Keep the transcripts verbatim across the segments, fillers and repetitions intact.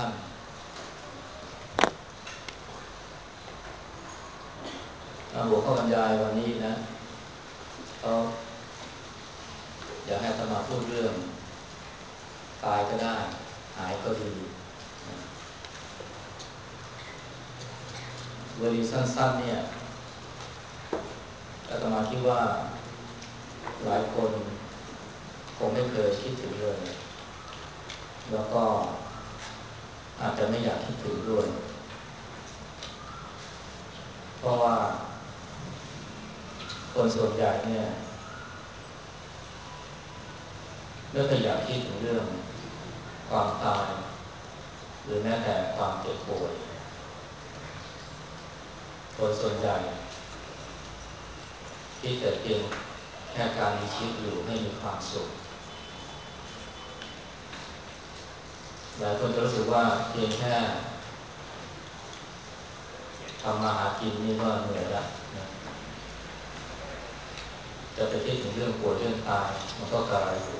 านหัวข้อบรรยายวันนี้นะเขาอยากให้อาตมาพูดเรื่องตายก็ได้หายก็ดีวลีสั้นๆเนี่ยอาตมาคิดว่าหลายคนคงไม่เคยคิดถึงเลยแล้วก็อาจจะไม่อยากคิดถึงด้วยเพราะว่าคนส่วนใหญ่เนี่ยไม่เคยอยากคิดถึงเรื่องความตายหรือแม้แต่ความเจ็บป่วยคนส่วนใหญ่คิดแต่เพียงแค่การมีชีวิตอยู่ให้มีความสุขหลายคนจะรู้สึกว่าเพียงแค่ทำมาหากินนี่ก็เหนื่อยแล้วนะจะไปคิดถึงเรื่องป่วยเรื่องตายมันก็กระไรอยู่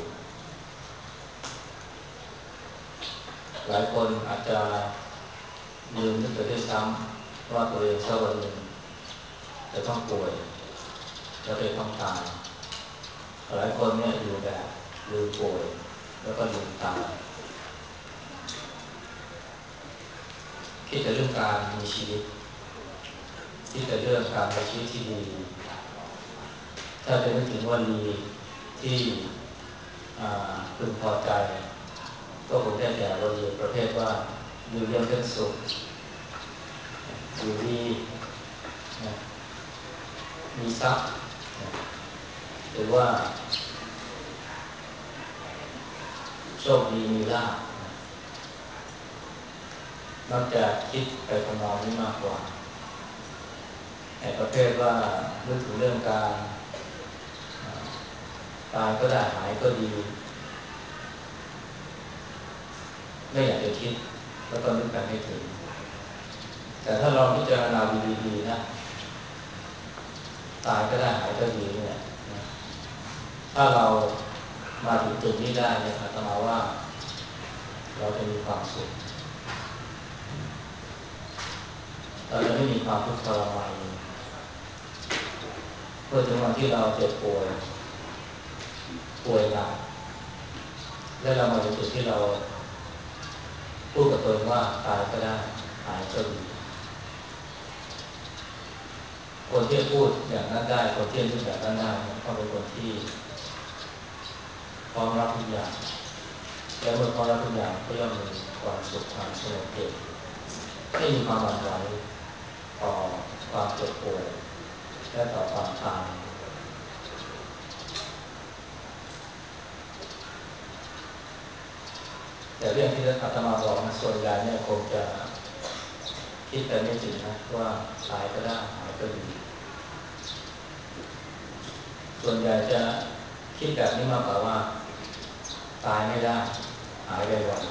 หลายคนอาจจะลืมนึกไปด้วยซ้ำว่าตัวเองสักวันหนึ่งจะต้องป่วยจะเป็นต้องตายหลายคนเนี่ยอยู่แบบลืมป่วยแล้วก็ลืมตายคิดแต่เรื่องการมีชีวิตคิดแต่เรื่องการมีชีวิตที่ดีถ้าจะนึกถึงวลีที่พึงพอใจก็คงได้แต่วลีประเภทว่าอยู่เย็นเป็นสุขอยู่ดีมีทรัพย์หรือว่าโชคดีมีลาภมักจะคิดไปทำนองนี้มากกว่าแต่ประเภทว่านึกถึงเรื่องการตายก็ได้หายก็ดีไม่อยากจะคิดแล้วก็นึกไปไม่ถึงแต่ถ้าเราพิจารณาดีๆนะตายก็ได้หายก็ดีเนี่ยถ้าเรามาถึงจุดนี้ได้เนี่ยอาตมาว่าเราจะมีความสุขเราจะไม่มีความทุกข์ทรมานเพื่อถึงวันที่เราเจ็บป่วยป่วยหนักและเรามาถึงจุดที่เราพูดกับตัวเองว่าตายก็ได้หายก็ดีคนที่พูดอย่างนั้นได้คนที่พูดแบบนั้นได้ก็เป็นคนที่พร้อมรับทุกอย่างและเมื่อพร้อมรับทุกอย่างก็ย่อมมีความสุขความสงบเย็นไม่มีความหวั่นไหวต่อความเจ็บป่วยและต่อความตายแต่เรื่องที่อาตมาบอกนะส่วนใหญ่เนี่ยคงจะคิดแต่ไม่ถึงนะว่าตายก็ได้หายก็ดีส่วนใหญ่จะคิดแบบนี้มากกว่าว่าตายไม่ได้หายได้วัน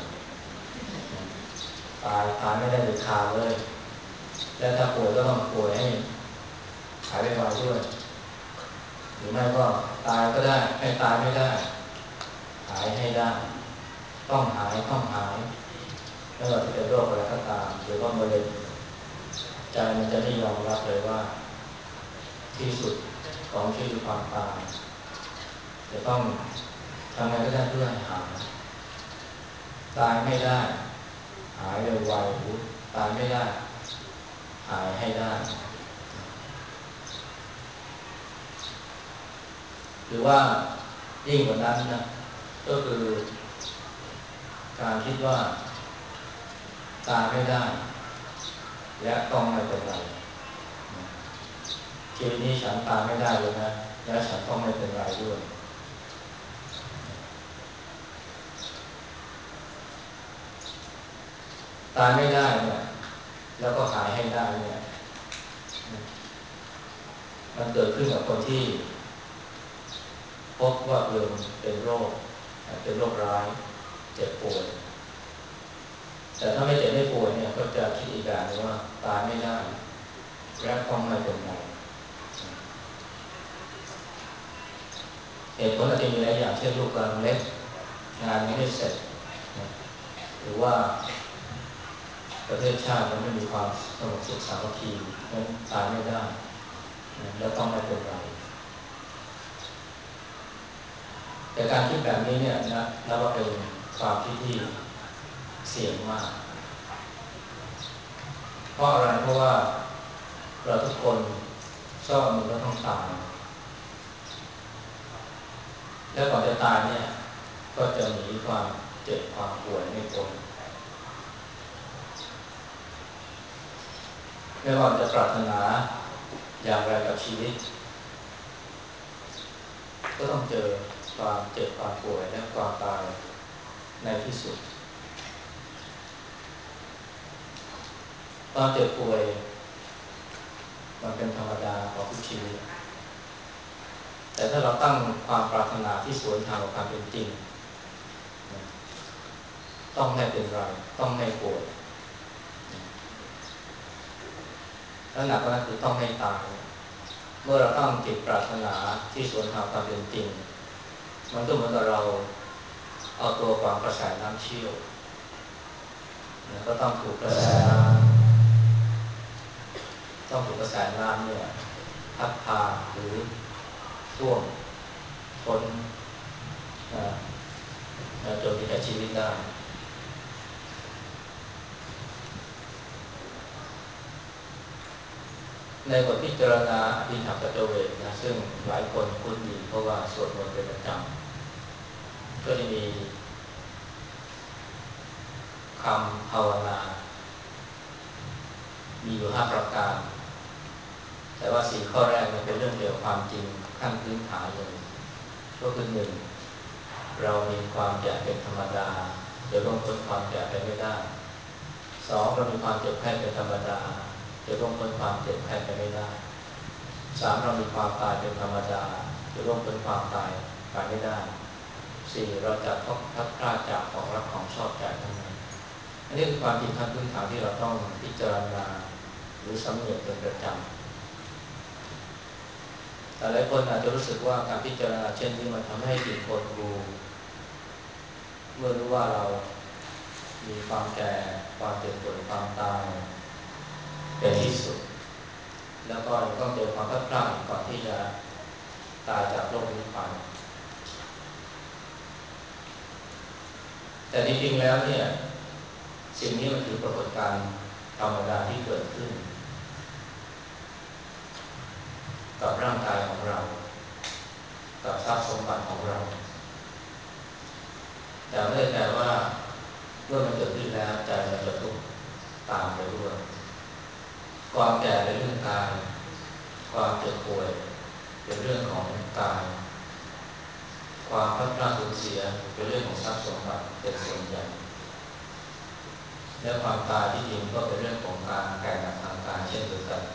ตายตายไม่ได้เด็ดขาดเลยและถ้าป่วยก็ต้องป่วยให้หายได้ไวด้วยหรือไม่ก็ตายก็ได้ให้ตายไม่ได้หายให้ได้ต้องหายต้องหายไม่ว่าจะเป็นโรคอะไรก็ตามหรือว่ามะเร็งใจมันจะไม่ยอมรับเลยว่าที่สุดของชีวิตคือความตายจะต้องทำไงก็ได้เพื่อให้หายตายไม่ได้หายเร็วไวหรือตายไม่ได้หายให้ได้หรือว่ายิ่งกว่านั้นนะก็คือการคิดว่าตายไม่ได้และต้องไม่เป็นไรชีวิตนี้ฉันตายไม่ได้เลยนะและฉันต้องไม่เป็นไรด้วยตายไม่ได้เนี่ยแล้วก็หายให้ได้เนี่ยมันเกิดขึ้นกับคนที่พบว่าเริ่มเป็นโรคเป็นโรคร้ายเจ็บป่วยแต่ถ้าไม่เจ็บไม่ป่วยเนี่ยก็จะคิดอีกอย่างนึงว่าตายไม่ได้และต้องไม่เป็นไรเหตุผลอาจจะมีหลายอย่างเช่นลูกกำลังเล็กงานยังไม่เสร็จหรือว่าประเทศชาติมันไม่มีความสงบสุขสามัคคีนั้นตายไม่ได้นะแล้วต้องไม่เป็นไรแต่การคิดแบบนี้เนี่ยนะนับว่าเป็นความคิดที่เสี่ยงมากเพราะอะไรเพราะว่าเราทุกคนซ่อมมันก็ต้องตายแล้วก่อนจะตายเนี่ยก็จะหนีความเจ็บความป่วยไม่พ้นไม่ว่าจะปรารถนาอย่างไรกับชีวิตก็ต้องเจอความเจ็บความป่วยและความตายในที่สุดความเจ็บป่วยมันเป็นธรรมดาของทุกชีวิตแต่ถ้าเราตั้งความปรารถนาที่สวนทางกับความเป็นจริงต้องไม่เป็นไรต้องไม่ป่วยแล้วหนักกว่านั้นคือต้องไม่ตายเมื่อเราตั้งจิตปรารถนาที่สวนทางความเป็นจริงมันก็เหมือนกับเราเอาตัววางกระแสน้ำเชี่ยวก็ต้องถูกกระแสน้ำต้องถูกกระแสน้ำเนี่ยพัดพาหรือท่วมพ้นจนมีแต่ชีวิตได้ในบทพิจารณาอภิธรรมปัจเจเวกนะซึ่งหลายคนคุ้นดีเพราะว่าสวดมนต์เป็นประจำก็จะมีคำภาวนามีอยู่ห้าประการแต่ว่าสี่ข้อแรกมันเป็นเรื่องเกี่ยวกับความจริงขั้นพื้นฐานเลยก็คือหนึ่งเรามีความแก่เป็นธรรมดาจะล่วงพ้นความแก่ไปไม่ได้สองเรามีความเจ็บไข้เป็นธรรมดาจะล่วงพ้นความเจ็บไข้ไปไม่ได้สามเรามีความตายเป็นธรรมดาจะล่วงพ้นความตายไปไม่ได้สี่เราจะต้องพัดพลาดจากของรักของชอบใจทั้งนั้นอันนี้คือความจริงขั้นพื้นฐานที่เราต้องพิจารณาหรือสำเนียกเป็นประจำแต่หลายคนอาจจะรู้สึกว่าการพิจารณาเช่นนี้มันทำให้จิตหดหู่เมื่อรู้ว่าเรามีความแก่ความเจ็บปวดความตายเป็นที่สุดแล้วก็ต้องเจอความพัดพลาดก่อนที่จะตายจากโลกนี้ไปแต่จริงๆแล้วเนี่ยสิ่งนี้มันคือปรากฏการณ์ธรรมดาที่เกิดขึ้นกับร่างกายของเรากับทรัพย์สมบัติของเราแต่ไม่ได้แปลว่าเมื่อมันเกิดขึ้นแล้วใจเราจะทุกข์ตามไปด้วยความแก่เป็นเรื่องกายความเจ็บป่วยเป็นเรื่องของกายความพลัดพรากสูญเสียเป็นเรื่องของทรัพย์สมบัติเป็นส่วนใหญ่และความตายที่จริงก็เป็นเรื่องของการแก่หนักทางกายเช่นเดียวกัน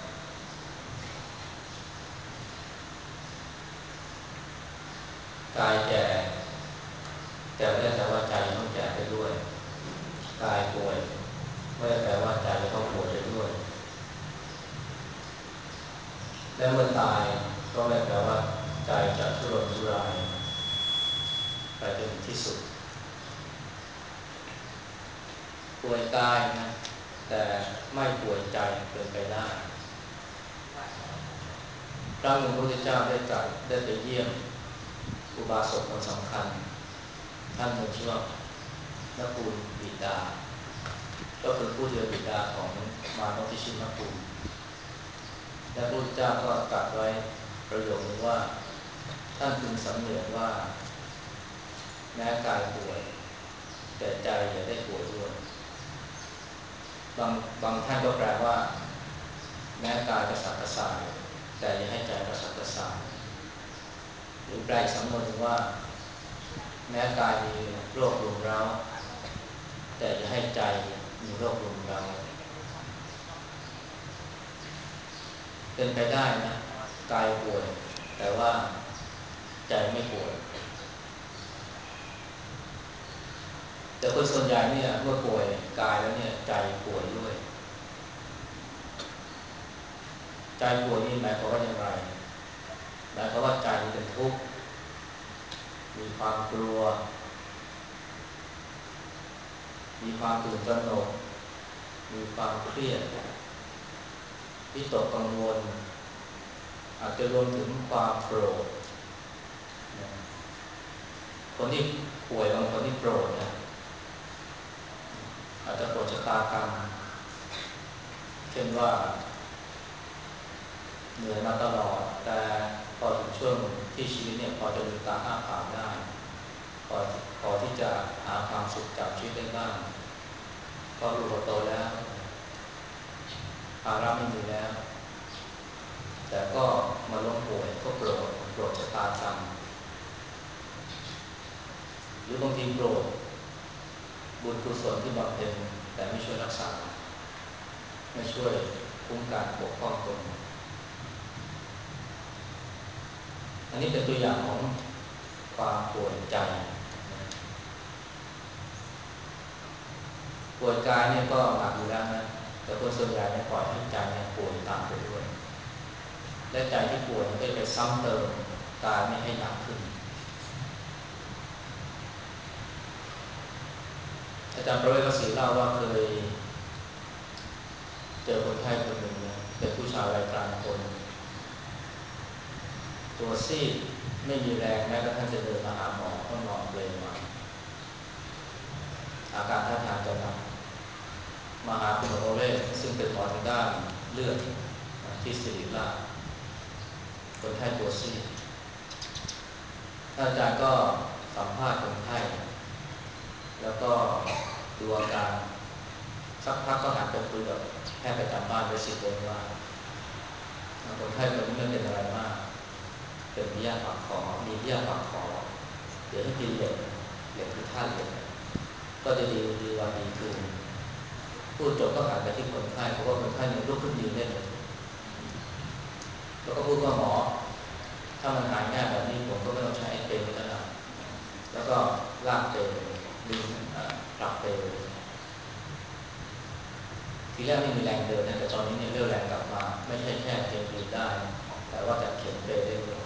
กายแก่แต่ไม่ได้แปลว่าใจต้องแก่ไปด้วยกายป่วยไม่ได้แปลว่าใจต้องป่วยไปด้วยและเมื่อตายก็ไม่ได้แปลว่าใจจะทุรนทุรายไปจนถึงที่สุดป่วยกายนะแต่ไม่ป่วยใจเป็นไปได้ครั้งหนึ่งพระพุทธเจ้าได้ตรัสได้ไปเยี่ยมอุบาสกคนสำคัญท่านหนึ่งชื่อว่านักบุญบิดาก็คือผู้เดียวบิดาของมารที่ชื่อนักบุญและพระพุทธเจ้าก็ตรัสไว้ประโยคนึงว่าท่านพึงสำเนียกว่าแม้กายป่วยแต่ใจอย่าได้ป่วยด้วยบางบางท่านก็แปลว่าแม้กายกระสับกระส่ายแต่อย่าให้ใจกระสับกระส่ายหรือแปลสำนวนว่าแม้กายมีโรครุมเร้าแต่อย่าให้ใจมีโรครุมเร้าเป็นไปได้นะกายป่วยแต่ว่าใจไม่ป่วยแต่คนส่วนใหญ่เนี่ยเมื่อป่วยกายแล้วเนี่ยใจป่วยด้วยใจป่วยนี่หมายความว่าอย่างไรหมายความว่าใจเป็นทุกข์มีความกลัวมีความตื่นตระหนกมีความเครียดวิตกกังวลอาจจะรวมถึงความโกรธคนที่ป่วยบางคนที่โกรธนะอาจจะโกรธชะตากรรมเช่นว่าเหนื่อยมาตลอดแต่พอถึงช่วงที่ชีวิตเนี่ยพอจะลืมตาอ้าปากได้พอพอที่จะหาความสุขจากชีวิตได้บ้างพอรู้ว่าโตแล้วภาระไม่มีแล้วแต่ก็มาล้มป่วยก็โกรธโกรธชะตากรรมหรือบางทีโกรธบุญกุศลที่บำเพ็ญแต่ไม่ช่วยรักษาไม่ช่วยคุ้มกันปกป้องตนอันนี้เป็นตัวอย่างของความป่วยใจป่วยกายเนี่ยก็หนักอยู่แล้วนะแต่คนส่วนใหญ่เนี่ยปล่อยให้ใจเนี่ยป่วยตามไปด้วยและใจที่ป่วยมันก็ไปซ้ำเติมกายไม่ให้หนักขึ้นอาจารย์ประเวศวสีเล่าว่าเคยเจอคนไข้คนหนึ่งเนี่ยเป็นผู้ชายวัยกลางคนตัวซีดไม่มีแรงแม้กระทั่งจะเดินมาหาหมอต้องนอนเปลมาอาการท่าทางจะหนักมาหาคุณหมอประเวศซึ่งเป็นหมอทางด้านเลือดที่ศิริราชคนไข้ตัวซีดอาจารย์ก็สัมภาษณ์คนไข้แล้วก็ดูอาการสักพักก็หันไปคุยกับแพทย์ประจำบ้านไปสิบคนว่าคนไข้คนนี้ไม่เป็นอะไรมากเป็นพยาธิปากคอมีพยาธิปากคอเดี๋ยวให้กินเหล็กเหล็กคือธาตุเหล็กก็จะดีดีวันดีคืนพูดจบก็หันไปที่คนไข้เพราะว่าคนไข้เนี่ยลุกขึ้นยืนได้เลยแล้วก็พูดว่าหมอถ้ามันหายง่ายแบบนี้ผมก็ไม่ต้องใช้ไอ้เปรย์ก็ได้แล้วก็ลากเปรย์ดึงปรับเปรย์ทีแรกไม่มีแรงเดินนะแต่ตอนนี้เนี่ยเริ่มแรงกลับมาไม่ใช่แค่เพียงยืนได้แต่ว่าจะเข็นเปรย์ได้ด้วย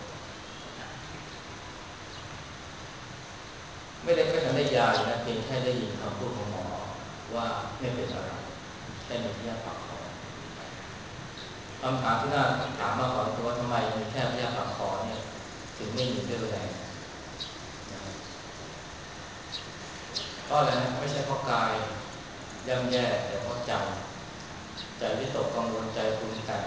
ไม่ได้ไม่ทันได้ยาเลยนะเพียงแค่ได้ยินคำพูดของหมอว่าไม่เป็นอะไรแค่มีพยาธิปากคอคำถามที่น่าถามมากกว่าคือว่าทำไมมีแค่พยาธิปากคอเนี่ยถึงไม่มีเรี่ยวแรงเพราะอะไรนะไม่ใช่เพราะกายย่ำแย่แต่เพราะใจใจที่ตกกังวลใจปรุงแต่ง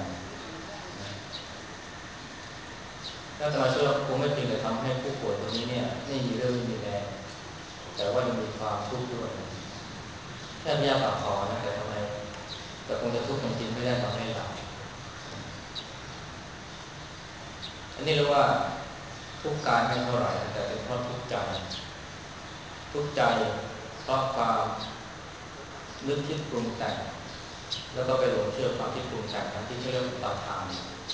ถ้าจะมาช่วยคงไม่เพียงแต่ทำให้ผู้ป่วยคนนี้เนี่ยไม่มีเรื่องไม่มีแรงแต่ว่ายังมีความทุกข์ด้วยแค่พยาธิปากคอนะแต่ทำไมแต่คงจะทุกข์จริงๆไม่ได้ทำให้หลับอันนี้เรียกว่าทุกข์กายไม่เท่าไหร่แต่เป็นเพราะทุกข์ใจทุกข์ใจเพราะความนึกคิดปรุงแต่งแล้วก็ไปหลงเชื่อความคิดปรุงแต่งนั้นที่เรียกว่าอุปาทาน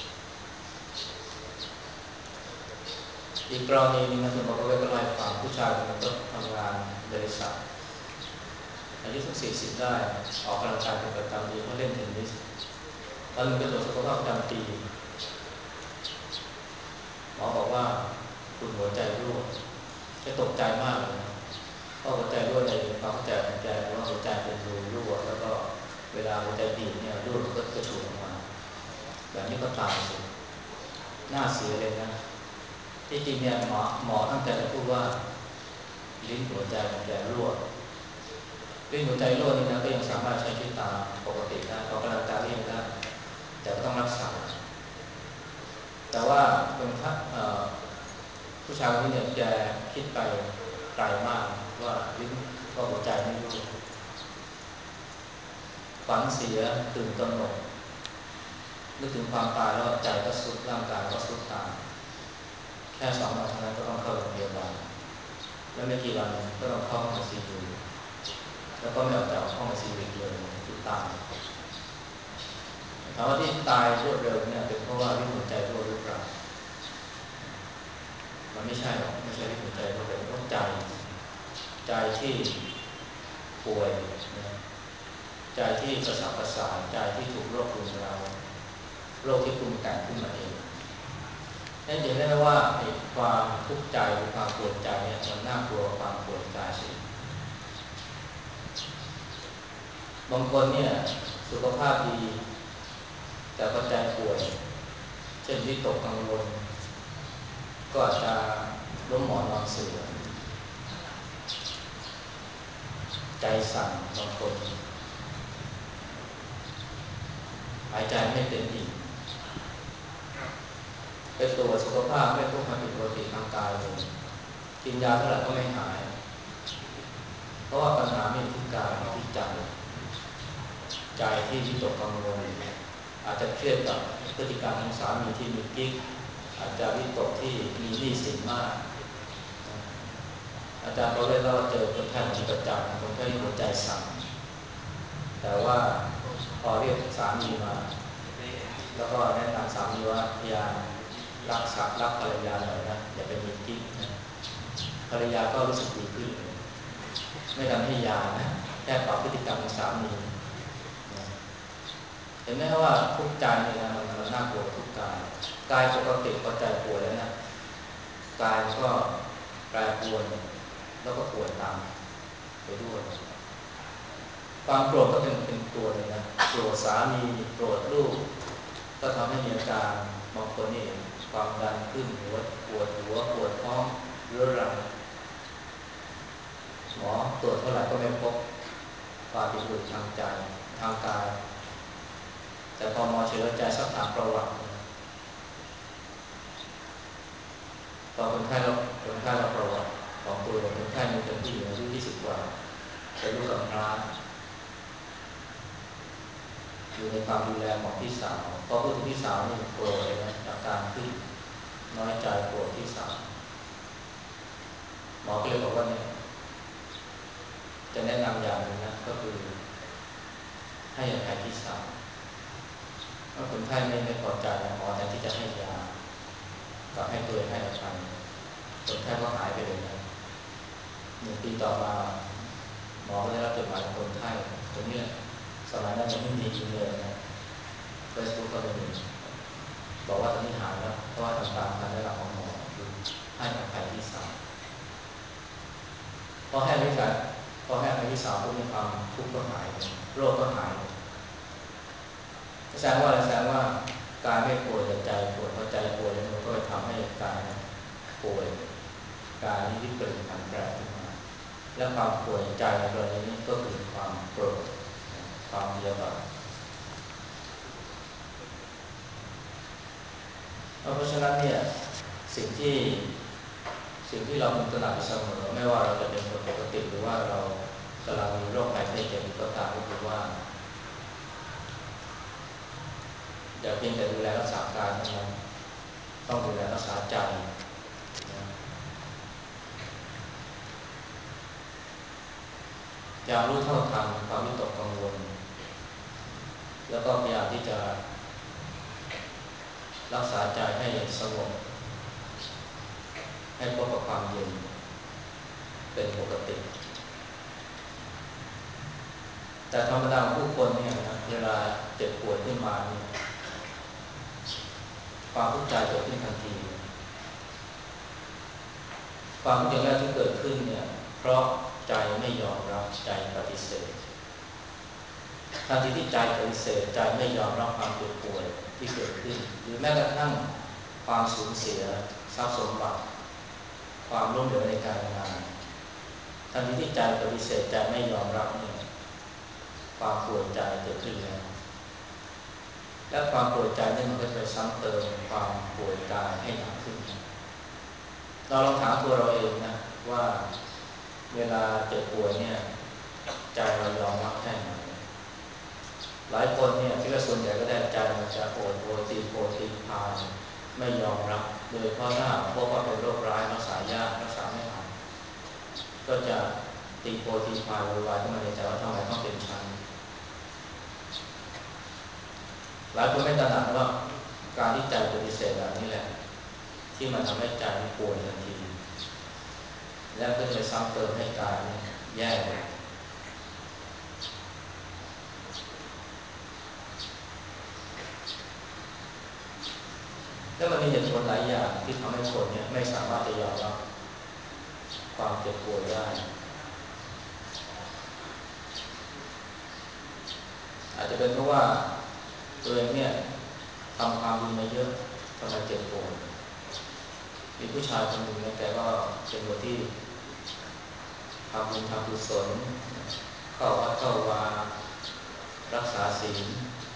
อีกกรณีนึงนะคุณบอกว่าก็ไล่ฟังผู้ชายคนนึงก็ทำงานบริษัทอายุสักสี่สิบได้ออกกำลังกายเป็นประจำดีเพราะเล่นเทนนิสตอนนึงไปตรวจสุขภาพประจำปีหมอบอกว่าคุณหัวใจรั่วแกตกใจมากเลยเพราะหัวใจรั่วในความเข้าใจของแกว่าหัวใจเป็นรูรั่วแล้วก็เวลาหัวใจบีบเนี่ยรั่วมันก็กระฉูดออกมาแบบนี้ก็ตายสิน่าเสียเลยนะที่จริงเนี่ยหมอหมอตั้งใจจะพูดว่าลิ้นหัวใจของแกรั่วลิ้นหัวใจรั่วนี่นะก็ยังสามารถใช้ชีวิตตามปกติได้ออกกำลังกายยังได้แต่ก็ต้องรักษาแต่ว่าคนทักผู้ชายคนนี้เนี่ยแกคิดไปไกลมากว่าลิ้นว่าหัวใจไม่รั่วฝันเสียตื่นตระหนกนึกถึงความตายแล้วใจก็สุดร่างกายก็สุดตามแค่สองวันเท่านั้นก็ต้องเข้าโรงพยาบาลแล้วไม่กี่วันก็ต้องเข้าห้องไอซียูแล้วก็ไม่ออกจากห้องไอซียูเลยคือตายถามว่าที่ตายรวดเร็วเนี่ยเป็นเพราะว่าลิ้นหัวใจรั่วหรือเปล่ามันไม่ใช่หรอกไม่ใช่ลิ้นหัวใจรั่วเป็นเพราะใจใจที่ป่วยนะใจที่กระสับกระส่ายใจที่ถูกโรครุมเร้าโรคที่ปรุงแต่งขึ้นมาเองนั่นจะได้ไหมว่าความทุกข์ใจหรือความปวดใจเนี่ยมันน่ากลัวความปวดกายสิบางคนเนี่ยสุขภาพดีแต่ก็ใจป่วยเช่นวิตกกังวลก็อาจจะล้มหมอนนอนเสือใจสั่นบางคนหายใจไม่เต็มอิ่มไปตรวจสุขภาพไม่พบความผิดปกติทางกายเลยกินยาเท่าไหร่ก็ไม่หายเพราะว่าปัญหาไม่อยู่ที่กายที่ใจใจที่วิตกกังวลอาจจะเครียดกับพฤติกรรมของสามีที่มีกิ๊กอาจจะวิตกที่มีหนี้สินมากอาจารย์เขาได้เล่าเจอคนไข้ที่ประจักษ์คนไข้ที่หัวใจสั่นแต่ว่าพอเรียกสามีมาแล้วก็แนะนำสามีว่าพยายามรักษารักภรรยาหน่อยนะอย่าไปมีกิ๊กนะภรรยาก็รู้สึกดีขึ้นไม่ทำให้ยานะแค่ปรับพฤติกรรมของสามีเห็นไหมว่าทุกใจเนี่ยนะมันมันน่ากลัวทุกกายกายปกติพอใจป่วยแล้วนะกายก็แปรปรวนแล้วก็ป่วยตามไปด้วยความโกรธก็เป็นเป็นตัวเลยนะโกรธสามีโกรธลูกก็ทำให้มีอาการบางคนนี่ความดันขึ้นหัวปวดหัวปวดท้องเรื้อรังหมอตรวจเท่าไหร่ก็ไม่พบความผิดปกติทางใจทางกายแต่พอหมอเชื้อใจสักถามประวัติพอคนไข้เราคนไข้เราประวัติของตัวคนไข้มีเป็นผู้หญิงอายุยี่สิบกว่าเป็นลูกกำพร้าอยู่ในความดูแลของพี่สาวพอพูดถึงพี่สาวนี่โกรธเลยนะอาการขึ้นน้อยใจโกรธพี่สาวหมอก็เลยบอกว่าเนี่ยจะแนะนำอย่างหนึ่งนะก็คือให้อภัยพี่สาวเมื่อคนไข้ไม่ไม่พอใจหมอแทนที่จะให้ยากับให้ตัวให้อภัยคนไข้ก็หายไปเลยนะหนึ่งปีต่อมาหมอก็ได้รับจดหมายจากคนไข้คนนี้แหละสมัยนั้นยังไม่มีอีเมลนะเฟซบุ๊กก็ไม่มีบอกว่าตอนนี้หายแล้วเพราะว่าทำตามการแนะนำของหมอคือให้อภัยพี่สาวพอให้อภัยพอให้อภัยพี่สาวก็มีความทุกข์ก็หายโรคก็หายแสดงว่าอะไรแสดงว่ากายไม่ป่วยแต่ใจป่วยเพราะใจป่วยแล้วมันก็ไปทำให้กายป่วยกายนี้วิปริตผันแปรขึ้นมาและความป่วยใจในกรณีนี้ก็คือความโกรธความพยาบาทเพราะฉะนั้นเนี่ยสิ่งที่สิ่งที่เราต้องตระหนักเสมอไม่ว่าเราจะเป็นคนปกติหรือว่าเรากำลังมีโรคภัยไข้เจ็บก็ตามก็คือว่าอย่าเพียงแต่ดูแลรักษากายเท่านั้นต้องดูแลรักษาใจอย่ารู้เท่าทันความวิตกกังวลแล้วก็พยายามที่จะรักษาใจให้สงบให้พบกับความเย็นเป็นปกติแต่ธรรมดาผู้คนเนี่ยนะเวลาเจ็บปวดขึ้นมาเนี่ยความทุกข์ใจเกิดขึ้นทันทีความทุกข์อย่างแรกที่เกิดขึ้นเนี่ยเพราะใจไม่ยอมรับใจปฏิเสธทันทีที่ใจปฏิเสธใจไม่ยอมรับความเจ็บปวดที่เกิดขึ้นหรือแม้กระทั่งความสูญเสียทรัพย์สมบัติความล้มเหลวในการงานทันทีที่ใจปฏิเสธใจไม่ยอมรับเนี่ยความปวดใจเกิดขึ้นแล้วและความปวดใจนี่มันก็จะซ้ำเติมความปวดกายให้หนักขึ้นเราลองถามตัวเราเองนะว่าเวลาเจ็บป่วยเนี่ยใจเรายอมรับแค่ไหนหลายคนเนี่ยที่ว่าส่วนใหญ่ก็ได้ใจมันจะโอดโอยตีโพตีพายไม่ยอมรับโดยเพราะถ้าพบว่าเป็นโรคร้ายรักษายากรักษาไม่หายก็จะตีโพตีพายวุ่นวายขึ้นมาในใจว่าทำไมต้องเป็นฉันหลายคนไม่ตระหนักว่าการที่ใจปฏิเสธแบบนี้แหละที่มันทำให้ใจป่วยทันทีแล้วก็จะซ้ำเติมให้กายแย่ลงแล้วมันมีเหตุผลหลายอย่างที่ทำให้คนเนี่ยไม่สามารถจะยอมรับความเจ็บป่วยได้อาจจะเป็นเพราะว่าตัวเองเนี่ยทำความดีมาเยอะทำไมเจ็บปวดมีผู้ชายคนหนึ่งเนี่ยแกก็เป็นคนที่ทำบุญทำกุศลเข้าวัดเข้าวารักษาศีล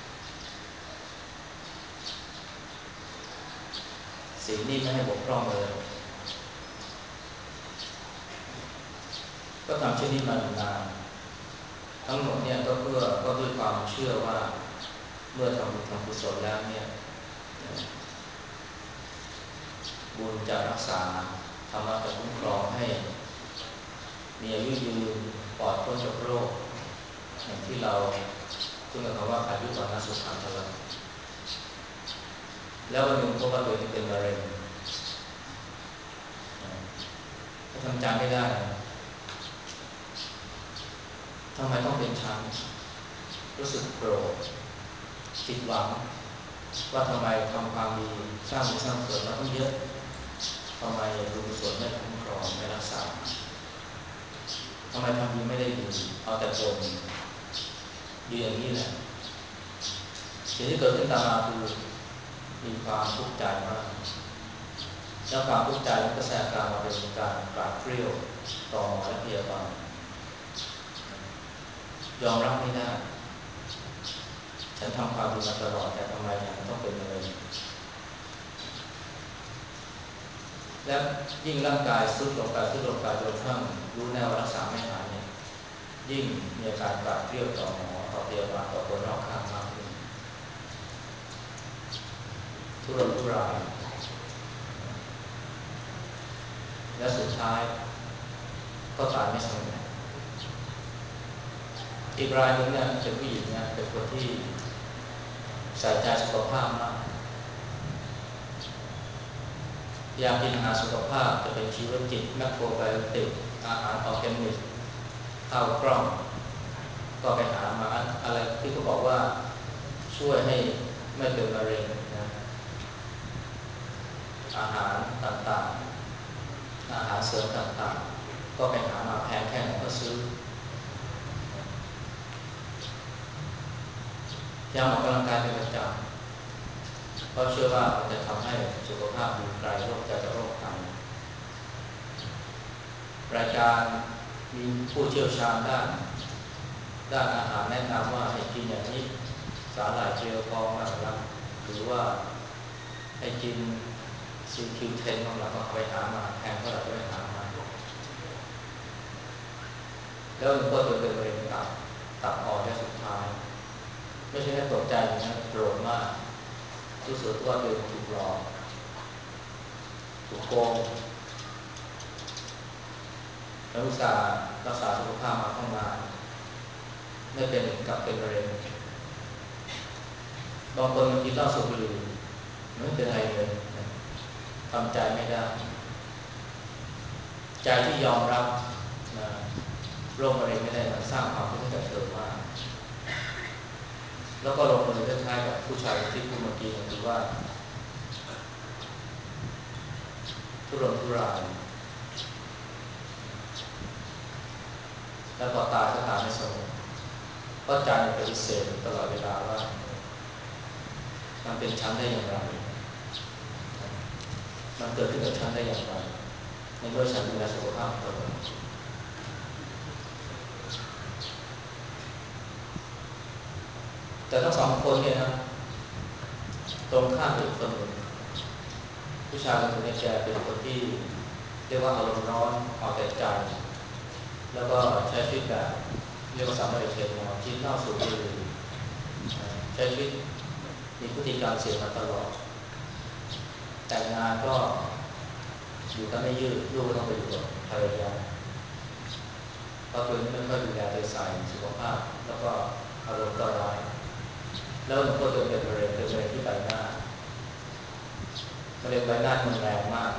ศีลนี่ไม่ให้บกพร่องเลยก็ทำเช่นนี้มานานทั้งหมดเนี่ยก็เพื่อก็ด้วยความเชื่อว่าเมื่อทำบุญทำกุศลแล้วเนี่ยบุญจะรักษาธรรมะจะคุ้มครองให้มีอายุยืนปลอดพ้นจากโรคอย่างที่เราพูดกันว่าอายุวันนะสุขังพลังแล้ววันหนึ่งพบว่าตัวเองเป็นมะเร็งก็ทำใจไม่ได้ทำไมต้องเป็นฉันรู้สึกโกรธผิดหวังว่าทำไมทำความดีสร้างบุญสร้างกุศลมาต้องเยอะทำไมบุญกุศลไม่คุ้มครองไม่รักษาทำไมทำดีไม่ได้ดีเอาแต่บ่นอยู่อย่างนี้แหละสิ่งที่เกิดขึ้นตามมาคือมีความทุกข์ใจมากแล้วความทุกข์ใจก็แสดงการมาเป็นการกราดเกรี้ยวต่อหมอและพยาบาลยอมรับไม่ได้ฉันทำความดีมาตลอดแต่ทำไมฉันต้องเป็นมะเร็งและยิ่งร่างกายทรุดลงไปทรุดลงไปจนกระทั่งรู้แน่ว่ารักษาไม่หายเนี่ยยิ่งมีอาการกราดเกรี้ยวต่อหมอต่อพยาบาลต่อคนรอบข้างมากขึ้นทุรนทุรายและสุดท้ายก็ตายไม่สงบอีกรายหนึ่งเนี่ยเป็นผู้หญิงเนี่ยเป็นคนที่ใส่ใจสุขภาพมากพยายามกินอาหารสุขภาพจะเป็นชีวจิตแมคโครไบโอติกอาหารออร์แกนิกข้าวกล้องก็ไปหามาอะไรที่เขาบอกว่าช่วยให้ไม่เป็นมะเร็งนะอาหารต่างๆอาหารเสริมต่างๆก็ไปหามาแพงแค่ไหนก็ซื้อพยายามออกกำลังกายเป็นประจำเพราะเชื่อว่ามันจะทำให้สุขภาพดีไกลโรคจากโรคภัยรายการมีผู้เชี่ยวชาญด้านด้านอาหารแนะนำว่าให้กินอย่างนี้สาหร่ายเจลฟองบ้างละหรือว่าให้กิน ซี คิว เท็น บ้างละก็ไปหามาแพงเท่าไหร่ก็ไปหามาแล้วหนึ่งก็จะเป็นมะเร็งตับตับอ่อนและสุดท้ายไม่ใช่แค่ตกใจนะโกรธมากรู้สึกว่าตัวเองถูกหลอกถูกโกงแล้วอุตส่าห์รักษาสุขภาพมาตั้งนานไม่เป็นกับเป็นมะเร็งบางคนมันกินเหล้าสูบบุหรี่ไม่เป็นไรเลยทำใจไม่ได้ใจที่ยอมรับนะโรคมะเร็งไม่ได้มันสร้างความทุกข์ให้กับเธอมากแล้วก็ลงมือคล้ายๆกับผู้ชายที่พูดเมื่อกี้คือว่าทุรนทุรายแล้วพอตายก็ตายไม่สงบเพราะใจปฏิเสธตลอดเวลาว่ามันเป็นชั้นได้อย่างไรมันเกิดขึ้นกับฉันได้อย่างไรในเมื่อฉันดูแลสุขภาพตลอดแต่ทั้งสองคนเนี่ยนะตรงข้ามกับอีกคนหนึ่งผู้ชายคนหนึ่งเนี่ยแกเป็นคนที่เรียกว่าอารมณ์ร้อนเอาแต่ใจแล้วก็ใช้ชีวิตแบบเรียกว่าสามารถเทนอนกินเหล้าสูบบุหรี่ใช้ชีวิตมีพฤติกรรมเสี่ยงมาตลอดแต่งงานก็อยู่กันไม่ยืดลูกก็ต้องไปอยู่กับภรรยาเพราะตัวนี้ไม่ค่อยดูแลตัวใส่สุขภาพแล้วก็อารมณ์ก็ร้ายแล้วก็ตัวเป็นมะเร็งเป็นมะเร็งที่ใบหน้ามะเร็งใบหน้ามันแรงมาก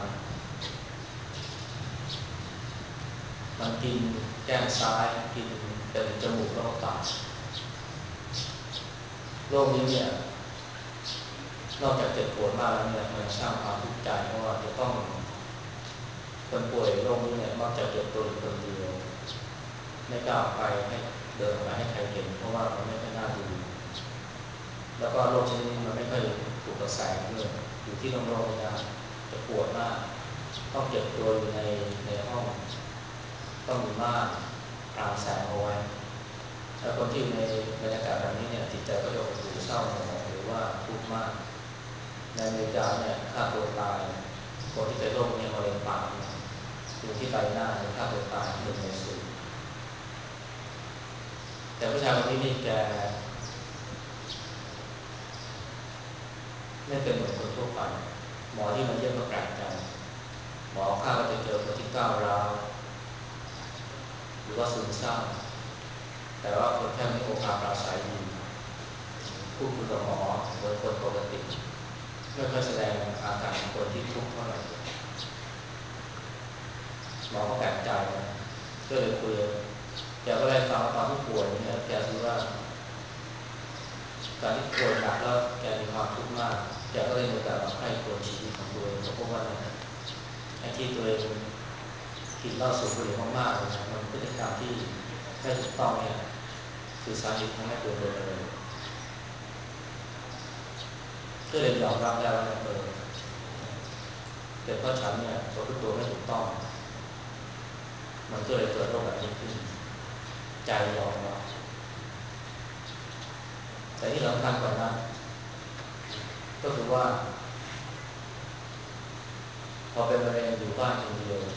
มันกินแก้มซ้ายกินเป็นจมูกแล้วก็ปากโรคนี้เนี่ยนอกจากเจ็บปวดมากแล้วเนี่ยมันสร้างความทุกข์ใจเพราะว่าจะต้องคนป่วยโรคนี้เนี่ยมักจะเก็บตัวอยู่คนเดียวไม่กล้าไปให้เดินไปให้ใครเห็นเพราะว่ามันไม่ค่อยน่าดูแล้วก็โรคชนิดนี้มันไม่ค่อยถูกกระแสด้วยอยู่ที่โรงๆนะจะปวดมากต้องเก็บตัวอยู่ในในห้องต้องมีม่านกลางแสงเอาไว้ถ้าคนที่อยู่ในบรรยากาศแบบนี้เนี่ยจิตใจก็จะหดหู่เศร้าหมองหรือว่าทุกข์มากในอเมริกาเนี่ยฆ่าตัวตายคนที่เป็นโรคเนี่ยมะเร็งปากดูที่ใบหน้าหรือฆ่าตัวตายหนึ่งในสิบแต่ผู้ชายคนนี้นี่แกไม่เป็นเหมือนคนทั่วไปหมอที่มาเยี่ยมก็แปลกใจหมอคาดว่าจะเจอคนที่ก้าวร้าวหรือว่าซึมเศร้าแต่ว่าคนแค่ไม่โอภาปราศัยดีพูดคุยกับหมอเหมือนคนปกติไม่ค่อยแสดงอาการของคนที่ทุกข์เท่าไหร่หมอก็แปลกใจนะก็เลยคุยแกก็เลยฟังตอนที่ป่วยเนี่ยแกคิดว่าการที่ป่วยหนักแล้วแกมีความทุกข์มากแกก็เลยมีการมาให้ตัวชีวิตของตัวเองเพราะว่าไอ้ที่ตัวเองกินเหล้าสูบบุหรี่มากๆเลยนะมันพฤติกรรมที่ไม่ถูกต้องเนี่ยคือสาเหตุทำให้ตัวเองเลยก็เลยยอมรับได้ว่าเออแต่เพราะฉันเนี่ยตัวตัวไม่ถูกต้องมันก็เลยเกิดโรคแบบนี้ขึ้นใจยอมรับแต่ที่สำคัญกว่านั้นก็คือว่าพอเป็นมะเร็งอยู่บ้านคนเดียว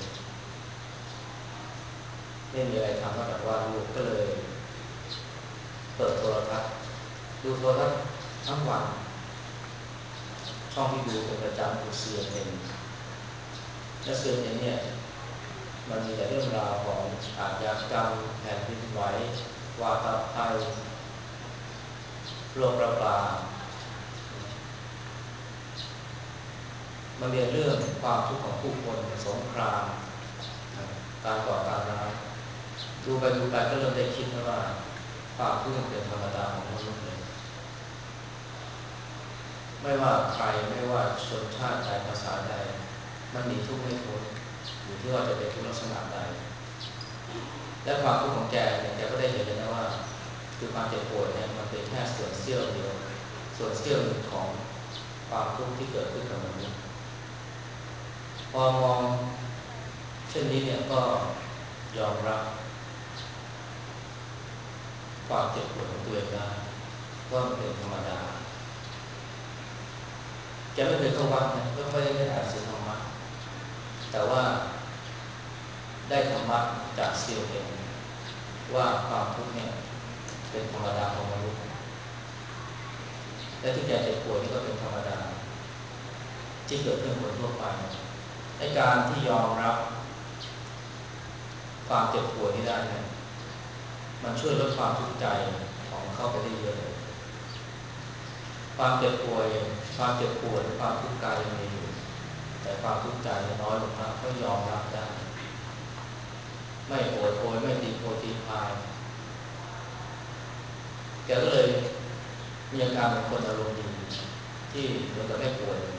ไม่มีอะไรทำนอกจากว่าลูกก็เลยเปิดโทรทัศน์ดูโทรทัศน์ทั้งวันช่องที่ดูเป็นประจำคือ ซี เอ็น เอ็น และ ซี เอ็น เอ็น เนี่ยมันมีแต่เรื่องราวของอาชญากรรมแผ่นดินไหววาตภัยโรคระบาดมันเป็นเรื่องความทุกข์ของผู้คนสงครามการก่อการร้ายดูไปดูไปก็เริ่มได้คิดนะว่าความทุกข์เป็นธรรมดาของมนุษย์เลยไม่ว่าใครไม่ว่าชนชาติใดภาษาใดมันหนีทุกข์ไม่พ้นอยู่ที่ว่าจะเป็นทุกข์ลักษณะใดและความทุกข์ของแกเนี่ยแกก็ได้เห็นเลยนะว่าคือความเจ็บปวดเนี่ยมันเป็นแค่ส่วนเสี้ยวเดียวส่วนเสี้ยวหนึ่งของความทุกข์ที่เกิดขึ้นกับมนุษย์พอมองเช่นนี้เนี่ยก็ยอมรับความเจ็บปวดของตัวเองได้ว่ามันเป็นธรรมดาแกไม่เคยเข้าวัดนะก็ไม่ได้ได้อ่านสื่อธรรมะแต่ว่าได้ธรรมะจากซีเองว่าความทุกข์เนี่ยเป็นธรรมดาของมนุษย์และที่แกเจ็บป่วยนี่ก็เป็นธรรมดาที่เกิดขึ้นคนทั่วไปในการที่ยอมรับความเจ็บป่วยที่ได้เนี่ยมันช่วยลดความทุกข์ใจของเขาไปได้เยอะเลยความเจ็บป่วยความเจ็บปวดความทุกข์กายยังมีอยู่แต่ความทุกข์ใจน้อยลงมากเขายอมรับได้ไม่โอดโอยไม่ตีโพตีพายแกก็เลยมีอาการเป็นคนอารมณ์ดีที่เหมือนกับไม่ป่วยเลย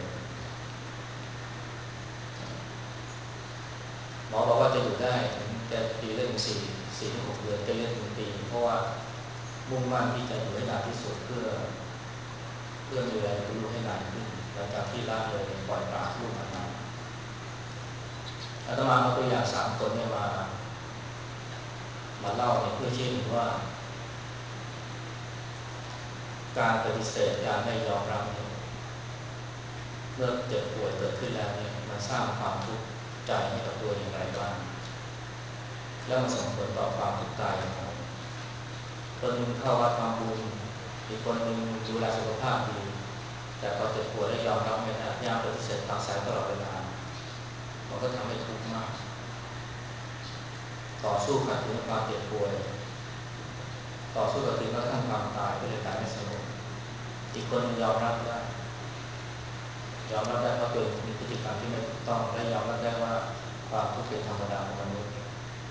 หมอบอกว่าจะอยู่ได้แต่ปีละถึงสี่สี่ถึงหกเดือนจะเรียนถึงปีเพราะว่ามุ่งมั่นที่จะอยู่ให้นานที่สุดเพื่อเพื่อดูแลลูกให้นานขึ้นหลังจากที่ละเลยปล่อยปละลูกมานานอาตมาเอาตัวอย่างสามคนเนี่ยมามาเล่าเนี่ยเพื่อชี้เห็นว่าการปฏิเสธการไม่ยอมรับเนี่ยเมื่อเจ็บป่วยเกิดขึ้นแล้วเนี่ยมันสร้างความทุกข์ใจให้กับตัวอย่างไรบ้างแล้วมันส่งผลต่อความทุกข์ใจอย่างไรคนหนึ่งเข้าวัดทำบุญอีกคนหนึ่งดูแลสุขภาพดีแต่พอเจ็บป่วยแล้วยอมรับไม่ได้พยายามปฏิเสธตัดสายตลอดเวลามันก็ทำให้ทุกข์มากต่อสู้ขัดขืนความเจ็บป่วยต่อสู้กับถึงกระทั่งความตายก็เลยตายไม่สงบอีกคนหนึ่งยอมรับได้ยอมรับได้ว่าตัวเองมีพฤติกรรมที่ไม่ถูกต้องและยอมรับได้ว่าความทุกข์เป็นธรรมดาของมนุษย์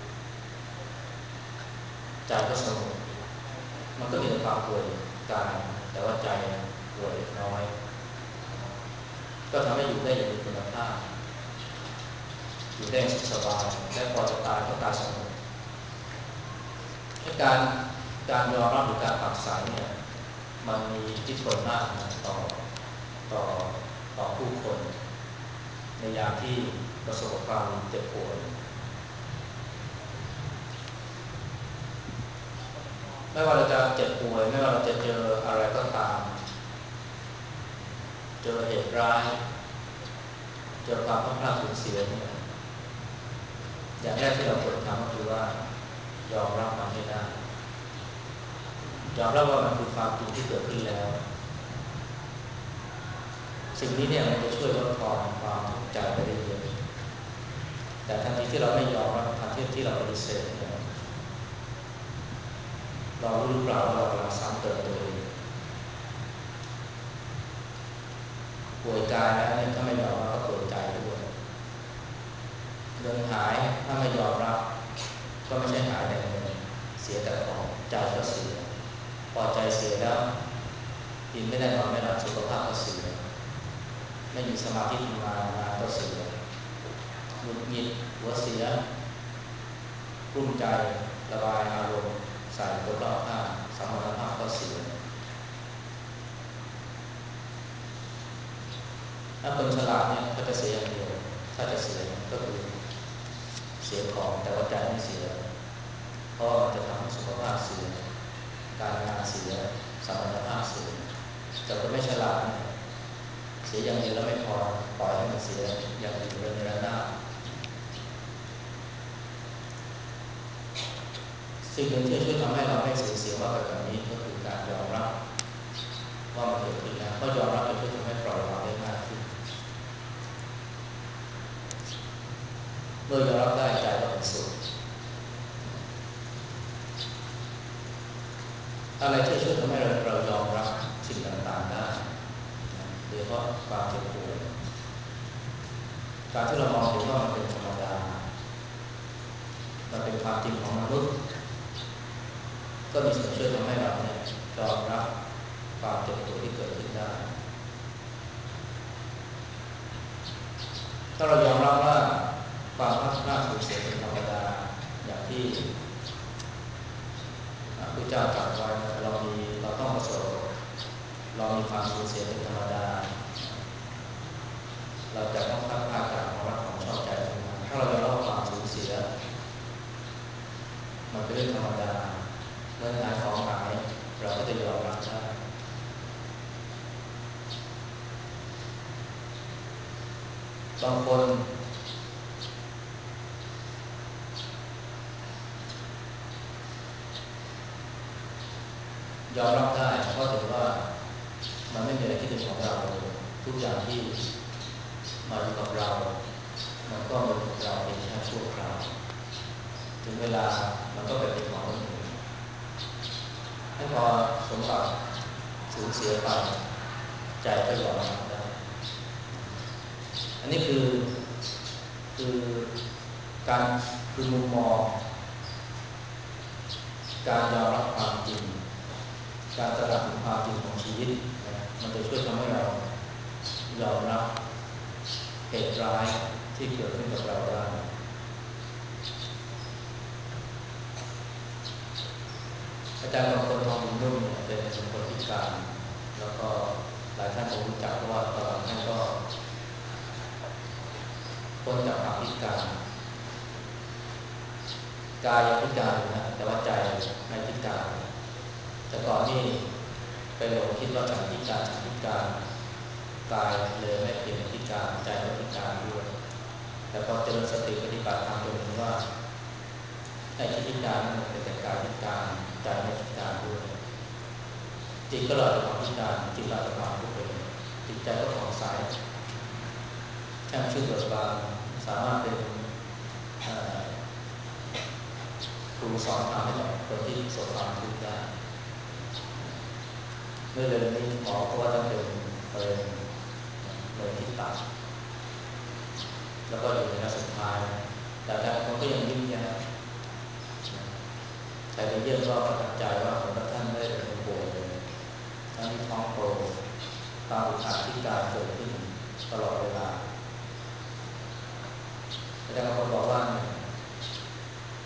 ใจก็สงบมันก็มีแต่ความป่วยกายแต่ว่าใจป่วยน้อยก็ทำให้อยู่ได้อย่างมีคุณภาพอยู่ได้สุขสบายและพอจะตายก็ตายสงบให้การการยอมรับหรือการปรับสายเนี่ยมันมีอิทธิพลมากนะต่อต่อต่อผู้คนในยามที่ประสบความเจ็บป่วยไม่ว่าเราจะเจ็บป่วยไม่ว่าเราจะเจออะไรก็ตามเจอเหตุร้ายเจอความพัดพลาดสูญเสียเนี่ยอย่างแรกที่เราควรทำก็คือว่ายอมรับมันให้ได้ยอมรับว่ามันคือความจริงที่เกิดขึ้นแล้วสิ่งนี้เนี่ยมันจะช่วยลดทอนความทุกข์ใจไปได้เยอะแต่ทันทีที่เราไม่ยอมรับทันทีที่เราปฏิเสธเนี่ยเรารู้หรือเปล่าว่าเรากำลังซ้ำเติมตัวเองป่วยกายแล้วเนี่ยถ้าไม่ยอมรับก็ป่วยใจด้วยเงินหายถ้าไม่ยอมรับก็ไม่ใช่หายแต่เงินเสียแต่ของใจก็เสียพอใจเสียแล้วกินไม่ได้นอนไม่หลับสุขภาพก็เสียไม่มีสมาธิทำงานงานก็เสียหงุดหงิดหัวเสียกลุ้มใจระบายอารมณ์ใส่คนรอบข้างสมรรถภาพก็เสียถ้าคนฉลาดเนี่ยก็จะเสียอย่างเดียวถ้าจะเสียก็คือเสียของแต่ว่าใจไม่เสียเพราะมันจะทำให้สุขภาพเสียการงานเสียสมรรถภาพเสียแต่คนไม่ฉลาดเนี่ยเสียอย่างเดียวแล้วไม่พอปล่อยให้มันเสียอย่างอื่นเรื่องระนาบสิ่งหนึ่งที่ช่วยทำให้เราไม่สูญเสียมากไปกว่านี้ก็คือการยอมรับว่ามันเกิดขึ้นแล้วเพราะยอมรับจะช่วยทำให้ปล่อยวางได้มากขึ้นเมื่อยอมรับได้ใจก็เป็นสุขอะไรที่ช่วยทำให้เราเรายอมรับสิ่งต่างๆได้โดยเฉพาะความเจ็บปวดการที่เรามองเห็นว่ามันเป็นธรรมดามันเป็นความจริงของมนุษย์ก็มีส่วนช่วยทำให้เราเนี่ยยอมรับความเจ็บปวดที่เกิดขึ้นได้ถ้าเรายอมรับว่าความพลาดพลาดสูญเสียเป็นธรรมดาอย่างที่พระเจ้าตรัสไว้เรามีเราต้องประสบเรามีความสูญเสียเป็นธรรมดาเราจะต้องพลาดพลาดจากของรักของชอบใจทั้งนั้นถ้าเรายอมรับความสูญเสียมันเป็นเรื่องธรรมดาเมื่อหายของหายเราก็จะยอมรับได้บางคนยอมรับได้เพราะถือว่ามันไม่มีอะไรที่เป็นของเราเลยทุกอย่างที่มาอยู่กับเรามันก็มาอยู่กับเราเพียงแค่ชั่วคราวถึงเวลามันก็ไปเป็นของคนอื่นให้พอสมบัติสูญเสียไปใจก็ยอมรับได้อันนี้คือคือการคือมุมมองการยอมรับความจริงการตระหนักถึงความจริงของชีวิตนะมันจะช่วยทำให้เรายอมรับเหตุร้ายที่เกิดขึ้นกับเราได้อาจารย์บางคนทองบุญนุ่มเนี่ยเป็นคนพิการแล้วก็หลายท่านคงรู้จักเพราะว่าตอนหลังท่านก็พ้นจากความพิการกายยังพิการอยู่นะแต่ว่าใจไม่พิการแต่ก่อนนี่ไปหลงคิดว่าฉันพิการฉันพิการกายเลยไม่เพียงพิการใจก็พิการด้วยแต่พอเจริญสติปฏิบัติธรรมจนเห็นว่าไอ้ที่พิการนั้นมันเป็นแต่กายพิการใจไม่พิการด้วยจิตก็หลอดจากความพิการจิตหลอดจากความทุกข์ไปเลยจิตใจก็ผ่องใสแช่มชื่นเบิกบานสามารถเป็นครูสอนทำให้กับคนที่ประสบความทุกข์ได้เมื่อเร็วนี้หมอก็ว่าท่านเป็นมะเร็งมะเร็งที่ตับแล้วก็อยู่ในระยะสุดท้ายแต่แต่คนก็ยังยิ้มแย้มใครไปเยี่ยมก็ประทับใจว่าเหมือนกับท่านได้เป็นป่วยเลยทั้งที่ท้องโตความอึดอัดที่กายเกิดขึ้นตลอดเวลาอาจารย์บางคนบอกว่า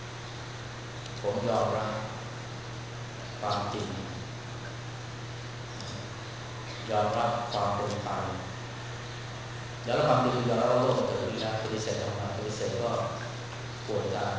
ผมยอมรับความจริงยอมรับความเป็นไปยอมรับความจริงยอมรับว่าโลกมันเกิดขึ้นแล้วปฏิเสธทำไมปฏิเสธก็ป่วยได้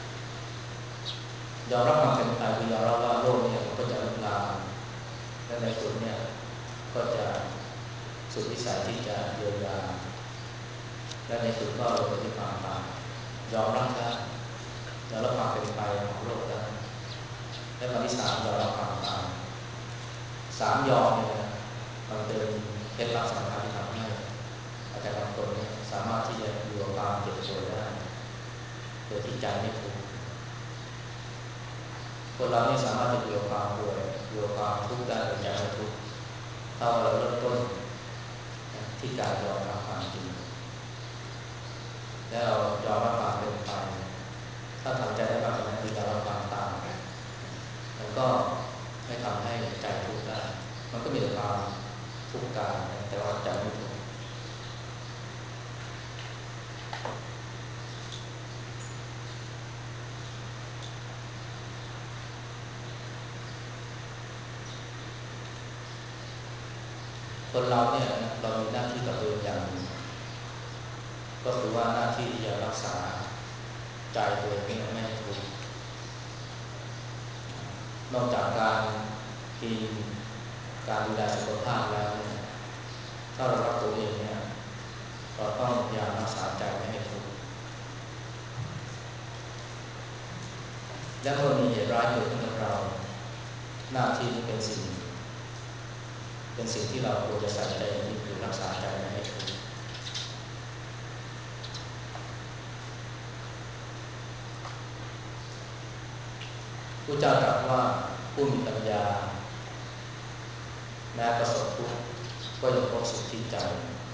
ยอมรับความเป็นไปคือยอมรับว่าโลกเนี่ยมันก็จะลุกลามและในสุดเนี่ยก็จะสุดวิสัยที่จะเยียวยาและในสุดก็ลงไปที่ความตายยอมรับได้ยอมรับความเป็นไปของโลกได้และข้อที่สามยอมรับความตายสามยอมเนี่ยมันเป็นเคล็ดลับสำคัญที่ทำให้อาจารย์บางคนเนี่ยสามารถที่จะอยู่กับความเจ็บป่วยได้โดยที่ใจไม่ทุกข์คนเรานี่สามารถจะอยู่กับความป่วยอยู่กับความทุกข์ได้โดยใจไม่ทุกข์ถ้าเราเริ่มต้นที่การยอมรับความจริงและเรายอมรับความเป็นไปถ้าทำใจได้มากกว่านั้นคือยอมรับความตายมันก็ไม่ทำให้ใจทุกข์ได้มันก็มีแต่ความทุกข์กายแต่ว่าใจไม่ทุกข์คนเราเนี่ยเรามีหน้าที่กับตัวเองอย่างหนึ่งก็คือว่าหน้าที่ที่จะรักษาใจตัวเองไม่ให้ทุกข์นอกจากการกินการดูแลสุขภาพแล้วเนี่ยถ้าเรารักตัวเองเนี่ยเราต้องพยายามรักษาใจไม่ให้ทุกข์และเมื่อมีเหตุร้ายเกิดขึ้นกับเราหน้าที่เป็นสิ่งเป็นสิ่งที่เราควรจะใส่ใจที่คือรักษาใจไม่ให้ทุกข์พระเจ้าตรัสว่าผู้มีปัญญาแม้ประสบทุกข์ก็ยังพบสุขที่ใจ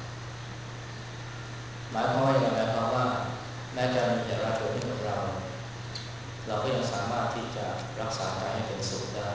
หมายความว่าอย่างไรหมายความว่าแม้จะมีเหตุร้ายเกิดขึ้นกับเราเราก็ยังสามารถที่จะรักษาใจให้เป็นสุขได้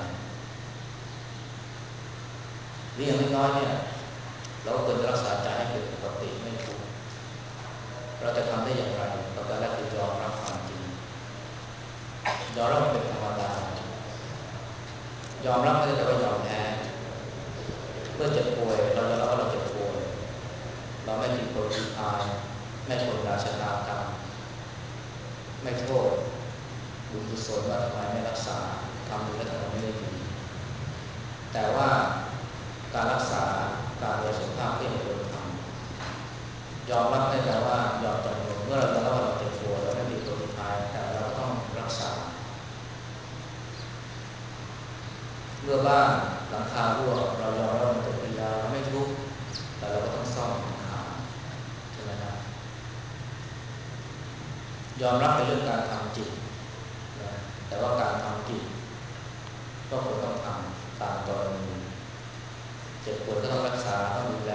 หรืออย่างน้อยๆเนี่ยเราควรจะรักษาใจให้เป็นปกติไม่ทุกข์เราจะทำได้อย่างไรประการแรกคือยอมรับความจริงยอมรับมันเป็นธรรมดายอมรับไม่ได้แปลว่ายอมแพ้เมื่อเจ็บป่วยเรายอมรับว่าเราเจ็บป่วยเราไม่ตีโพธิพายไม่ทนราชะตากรรมไม่โทษบุญกุศลว่าทำไมไม่รักษาทำดีแล้วทำไมไม่ได้ดีแต่ว่าการรักษาการดูแลสุขภาพก็ยังควรทำยอมรับได้แปลว่ายอมจำนนเมื่อเรายอมรับว่าเราเจ็บป่วยเราไม่ตีโพธิพายแต่เราต้องรักษาเมื่อบ้านหลังคารั่วเรายอมรับมันเกิดขึ้นแล้วเราไม่ทุกข์แต่เราก็ต้องซ่อมหลังคาใช่ไหมครับยอมรับเป็นเรื่องการทำจิตนะแต่ว่าการทำจิตก็ควรต้องทำตามกรณีเจ็บป่วยก็ต้องรักษาต้องดูแล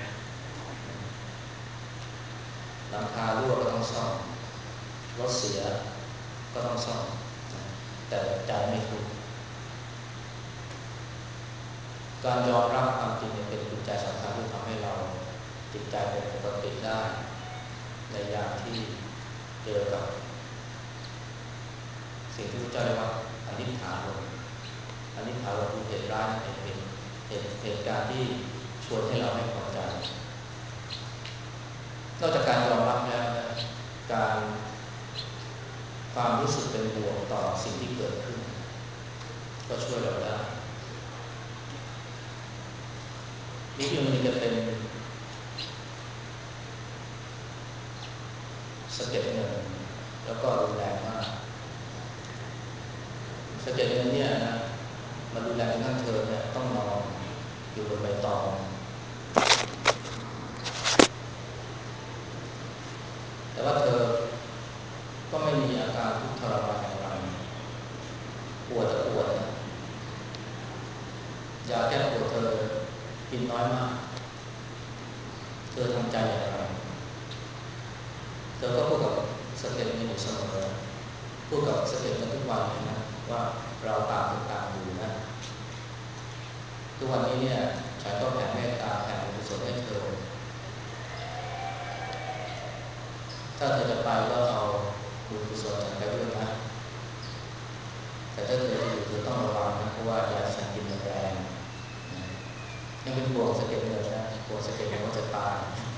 หลังคารั่วก็ต้องซ่อมรถเสียก็ต้องซ่อมแต่ใจไม่ทุกข์การยอมรับความจริงเป็นกุญแจสำคัญที่ทำให้เราจิตใจเป็นปกติได้ในยามที่เจอกับสิ่งที่พระเจ้าเรียกว่าอนิจฐาลมอนิจฐาลมคือเหตุร้ายเหตุเหตุเหตุการณ์ที่ชวนให้เราไม่พอใจนอกจากการยอมรับแล้วนะการความรู้สึกเป็นบวกต่อสิ่งที่เกิดขึ้นก็ช่วยเราได้นี่ที่มันจะเป็นสะเก็ดเงินแล้วก็รุนแรงมากสะเก็ดเงินเนี่ยนะมันรุนแรงจนทั้งเธอเนี่ยต้องนอนอยู่บนใบตองแต่ว่าเธอก็ไม่มีอาการทุกข์ทรมานอย่างไรปวดก็ปวดนะยาแก้ปวดเธอกินน้อยมากเธอทำใจอย่างไรเธอก็พูดกับสะเก็ดเงินอยู่เสมอพูดกับสะเก็ดเงินทุกวันเลยนะว่าเราตามต่างอยู่นะทุกวันนี้เนี่ยฉันก็แผ่เมตตาแผ่บุญกุศลให้เธอถ้าเธอจะไปก็เอาบุญกุศลฉันไปด้วยนะแต่ถ้าเธอจะอยู่เธอต้องระวังนะเพราะว่ายาฉันกินมันแรงนะยังเป็นห่วงสะเก็ดเงินนะห่วงสะเก็ดเงินว่าจะตาย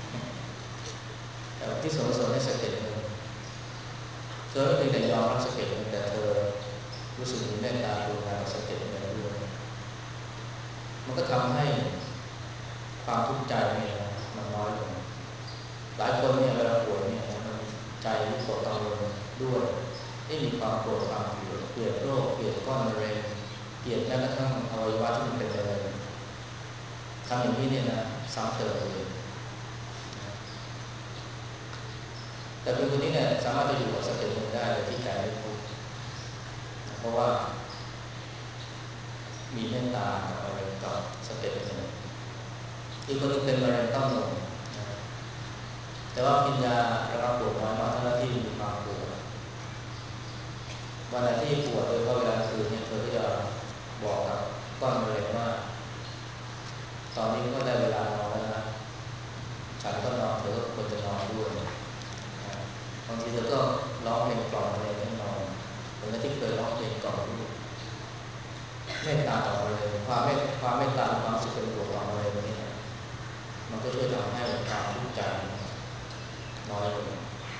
แต่ที่สวนสวนให้สะเก็ดเงินเธอไม่เพียงแต่ยอมรับสะเก็ดเงินแต่เธอรู้สึกมีเมตตากรุณาต่อสะเก็ดเงินด้วยมันก็ทำให้ความทุกข์ใจเนี่ยมันน้อยลงหลายคนเนี่ยเวลาป่วยเนี่ยมันใจวิตกกังวลด้วยที่มีความโกรธความเกลียดเกลียดโรคเกลียดก้อนมะเร็งเกลียดแม้กระทั่งอวัยวะที่มันเป็นมะเร็งทำอย่างนี้เนี่ยนะซ้ำเติมเลยแต่คนคนนี้เนี่ยสามารถจะอยู่กับสติมันได้โดยที่ใจไม่ทุกข์เพราะว่ามีเมตตากับอะไรกับสติมันอีกคนนึงเป็นมะเร็งเต้านมแต่ว่ากินยาระงับปวดน้อยมากทั้งที่มีความปวดวันไหนที่ปวดโดยเฉพาะเวลาคืนเนี่ยเธอก็จะบอกกับก้อนมะเร็งว่าตอนนี้ก็ได้เวลานอนแล้วนะฉันก็นอนเธอก็ควรจะนอนด้วยบางทีเธอก็ร้องเพลงกล่อมมะเร็งให้นอนเหมือนที่เคยร้องเพลงกล่อมลูกเมตตาต่อมะเร็งความเมตความเมตตาความสุขเป็นตัวต่อมะเร็งนี่มันก็ช่วยทำให้ความทุกข์ใจน้อยลง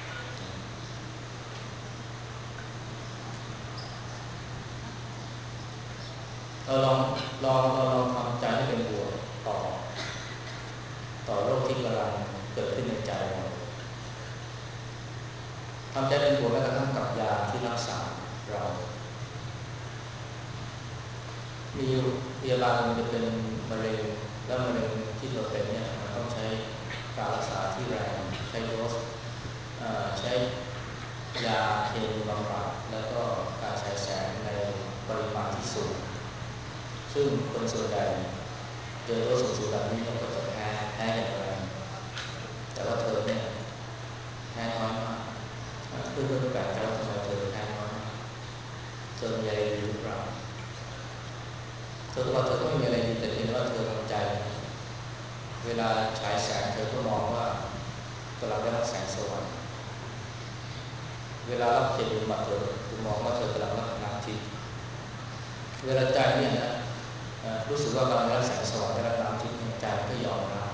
เราลองลองเราลองทำใจให้เป็นบวกต่อต่อโรคที่กำลังเกิดขึ้นในใจเราทำใจเป็นบวกแม้กระทั่งกับยาที่รักษาเรามีพยาบาลมันจะเป็นมะเร็งแล้วมะเร็งที่เราเป็นเนี่ยมันต้องใช้การรักษาที่แรงใช้โดสใช้ยาเคมีบำบัดแล้วก็การฉายแสงในปริมาณที่สูงซึ่งคนส่วนใหญ่เจอโรคสูงๆแบบนี้ก็จะแพ้แพ้อย่างแรงแต่ว่าเธอเนี่ยแพ้น้อยมากเพื่อนๆแปลกใจว่าทำไมเธอแพ้น้อยมากเธอมีอะไรดีหรือเปล่าเธอบอกเธอก็ไม่มีอะไรดีแต่เพียงว่าเธอทำใจเวลาฉายแสงเธอก็มองว่ากำลังได้รับแสงสว่างเวลารับเขียนบนบัตรเธอคุณมองว่าเธอกำลังรับน้ำทิพย์เวลาใจเนี่ยนะรู้สึกว่ากำลังได้รับแสงสว่างได้รับน้ำทิพย์ใจก็ยอมรับ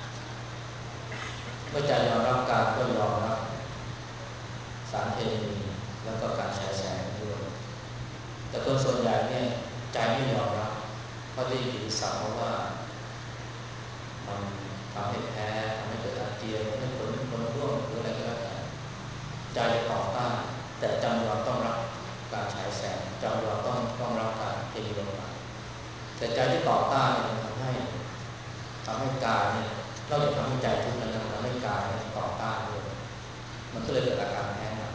เมื่อใจยอมรับการก็ยอมรับสารเคมีแล้วก็การฉายแสงด้วยแต่คนส่วนใหญ่เนี่ยใจไม่ยอมรับเพราะได้ยินศัพท์เพราะว่ามันทำให้แพ้ทำให้เกิดอาเจียนทำให้ผลผลร่วงหรืออะไรก็แล้วแต่ใจต่อต้านแต่จำยอมต้องรับการฉายแสงจำยอมต้องต้องรับการเคมีบำบัดแต่ใจที่ต่อต้านเนี่ยมันทำให้ทำให้กายเนี่ยนอกจากทำให้ใจทุกข์แล้วนะทำให้กายเนี่ยต่อต้านด้วยมันก็เลยเกิดอาการแพ้หนัก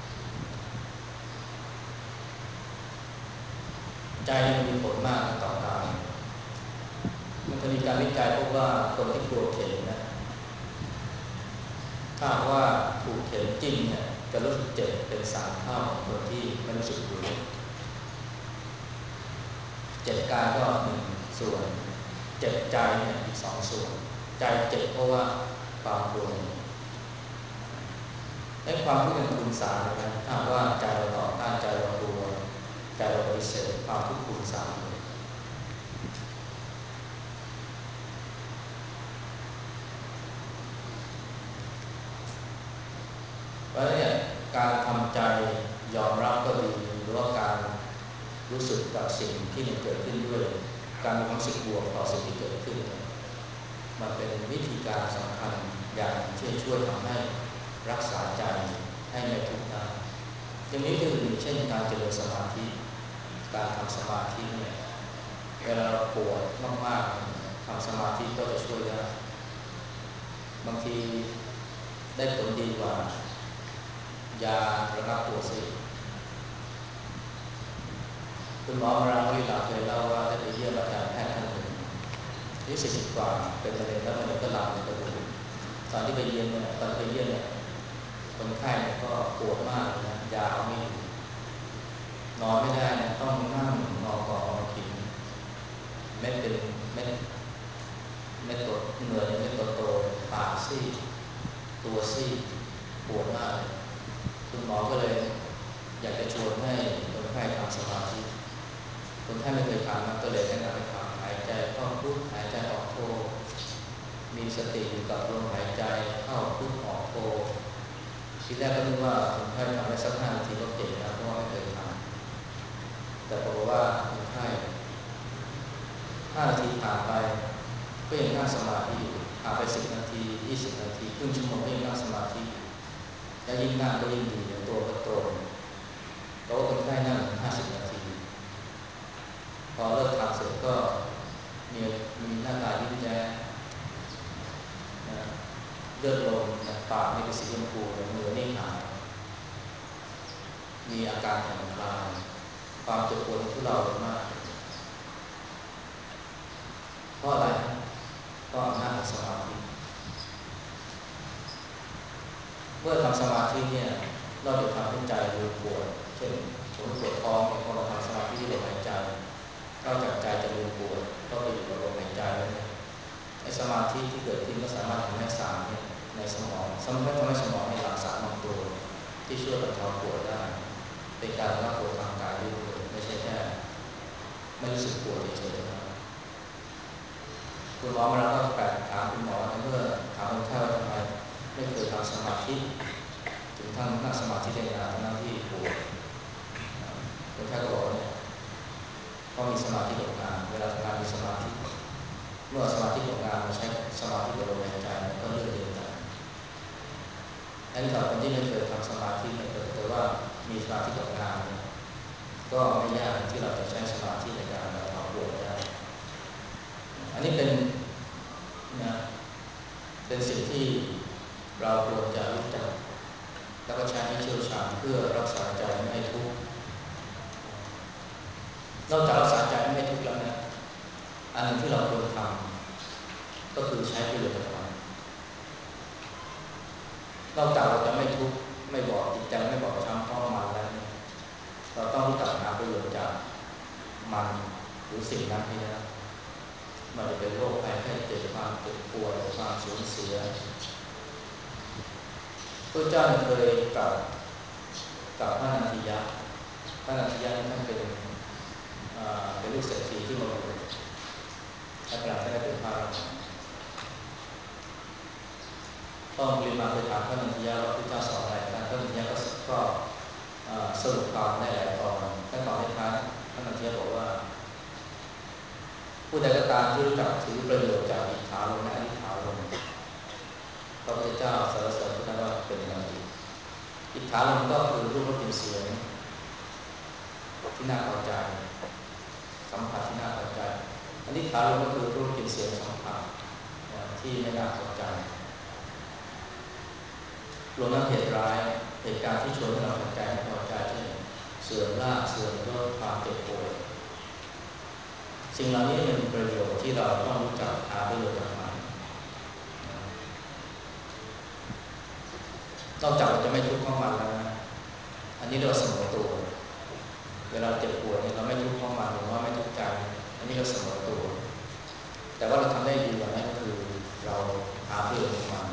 ใจมันมีผลมากต่อกายมันจะมีการวิจัยพบว่าคนที่ปวดเข็มนะถ้าว่าถูกเข็มจิ้มเนี่ยจะรู้สึกเจ็บเป็นสามเท่าของคนที่ไม่รู้สึกปวดเจ็บกายก็หนึ่งส่วนเจ็บใจเนี่ยอีกสองส่วนใจเจ็บเพราะว่าความกลัวให้ความทุกข์เป็นคูณสามเลยนะถ้าว่าใจเราต่อต้านใจเรากลัวใจเราปฏิเสธความทุกข์คูณสามเลยเพราะฉะนั้นเนี่ยการทำใจยอมรับก็ดีหรือว่าการรู้สึกกับสิ่งที่มันเกิดขึ้นด้วยการมีความรู้สึกบวกต่อสิ่งที่เกิดขึ้นมันเป็นวิธีการสำคัญอย่างที่ช่วยทำให้รักษาใจให้ไม่ทุกข์ได้อย่างนี้คือเช่นการเจริญสมาธิการทำสมาธิเนี่ยเวลาเราปวดมากๆทำสมาธิก็จะช่วยได้บางทีได้ผลดีกว่ายาระงับปวดสิคุณหมอมาราวิลาเคยเล่าว่าได้ไปเยี่ยมอาจารย์แพทย์ท่านหนึ่งอายุสี่สิบกว่าเป็นมะเร็งแล้วมะเร็งก็ลามไปกระดูกตอนที่ไปเยี่ยมเนี่ยตอนไปเยี่ยมเนี่ยคนไข้เนี่ยก็ปวดมากเลยนะยาเอาไม่อยู่นอนไม่ได้นะต้องนั่งนอนกอดนอนพิงเม็ดเป็นเม็ดเม็ดตัวเหงื่อเนี่ยเม็ดตัวโตปากซี่ตัวซี่ปวดมากเลยคุณหมอก็เลยอยากจะชวนให้คนไข้ทำสมาธิคนไข้ไม่เคยทำนะก็เลยแนะนำให้ทำหายใจเข้าพุทหายใจออกโททีแรกก็นึกว่าคนไข้ทำได้สักห้านาทีก็เก่งนะเพราะว่าไม่เคยทำแต่ปรากฏว่าคนไข้ห้านาทีผ่านไปก็ยังนั่งสมาธิอยู่ผ่านไปสิบนาทียี่สิบนาทีครึ่งชั่วโมงก็ยังนั่งสมาธิและยิ่งนั่งก็ยิ่งดีตัวก็โตโตคนไข้นั่งห้าสิบนาทีพอเลิกทำเสร็จก็มีมีหน้าตายิ้มแย้มนะเลือดลมนะปากนี่เป็นสีชมพูเหมือนนี่หายมีอาการผ่อนคลายความเจ็บปวดทุเลาลงมากเพราะอะไรเพราะอำนาจของสมาธิเมื่อทำสมาธิเนี่ยนอกจากทำให้ใจลืมปวดเช่นสมมติปวดท้องเนี่ยพอเราทำสมาธิที่ลมหายใจนอกจากใจจะลืมปวดก็ไปอยู่กับลมหายใจแล้วเนี่ยไอ้สมาธิที่เกิดขึ้นก็สามารถทำให้สารเนี่ยในสมองสามารถทำให้สมองในหลั่งสารบางตัวที่ช่วยบรรเทาปวดได้เป็นการรับปวดทางกายด้วยไม่ใช่แค่ไม่รู้สึกปวดเฉยๆนะคุณหมอมาแล้วก็แปลถามคุณหมอเมื่อถามคนไข้ว่าทำไมไม่เคยทำสมาธิถึงทั้งนั่งสมาธิได้นานทั้งที่ปวดคนไข้ก็บอกว่าเนี่ยเพราะมีสมาธิกับงานเวลาทำงานมีสมาธิเมื่อสมาธิกับงานมาใช้สมาธิกับลมหายใจมันก็เลื่อนเดียวกันอันนี้สำหรับคนที่ไม่เคยทำสมาธิเนี่ยแต่ว่ามีสมาธิกับงานเนี่ยก็ไม่ยากที่เราจะใช้สมาธิในการบรรเทาปวดได้อันนี้เป็นนะเป็นสิ่งที่เราควรจะรู้จักแล้วก็ใช้ให้เชี่ยวชาญเพื่อรักษาใจไม่ให้ทุกข์นอกจากรักษาใจไม่ให้ทุกข์แล้วนะอันนึงที่เราควรทำก็คือใช้ประโยชน์จากมันนอกจากเราจะไม่ทุกข์ไม่บอกจิตใจไม่บอกช้ำเพราะมันแล้วเนี่ยเราต้องรู้จักหาประโยชน์จากมันหรือสิ่งนั้นให้ได้มันจะเป็นโรคภัยไข้เจ็บความเจ็บป่วยความสูญเสียพระเจ้าเคยกล่าวกับพระนันทิยะพระนันทิยะท่านเป็นเป็นลูกเศรษฐีที่มาบวชและกลับได้เป็นพระอรหันต์ตอนเรียนมาไปถามพระนันทิยะว่าพระเจ้าสอนอะไรท่านพระนันทิยะก็ก็สรุปความได้หลายตอนขั้นตอนท้ายพระนันทิยะบอกว่าผู้ใดก็ตามที่รู้จักถือประโยชน์จากอิทธาลมและอนิถาลมพระพุทธเจ้าสรรเสริญท่านว่าเป็นบัณฑิตอิทธาลมก็คือรูปรสกลิ่นเสียงที่น่าพอใจสัมผัสที่น่าพอใจอนิถาลมก็คือรูปกลิ่นเสียงสัมผัสที่ไม่น่าพอใจรวมทั้งเหตุร้ายเหตุการณ์ที่ชวนให้เราทำใจไม่พอใจเช่นเสื่อมลาภเสื่อมยศความเจ็บปวดสิ่งเหล่านี้เป็นประโยชน์ที่เราต้องรู้จักหาประโยชน์จากมันนอกจากเราจะไม่ทุกข์เพราะมันแล้วนะอันนี้เราเสมอตัวเวลาเจ็บปวดเนี่ยเราไม่ทุกข์เพราะมันหรือว่าไม่ทุกข์ใจอันนี้เราเสมอตัวแต่ว่าเราทำได้ดีกว่านั้นก็คือเราหาประโยชน์จากมัน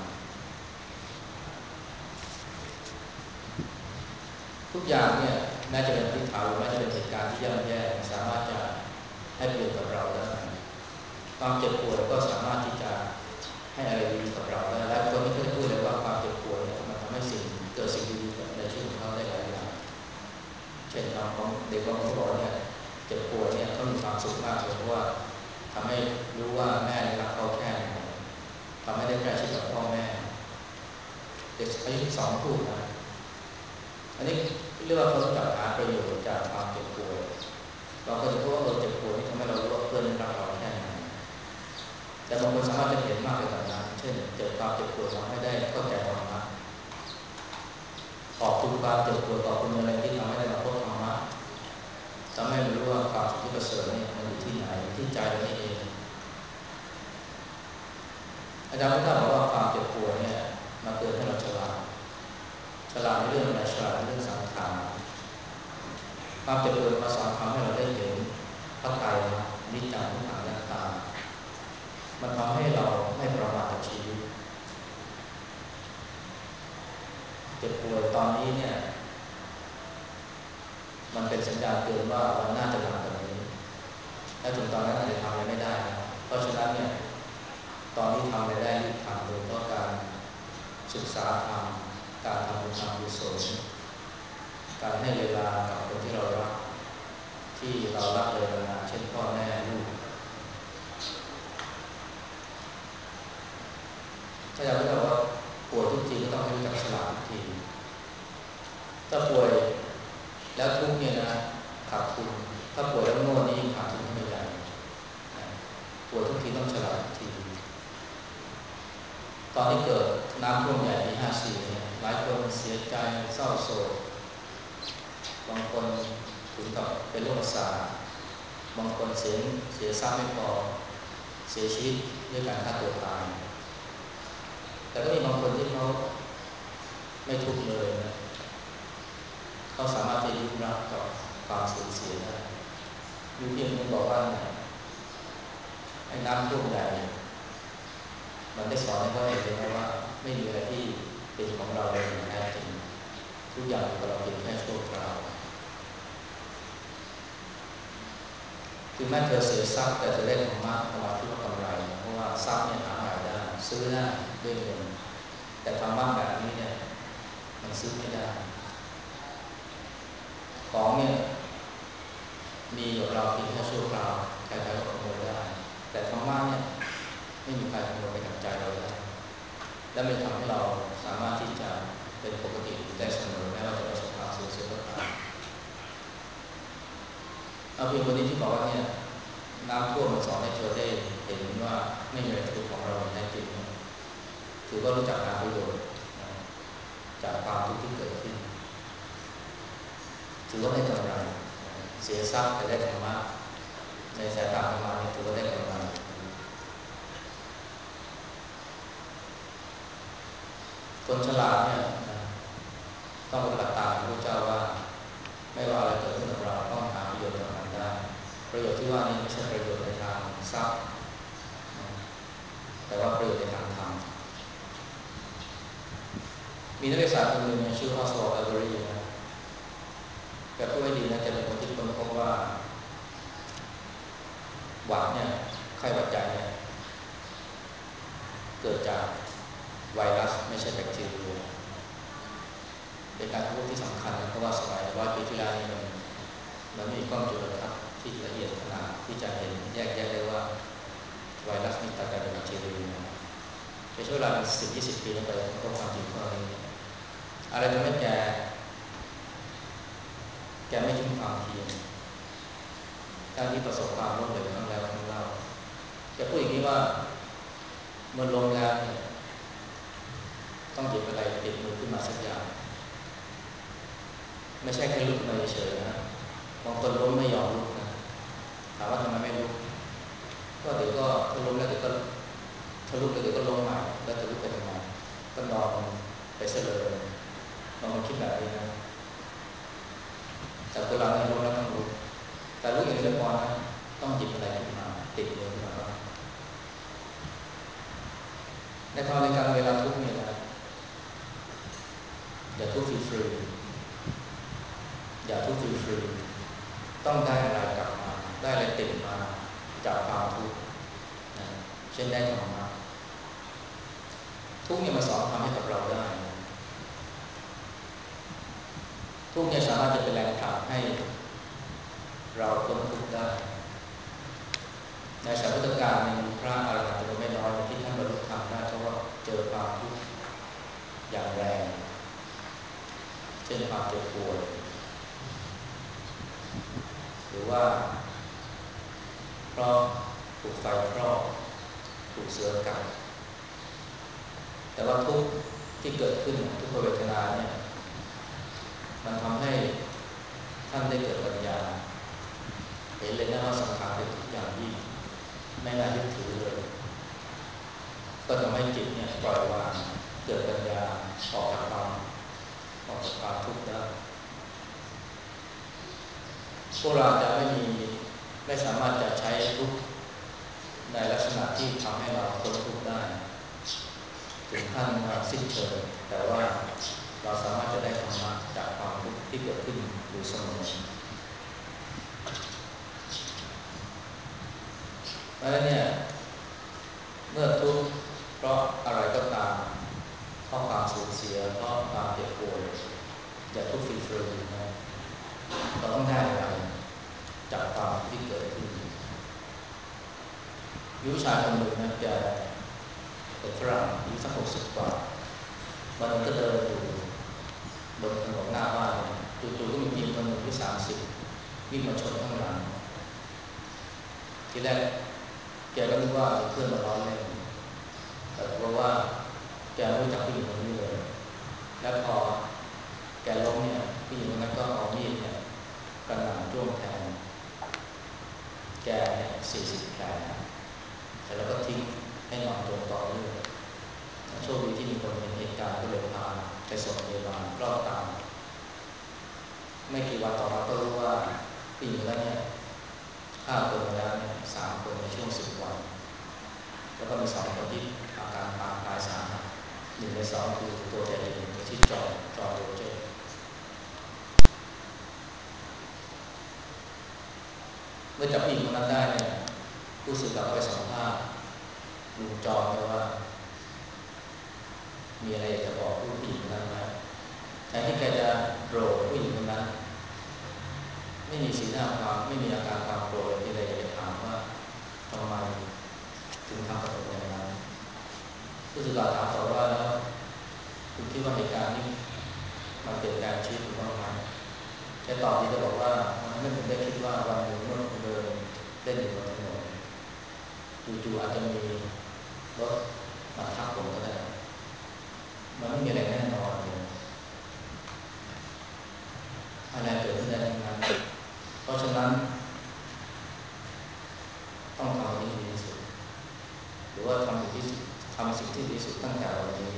ทุกอย่างเนี่ยแม้จะเป็นทิฏฐานหรือแม้จะเป็นเหตุการณ์ที่ย่ำแย่สามารถจะให้ประโยชน์กับเราได้ความเจ็บปวดก็สามารถที่จะให้อะไรดีกับเราได้และคนที่เคยพูดเลยว่าความเจ็บปวดเนี่ยมันทำให้สิ่งเกิดสิ่งดีๆในชีวิตของเขาได้หลายอย่างเช่นน้องเด็กบางคนบอกเนี่ยเจ็บปวดเนี่ยเขามีความสุขมากเลยเพราะว่าทำให้รู้ว่าแม่รักเขาแค่ไหนทำให้ได้ใกล้ชิดกับพ่อแม่เด็กอายุสิบสองพูดนะอันนี้เรียกว่าเขารู้จักหาประโยชน์จากความเจ็บปวดเราก็จะพบว่าเราเจ็บปวดนี่ทำให้เรารู้ว่าเพื่อนรักเราแค่ไหนแต่บางคนสามารถจะเห็นมากไปกว่านั้นเช่นเจ็บความเจ็บปวดทำให้ได้เข้าใจธรรมะขอบคุณความเจ็บปวดขอบคุณอะไรที่ทำให้ได้มาพบธรรมะทำให้รู้ว่าความสุขที่ประเสริฐนี่มันอยู่ที่ไหนที่ใจเรานี่เองอาจารย์พุทธาบอกว่าความเจ็บปวดเนี่ยมาเตือนให้เราฉลาดฉลาดในเรื่องอะไรฉลาดในเรื่องสังขารความเจ็บปวดมาสอนทำให้เราได้เห็นพระไตรลักษณ์อนิจจังทุกขังอนัตตามันทำให้เราไม่ประมาทกับชีวิตเจ็บป่วยตอนนี้เนี่ยมันเป็นสัญญาณเตือนว่าวันหน้าจะหนักกว่านี้ถ้าถึงตอนนั้นอาจจะทำอะไรไม่ได้นะเพราะฉะนั้นเนี่ยตอนนี้ทำอะไรได้รีบทำโดยเพราะการศึกษาธรรมการทำบุญทำกุศลการให้เวลากับคนที่เรารักที่เรารักเลยนานเช่นพ่อแม่ลูกถ้าอยากจะบอกว่าป่วยทุกทีก็ต้องให้รู้จักสละทุกทีถ้าป่วยแล้วทุกเนี่ยนะขาดทุนถ้าป่วยแล้วโง่นี่ยิ่งขาดทุนขึ้นมาใหญ่ป่วยทุกทีต้องฉลาดทุกทีตอนที่เกิดน้ำท่วมใหญ่ปีห้าสี่เนี่ยหลายคนเสียใจเศร้าโศกบางคนถึงกับเป็นโรคประสาทบางคนเสียเสียทรัพย์ไม่พอเสียชีวิตด้วยการฆ่าตัวตายแต่ก็มีบางคนที่เขาไม่ทุกข์เลยนะเขาสามารถที่จะยิ้มรับกับความสูญเสียได้มีเพียงคนบอกว่าเนี่ยไอ้น้ำท่วมใหญ่มันได้สอนให้เขาเห็นเลยนะว่าไม่มีอะไรที่เป็นของเราเลยแท้จริงทุกอย่างอยู่กับเราเพียงแค่ชั่วคราวถึงแม้เธอเสียทรัพย์แต่เธอได้ธรรมะธรรมะที่ว่ากำไรเพราะว่าทรัพย์เนี่ยหาใหม่ได้ซื้อได้ด้วยเงินแต่ธรรมะแบบนี้เนี่ยมันซื้อไม่ได้ของเนี่ยมีอยู่เราเพียงแค่ชั่วคราวใครๆก็ขโมยได้แต่ธรรมะเนี่ยไม่มีใครขโมยไปจากใจเราได้และมันทำให้เราสามารถที่จะเป็นปกติได้เสมอแม้ว่าจะประสบความสูญเสียก็ตามเอาเพียงวันนี้ที่บอกว่าเนี่ยน้ำท่วมมันสอนให้เธอได้เห็นว่าไม่มีอะไรเป็นของเราแท้จริงถือว่ารู้จักหาประโยชน์จากความทุกข์ที่เกิดขึ้นถือว่าได้กำไรเสียทรัพย์แต่ได้ธรรมะในสายตาธรรมะนี่ถือว่าได้กำไรคนฉลาดเนี่ยต้องปฏิบัติตามพระเจ้าว่าไม่ว่าอะไรเกิดขึ้นกับเราต้องหาประโยชน์จากมันได้ประโยชน์ที่ว่านี้ไม่ใช่ประโยชน์ในทางทรัพย์แต่ว่าประโยชน์ในทางธรรมมีนักวิทยาศาสตร์คนหนึ่งชื่อออสวอลด์ อัลเบอรีนะแกพูดไว้ดีนะแกเป็นคนที่ค้นพบว่าหวัดเนี่ยไข้หวัดใหญ่เนี่ยเกิดจากไวรัสไม่ใช่แบคทีเรียเป็นการค้นพบที่สำคัญนะเพราะว่าสมัยร้อยปีที่แล้วนี่มันมันไม่มีกล้องจุลทรรศน์ที่ละเอียดขนาดที่จะเห็นแยกแยะได้ว่าไวรัสนี่ตายจากแบคทีเรียในช่วงเวลาสิบยี่สิบปีนั้นไปค้นพบความจริงข้อนี้อะไรทำให้แกแกไม่ทิ้งความเพียรการที่ประสบความล้มเหลวครั้งแล้วครั้งเล่าแกพูดอย่างนี้ว่าเมื่อล้มแล้วเนี่ยต้องหยิบอะไรติดมือขึ้นมาสักอย่างไม่ใช่แค่ลุกมาเฉยๆนะบางคนล้มไม่ยอมลุกนะถามว่าทำไมไม่ลุกก็เดี๋ยวก็ถ้าล้มแล้วเดี๋ยวก็ถ้าลุกแล้วเดี๋ยวก็ล้มใหม่แล้วจะลุกไปทำไมก็นอนไปเสลยบางคนคิดแบบนี้นะแต่คนเราเนี่ยล้มแล้วต้องลุกแต่ลุกอย่างนี้ไม่พอนะต้องหยิบอะไรขึ้นมาติดมือขึ้นมาบ้างในทางในการเวลาทุกเนี่ยนะอย่าทุกข์ฟรีๆอย่าทุกข์ฟรีๆต้องได้อะไรกลับมาได้อะไรติดมาจากความทุกข์นะเช่นได้ธรรมะทุกเนี่ยมาสอนทำให้กับเราได้ทุกเนี่ยสามารถจะเป็นแรงผลักให้เราพ้นทุกข์ได้ในสายพุทธการมีพระอรหันต์จำนวนไม่น้อยที่ท่านบรรลุธรรมได้เพราะว่าเจอความทุกข์อย่างแรงเช่นความเจ็บป่วยหรือว่าเพราะถูกไฟคลอกถูกเสือกัดแต่ว่าทุกข์ที่เกิดขึ้นทุกขเวทนาเนี่ยมันทำให้ท่านได้เกิดปัญญาเห็นเลยนะว่าสังขารเป็นทุกอย่างยิ่งไม่น่ายึดถือเลยก็ทำให้จิตเนี่ยปล่อยวางเกิดปัญญาออกจากความออกจากความทุกข์ได้พวกเราจะไม่มีไม่สามารถจะใช้ทุกข์ในลักษณะที่ทำให้เราพ้นทุกข์ได้ถึงขั้นว่าสิ้นเชิงแต่ว่าเราสามารถจะได้ธรรมะจากความทุกข์ที่เกิดขึ้นอยู่เสมอเพราะฉะนั้นเนี่ยเมื่อทุกข์เพราะอะไรก็ตามเพราะความความสูญเสียเพราะความเจ็บป่วยอย่าทุกข์ฟรีๆนะเราต้องได้อะไรจากความที่เกิดขึ้นมีผู้ชายคนหนึ่งนะแกเป็นฝรั่งอายุสักหกสิบกว่าวันนึงก็เดินอยู่บนถนนหน้าบ้านจู่ๆก็มีผู้หญิงคนหนึ่งอายุสามสิบวิ่งมาชนข้างหลังทีแรกแกก็นึกว่าเพื่อนมาล้อเล่นแต่เพราะว่าแกไม่รู้จักผู้หญิงคนนี้เลยและพอแกล้มเนี่ยผู้หญิงคนนั้นก็เอามีดเนี่ยกระหน่ำจ้วงแทงแกเนี่ยสี่สิบแผลแต่แล้วก็ทิ้งให้นอนจมกองเลือดโชคดีที่มีคนเห็นเหตุการณ์ก็เลยพาไปส่งโรงพยาบาลรอดตายไม่กี่วันต่อมาก็รู้ว่าผู้หญิงคนนั้นเนี่ยฆ่าคนมาแล้วเนี่ยสามคนในช่วงสิบวันแล้วก็มีสองคนที่อาการปางตายสาหัสหนึ่งในสองคือตัวแกเองชื่อจอห์นจอห์นโรเจอร์เมื่อจับผู้หญิงคนนั้นได้เนี่ยผู้สื่อข่าวก็ไปสัมภาษณ์ลุงจอห์นเลยว่ามีอะไรอยากจะบอกผู้หญิงคนนั้นไหมแทนที่แกจะโกรธผู้หญิงคนนั้นไม่มีสีหน้าความไม่มีอาการความโกรธที่ใดอยากจะถามว่าทำไมถึงทำกับผมอย่างนั้นผู้สื่อข่าวถามต่อว่าแล้วคุณคิดว่าเหตุการณ์นี้มันเปลี่ยนแปลงชีวิตคุณบ้างไหมแกตอบดีจะบอกว่าไม่ผมได้คิดว่าวันหนึ่งเมื่อผมเดินเล่นอยู่บนถนนจู่ๆอาจจะมีรถมาทับผมก็ได้มันไม่มีอะไรแน่นอนเลยอะไรเกิดขึ้นได้ทั้งนั้นเพราะฉะนั้นต้องทำสิ่งที่ดีที่สุดหรือว่าทำสิ่งที่ทำสิ่งที่ดีที่สุดตั้งแต่วันนี้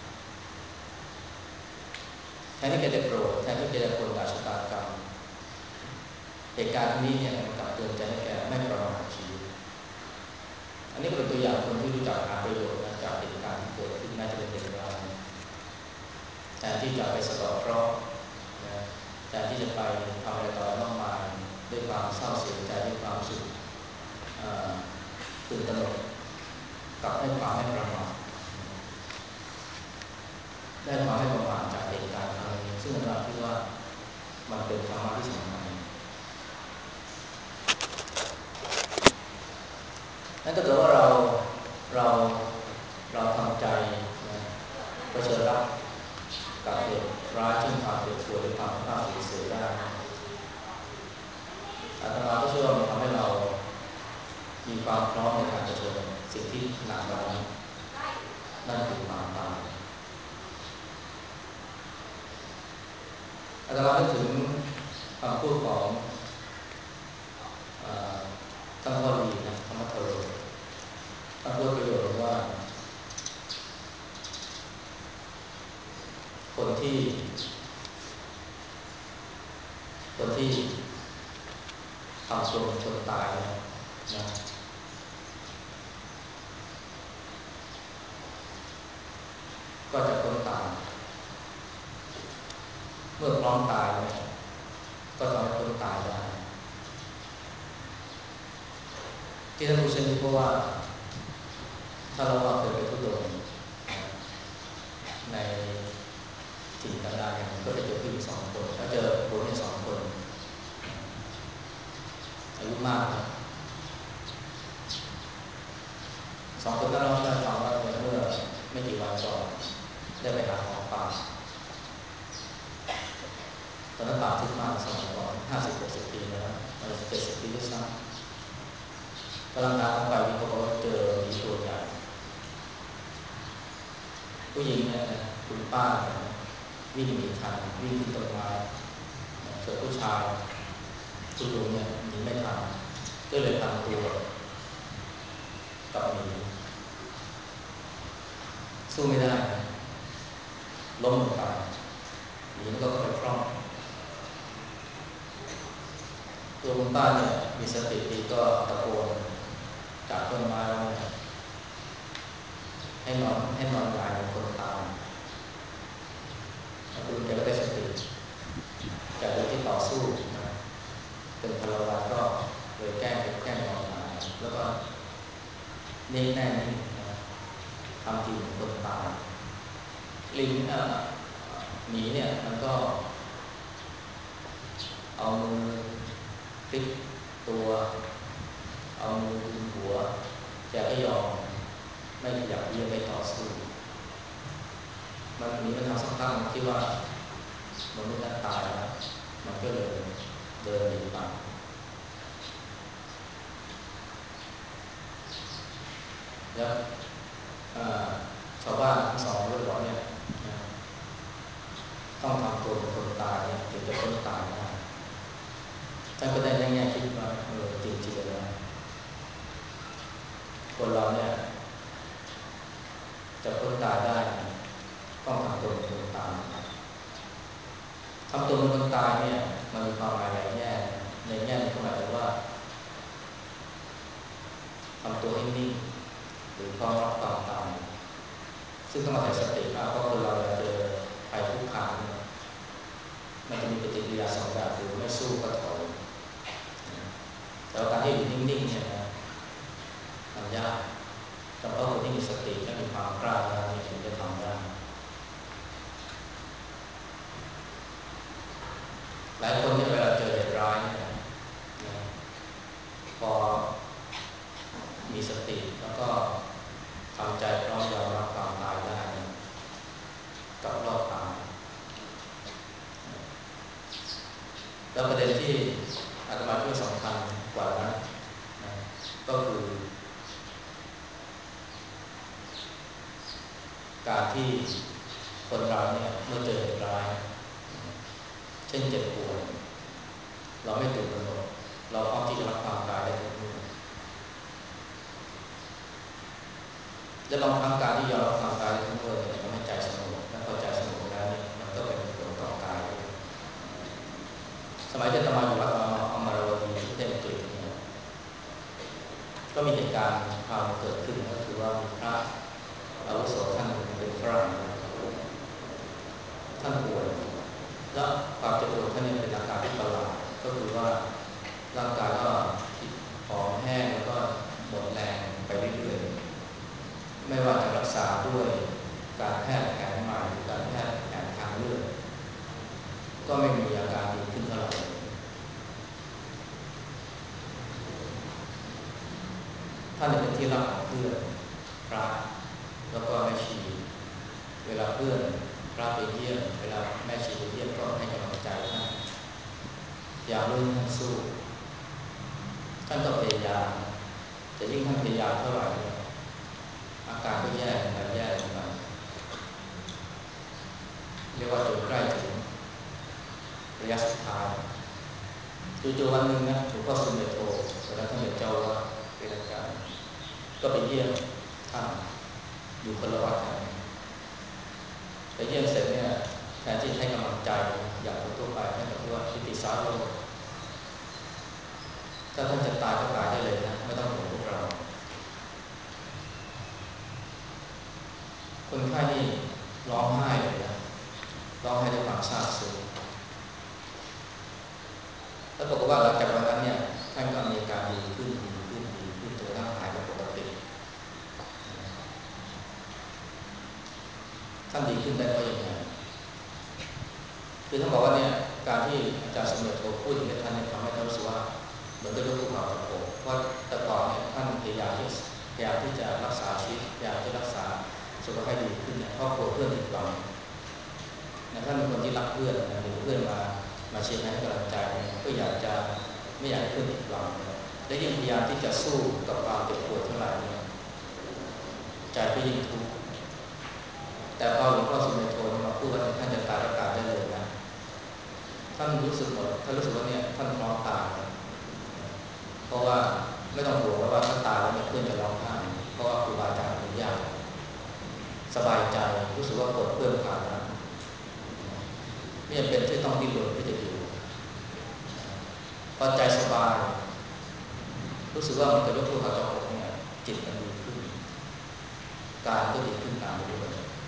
แทนที่แกจะโกรธแทนที่แกจะคนด่าชะตากรรมเหตุการณ์นี้เนี่ยมันกลับเตือนใจให้แกไม่ประมาทชีวิตอันนี้ก็เป็นตัวอย่างคนที่รู้จักหาประโยชน์จากเหตุการณ์ที่เกิดขึ้นแม้จะเป็นเหตุการณ์แทนที่จะไปสะเดาะเคราะห์นะแทนที่จะไปทำอะไรต่ออะไรมากมายด้วยความเศร้าเสียใจด้วยความรู้สึกตื่นตระหนกกลับให้ความไม่ประมาทได้ความไม่ประมาทจากเหตุการณ์ครั้งนี้ซึ่งอาจารย์คิดว่ามันเป็นธรรมะที่สำคัญนั่นถ้าเกิดว่าเราเราเราทำใจนะเผชิญรับกับเหตุร้ายเช่นความเจ็บป่วยหรือความพลาดสูญเสียได้อาตมาก็เชื่อว่ามันทำให้เรามีความพร้อมในการเผชิญสิ่งที่หนักกว่านั้นนั่นคือความตายอาตมาได้ถึงคำพูดของท่านพ่อรีนะธรรมทโรท่านพูดประโยชน์ว่าคนที่คนที่ทำตัวเป็นคนตายนะนะก็จะพ้นตายเมื่อพร้อมตายเนี่ยก็ทำให้พ้นตายได้ที่ท่านผู้เช่นนี้เพราะว่าถ้าเราว่าเคยไปทุดงในถิ่นกันดารแห่งก็ไปเจอผู้หญิงสองคนแล้วเจอบุรุษสองคนอายุมากนะสองคนนั้นเราได้ฟังว่าเมื่อไม่กี่วันก่อนได้ไปหาของป่าตอนนั้นป่าทึบมากสมัยก่อนห้าสิบหกสิบปีมาแล้วอาจจะเจ็ดสิบปีด้วยซ้ำกำลังหาของป่าที่เขาบอกว่าเจอมีตัวใหญ่ผู้หญิงเนี่ยนะคุณป้าวิ่งหนีทันวิ่งขึ้นต้นไม้ส่วนผู้ชายคุณลุงเนี่ยหนีไม่ทันก็เลยพันตัวกับหมีสู้ไม่ได้ล้มลงไปหมีมันก็ไปครอบตัวคุณป้าเนี่ยมีสติดีก็ตะโกนจากต้นไม้ว่าเนี่ยให้นอนให้นอนหงายเป็นคนตายแล้วคุณลุงแกก็ได้สติจากเรื่องที่ต่อสู้นะเป็นพลวันก็เลยแกล้งเป็นแกล้งนอนหงายแล้วก็นิ่งแน่นิ่งนะทำทีเหมือนคนตายลิงอ่ะหมีเนี่ยมันก็เอามือพลิกตัวเอามือกุมหัวแกก็ยอมไม่ขยับเยียไม่ต่อสู้มันหมีมันทำสักพักมันคิดว่ามนุษย์นั้นตายแล้วมันก็เลยเดินหนีไปแล้วชาวบ้านทั้งสองก็เลยบอกเนี่ยต้องทำตัวเป็นคนตายเนี่ยถึงจะพ้นตายได้ท่านก็ได้แง่คิดว่าเออจริงๆแล้วคนเราเนี่ยจะพ้นตายได้ต้องทำตัวเป็นคนตายทำตัวเป็นคนตายเนี่ยมันมีความหมายหลายแง่ในแง่นึงก็หมายถึงว่าทำตัวให้นิ่งหรือความรับความตายซึ่งต้องอาศัยสติมากเพราะคนเราเจอภัยคุกคามมันจะมีปฏิกิริยาสองแบบคือไม่สู้ก็ถอยแต่การที่อยู่นิ่งๆเนี่ยนะมันยากเฉพาะคนที่มีสติและมีความกล้าแล้วนี่ถึงจะทำได้หลายคนเนี่ยเวลาเจอเหตุร้ายเนี่ยพอมีสติแล้วก็ทำใจพร้อมยอมรับความตายได้กับรอดตายแล้วประเด็นที่อาตมาคิดว่าสำคัญกว่านั้นก็คือการที่คนเราเนี่ยเมื่อเจอเหตุร้ายเช่นเจ็บป่วยเราไม่ตื่นตระหนกเราพร้อมที่จะรับความตายได้ทุกเมื่อและบางครั้งการที่ยอมรับความตายได้ทุกเมื่อเนี่ยทำให้ใจสงบและพอใจสงบแล้วเนี่ยมันก็เป็นผลต่อกายด้วยสมัยที่อาตมาอยู่วัดอมรวดีที่ประเทศอังกฤษเนี่ยก็มีเหตุการณ์ความเกิดขึ้นก็คือว่ามีพระอาวุโสท่านเป็นฝรั่งท่านป่วยและความเจ็บปวดท่านเนี่ยเป็นอาการที่ประหลาดก็คือว่าร่างกายก็ผอมแห้งแล้วก็หมดแรงไปเรื่อยๆไม่ว่าจะรักษาด้วยการแพทย์แผนใหม่หรือการแพทย์แผนทางเลือกก็ไม่มีอาการดีขึ้นเท่าไหร่ท่านเป็นที่รักของเพื่อนพระแล้วก็แม่ชีเวลาเพื่อนพระไปเยี่ยมเวลาแม่ชีไปเยี่ยมก็ให้กำลังใจท่านอย่าลุกท่านสู้ท่านก็พยายามแต่ยิ่งท่านพยายามเท่าไหร่เนี่ยอาการก็แย่ลงไปแย่ลงไปเรียกว่าจนใกล้ถึงระยะสุดท้ายจู่ๆวันหนึ่งนะหลวงพ่อสุเมโธตอนนั้นท่านเป็นเจ้าว่าเป็นอาจารย์ก็ไปเยี่ยมท่านอยู่คนละวัดกันไปเยี่ยมเสร็จเนี่ยแทนที่ให้กำลังใจอย่างทั่วไปท่านก็พูดว่าอิติสาโรถ้าท่านจะตายก็ตายได้เลยนะไม่ต้องห่วงพวกเราคนไข้นี่ร้องไห้เลยนะร้องไห้ด้วยความซาบซึ้งแล้วบอกว่าหลังจากวันนั้นเนี่ยท่านก็มีอาการดีขึ้นดีขึ้นดีขึ้นจนกระทั่งหายเป็นปกติท่านดีขึ้นได้เพราะอย่างไรคือท่านบอกว่าเนี่ยการที่อาจารย์สมเด็จโตพูดอย่างนี้ท่านเนี่ยทำให้ท่านรู้สึกว่าเหมือนกับยกภูเขาจากอกเพราะแต่ก่อนเนี่ยท่านพยายามที่พยายามที่จะรักษาชีวิตพยายามที่รักษาสุขภาพดีขึ้นเนี่ยครอบครัวเพื่อนผิดหวังนะท่านเป็นคนที่รักเพื่อนนะมีเพื่อนมามาเชียร์ให้กำลังใจเนี่ยก็อยากจะไม่อยากให้เพื่อนผิดหวังและยิ่งพยายามที่จะสู้กับความเจ็บปวดเท่าไหร่เนี่ยใจก็ยิ่งทุกข์แต่พอหลวงพ่อสุเมโธมาพูดว่าท่านจะตายก็ตายได้เลยนะท่านรู้สึกหมดท่านรู้สึกว่าเนี่ยท่านพร้อมตายเพราะว่าไม่ต้องห่วงว่าถ้าตายแล้วเนี่ยเพื่อนจะร้องไห้เพราะว่าครูบาอาจารย์อนุญาตสบายใจรู้สึกว่าปลดเปลื้องภาระไม่จำเป็นที่ต้องดิ้นรนเพื่อจะอยู่พอใจสบายรู้สึกว่ามันกระยกภูเขาจากอกเนี่ยจิตมันดีขึ้นกายก็ดีขึ้นตามไปด้วย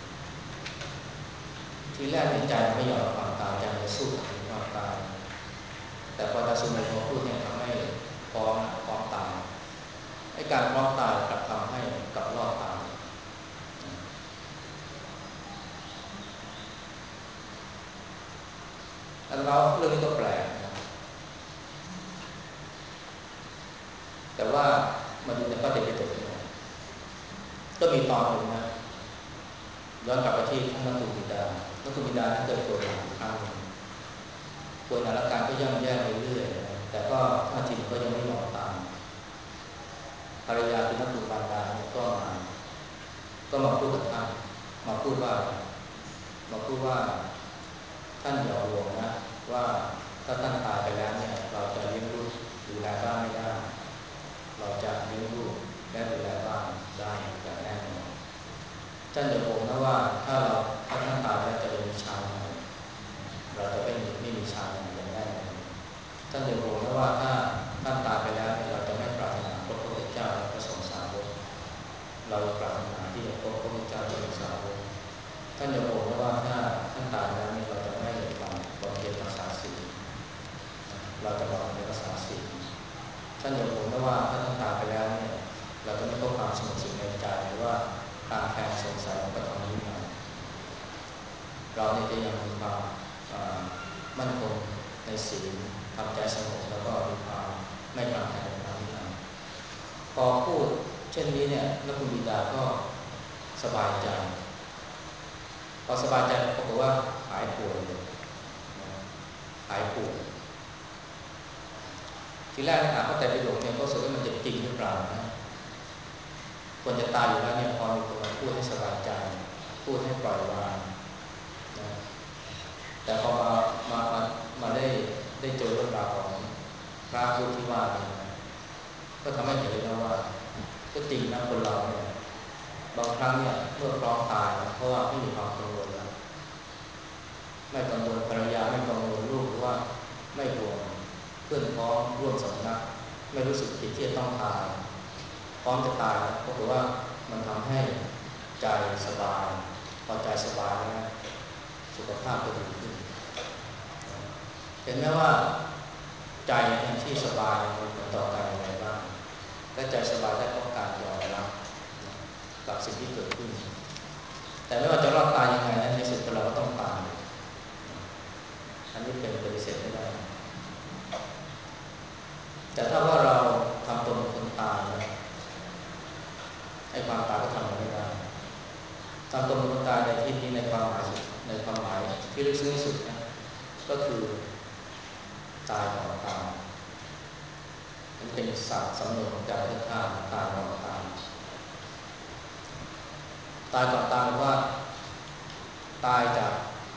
ทีแรกในใจไม่ยอมรับความตายใจมันสู้กับความตายแต่พออาจารย์สุเมโธพูดเนี่ยทำให้พร้อมพร้อมตายไอ้การพร้อมตายกลับทำให้กลับรอดตายอันเราเรื่องนี้ก็แปลกนะแต่ว่ามาดูในพระเดชพระคุณเนี่ยก็มีตอนหนึ่งนะย้อนกลับไปที่ท่านนักตุบิดานักตุบิดาท่านเกิดป่วยหนักครั้งหนึ่งป่วยหนักอาการก็ย่ำแย่ไปเรื่อยๆแต่ก็ท่าทีก็ยังไม่ยอมตามภรรยาคือนักตุบิดาเนี่ยก็มาก็มาพูดกับท่านมาพูดว่ามาพูดว่าท่านอย่าห่วงนะว่าถ้าท่านตายไปแล้วเนี่ยเราจะเลี้ยงลูกดูแลบ้านไม่ได้เราจะเลี้ยงลูกและดูแลบ้านได้อย่างแน่นอนท่านอย่าห่วงนะว่าถ้าเราถ้าท่านตายแล้วจะเป็นชาวไหนเราจะไม่มีไม่มีชาวไหนอย่างแน่นอนท่านอย่าห่วงนะว่าถ้าท่านตายไปแล้วเนี่ยเราจะไม่ปรารถนาพบพระพุทธเจ้าและพระสงฆ์สาวกเราปรารถนาที่จะพบพระพุทธเจ้าและพระสงฆ์สาวกท่านอย่าห่วงนะว่าถ้าท่านตายแล้วเนี่ยเราจะไม่บำบำเพ็ญรักษาศีลเราจะบำเพ็ญรักษาศีลท่านอย่าห่วงนะว่าถ้าท่านตายไปแล้วเนี่ยเราจะไม่พบความสงบสุขในใจหรือว่าการแคร์สงสัยของพระธรรมวินัยเราเนี่ยจะยังมีความมั่นคงในศีลทำใจสงบแล้วก็มีความไม่กำแพงในพระวินัยพอพูดเช่นนี้เนี่ยนักบุญบิดาก็สบายใจพอสบายใจปรากฏว่าหายป่วยเลยหายป่วยทีแรกอ่านพระไตรปิฎกเนี่ยก็รู้สึกว่ามันจะจริงหรือเปล่านะควรจะตายอยู่แล้วเนี่ยพอมีคนมาพูดให้สบายใจพูดให้ปล่อยวางนะแต่พอมามามามาได้ได้เจอเรื่องราวของพระรูปที่ว่าเนี่ยนะก็ทำให้เห็นเลยนะว่าก็จริงนะคนเราเนี่ยบางครั้งเนี่ยเมื่อพร้อมตายเพราะว่าไม่มีความกังวลแล้วไม่กังวลภรรยาไม่กังวลลูกหรือว่าไม่ห่วงเพื่อนพ้องร่วมสำนักไม่รู้สึกผิดที่จะต้องตายพร้อมจะตายแล้วเพราะว่ามันทำให้ใจสบายพอใจสบายแล้วนะสุขภาพก็ดีขึ้นเห็นไหมว่าใจที่สบายมีผลต่อการยังไงบ้างและใจสบายได้เพราะการยอมรับกับสิ่งที่เกิดขึ้นแต่ไม่ว่าจะรอดตายยังไงนะในสุดเราก็ต้องตายอันนี้เป็นปฏิเสธไม่ได้แต่ถ้าว่าเราทำตนเป็นคนตายนะไอ้ความตายก็ทำอะไรไม่ได้ทำตนเป็นคนตายในที่นี้ในความหมายในความหมายที่ลึกซึ้งที่สุดนะก็คือตายก่อนตายมันเป็นศัพท์สำนวนของการเลือกข้ามตายก่อนตายตายก่อนตายว่าตายจาก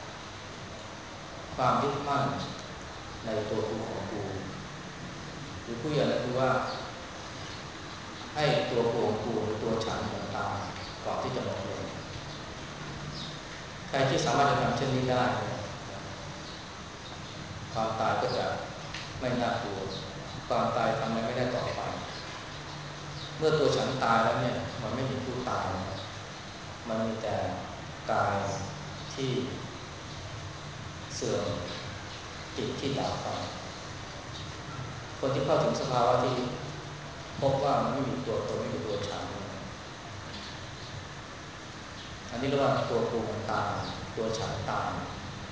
ความยึดมั่นในตัวกูของกูหรือผู้ใหญ่ก็คือว่าให้ตัวกูของกูหรือตัวฉันมันตายก่อนที่จะหมดลมใครที่สามารถจะทำเช่นนี้ได้ความตายก็จะไม่น่ากลัวความตายทำอะไรไม่ได้ต่อไปเมื่อตัวฉันตายแล้วเนี่ยมันไม่มีผู้ตายมันมีแต่กายที่เสื่อมจิตที่ดับไปคนที่เข้าถึงสภาวะที่พบว่ามันไม่มีตัวตนไม่มีตัวฉันอันนี้เรียกว่าตัวกูมันตายตัวฉันตาย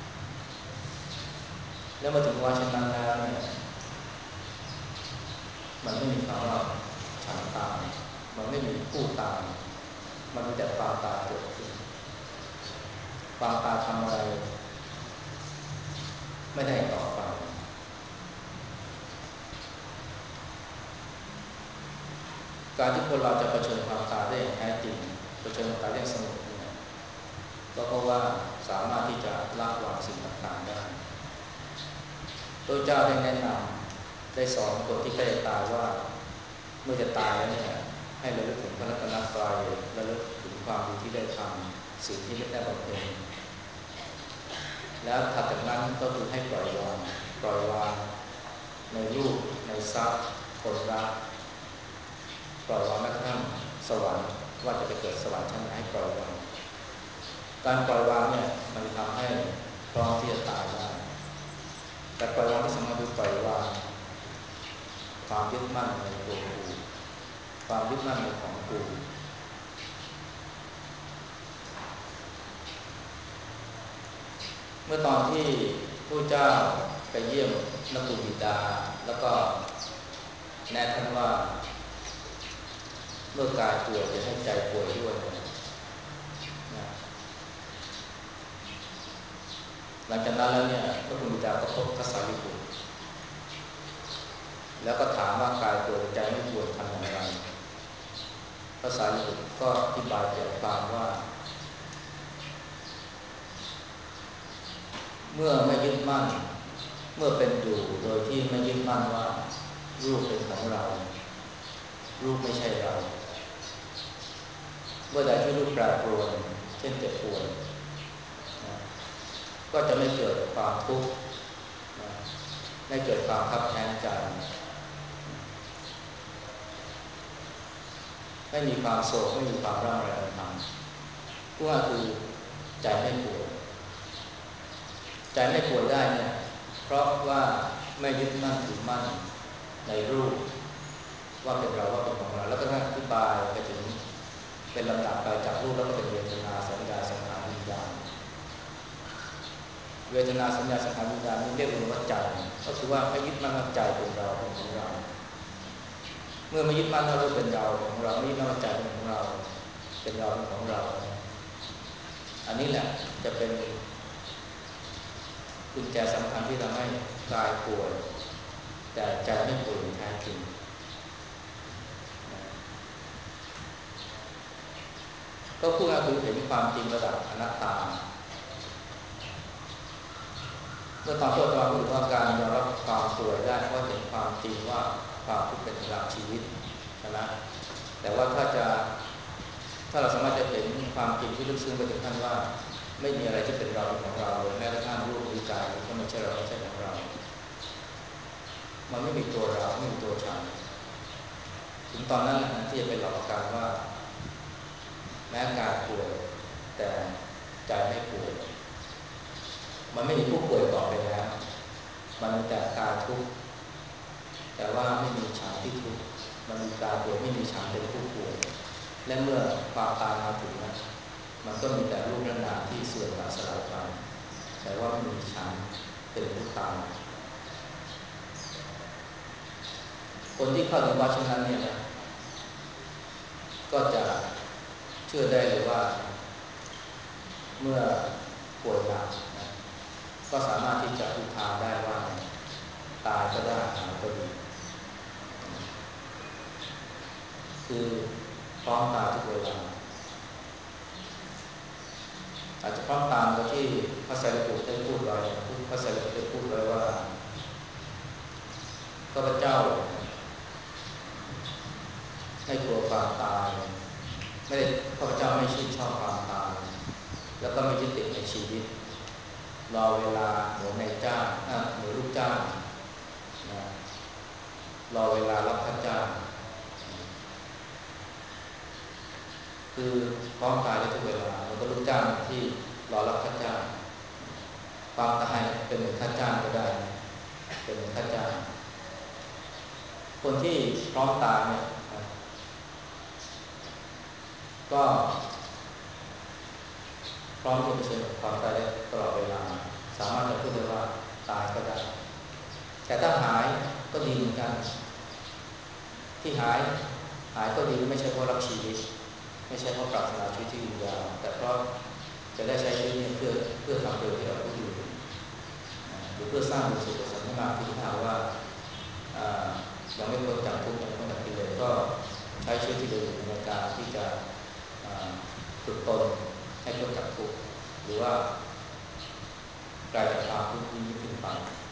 แล้วมาถึงว่าเช่นนั้นแล้วเนี่ยมันไม่มีคำว่าฉันตายมันไม่มีผู้ตายมันมีแต่ความตายเกิดขึ้นความตายทำอะไรไม่ได้ต่อไปการที่คนเราจะเผชิญความตายได้อย่างแท้จริงเผชิญความตายได้สงบเนี่ยก็เพราะว่าสามารถที่จะละวางสิ่งต่างๆได้พระเจ้าได้แนะนำได้สอนคนที่ใกล้จะตายว่าเมื่อจะตายแล้วเนี่ยให้ระลึกถึงพระรัตนตรัยระลึกถึงความดีที่ได้ทำสิ่งที่ได้บำเพ็ญแล้วถัดจากนั้นก็คือให้ปล่อยวางปล่อยวางในรูปในทรัพย์คนรักปล่อยวางแม้กระทั่งสวรรค์ว่าจะไปเกิดสวรรค์ชั้นไหนให้ปล่อยวางการปล่อยวางเนี่ยมันทำให้พร้อมที่จะตายได้แต่ปล่อยวางที่สำคัญคือปล่อยวางความยึดมั่นในตัวกูความยึดมั่นในของกูเมื่อตอนที่พระเจ้าไปเยี่ยมนักบุญบิดาแล้วก็แนะท่านว่าเมื่อกายป่วยจะให้ใจป่วยด้วยนะหลังจากนั้นแล้วเนี่ยนักบุญบิดาก็พบพระสารีบุตรแล้วก็ถามว่ากายป่วยใจไม่ป่วยทำอย่างไรพระสารีบุตรก็อธิบายใจความว่าเมื่อไม่ยึดมั่นเมื่อเป็นอยู่โดยที่ไม่ยึดมั่นว่ารูปเป็นของเรารูปไม่ใช่เราเมื่อใดที่รูปแปรปรวนเช่นเจ็บป่วยนะก็จะไม่เกิดความทุกข์นะไม่เกิดความคับแค้นใจไม่มีความโศกไม่มีความร่ำไรรำพันก็คือใจไม่ป่วยใจไม่ป่วยได้เนี่ยเพราะว่าไม่ยึดมั่นถือมั่นในรูปว่าเป็นเราว่าเป็นของเราแล้วก็ท่านอธิบายไปถึงเป็นลำดับไปจากรูปแล้วก็เป็นเวทนาสัญญาสังขารวิญญาณเวทนาสัญญาสังขารวิญญาณนี่เรียกว่าใจก็คือว่าไม่ยึดมั่นว่าใจเป็นเราเป็นของเราเมื่อไม่ยึดมั่นว่ารูปเป็นเราของเราไม่ยึดมั่นว่าใจเป็นของเราเป็นเราเป็นของเราอันนี้แหละจะเป็นกุญแจสำคัญที่ทำให้กายป่วยแต่ใจไม่ป่วยแท้จริงก็พูดง่ายๆเห็นความจริงระดับอนัตตาเมื่อตอนที่เราพูดว่าการยอมรับความป่วยได้เพราะเห็นความจริงว่าความทุกข์เป็นหลักชีวิตใช่ไหมแต่ว่าถ้าจะถ้าเราสามารถจะเห็นความจริงที่ลึกซึ้งไปถึงขั้นว่าไม่มีอะไรที่เป็นเราเป็นของเราเลยแม้กระทั่งรูปหรือกายก็ไม่ใช่เราไม่ใช่ของเรามันไม่มีตัวเราไม่มีตัวฉันถึงตอนนั้นแหละที่จะเป็นหลักการว่าแม้กายป่วยแต่ใจไม่ป่วยมันไม่มีผู้ป่วยต่อไปแล้วมันมีแต่กายทุกข์แต่ว่าไม่มีฉันที่ทุกข์มันมีกายป่วยไม่มีฉันเป็นผู้ป่วยและเมื่อความตายมาถึงนะมันก็มีแต่รูปนามที่เสื่อมและสลายไปแต่ว่าไม่มีฉันเป็นผู้ตายคนที่เข้าถึงวัดเช่นนั้นเนี่ยนะก็จะเชื่อได้เลยว่าเมื่อป่วยหนักนะก็สามารถที่จะอุทานได้ว่าตายก็ได้หายก็ดีคือพร้อมตายทุกเวลาอาจจะพร้อมตามกับที่พระไตรปิฎกได้พูดไว้พระไตรปิฎกได้พูดไว้ว่าข้าพเจ้าไม่กลัวความตายไม่ได้ข้าพเจ้าไม่ชื่นชอบความตายแล้วก็ไม่ยึดติดในชีวิตรอเวลาเหมือนในจ้างเหมือนลูกจ้างนะรอเวลารับค่าจ้างคือพร้อมตายได้ทุกเวลาแล้วก็ลูกจ้างที่รอรับค่าจ้างความตายเป็นเหมือนค่าจ้างก็ได้เป็นเหมือนค่าจ้างคนที่พร้อมตายเนี่ยก็พร้อมที่จะเผชิญกับความตายได้ตลอดเวลาสามารถจะพูดได้ว่าตายก็ได้แต่ถ้าหายก็ดีเหมือนกันที่หายหายก็ดีไม่ใช่เพราะรักชีวิตไม่ใช่เพราะปรารถนาชีวิตที่ยืนยาวแต่เพราะจะได้ใช้ชีวิตนี้เพื่อเพื่อทำประโยชน์ให้กับผู้อื่นหรือเพื่อสร้างบุญสุขสันต์มากที่ถ้าว่ายังไม่พ้นจากทุกข์ยังไม่พ้นจากกิเลสก็ใช้ชีวิตที่เหลืออยู่ในการที่จะฝึกตนให้พ้นจากทุกข์หรือว่ากลายจากความทุกข์นี้ขึ้นไป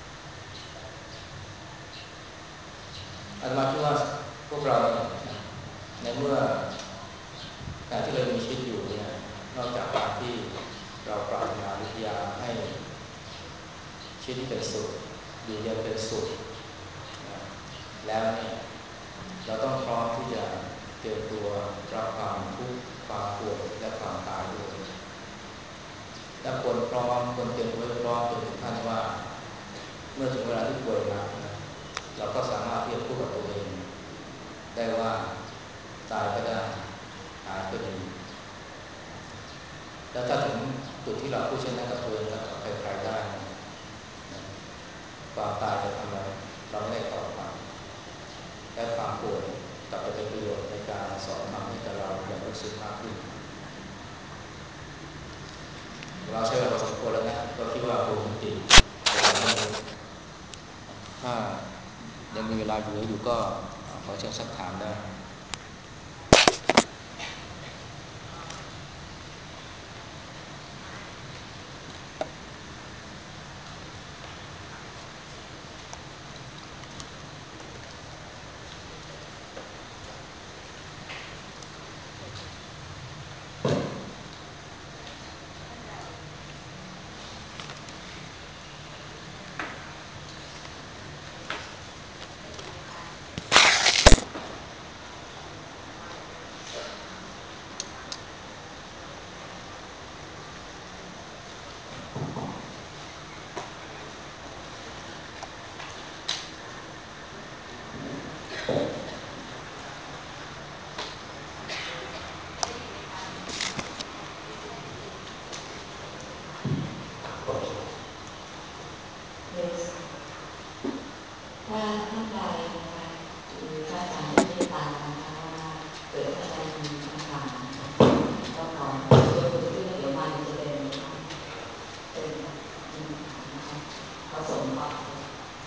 อาตมาคิดว่าพวกเราในเมื่อการที่เรามีชีวิตอยู่เนี่ยนอกจากการที่เราปรารถนาวิทยาให้ชีวิตเป็นสุขอยู่เย็นเป็นสุขแล้วเนี่ยเราต้องพร้อมที่จะเตรียมตัวรับความทุกข์ความป่วยและความตายด้วยและควรพร้อมควรเตรียมตัวพร้อมจนถึงขั้นว่าเมื่อถึงเวลาที่ป่วยหนักนะเราก็สามารถที่จะพูดกับตัวเองได้ว่าตายก็ได้หายก็ดีแล้วถ้าถึงจุดที่เราพูดเช่นนั้นกับตัวเองและกับใครๆได้นะความตายจะทำอะไรเราไม่ได้ต่อไปและความป่วยกลับไปเป็นประโยชน์ในการสอนธรรมให้กับเราอย่างลึกซึ้งมากขึ้นเราใช้เวลาพอสมควรแล้วนะก็คิดว่าคงติดถ้ายังมีเวลาเหลืออยู่ก็ขอเชิญสักถามได้ถ้าท่านใดนะคะหรือพระอาจารย์ได้เมตตานะคะว่าเกิดท่านใดมีคำถามก็ขอยกมือขึ้นแล้วเดี๋ยวมันจะเดินเดินมีคำถามนะคะขอส่งต่อเลย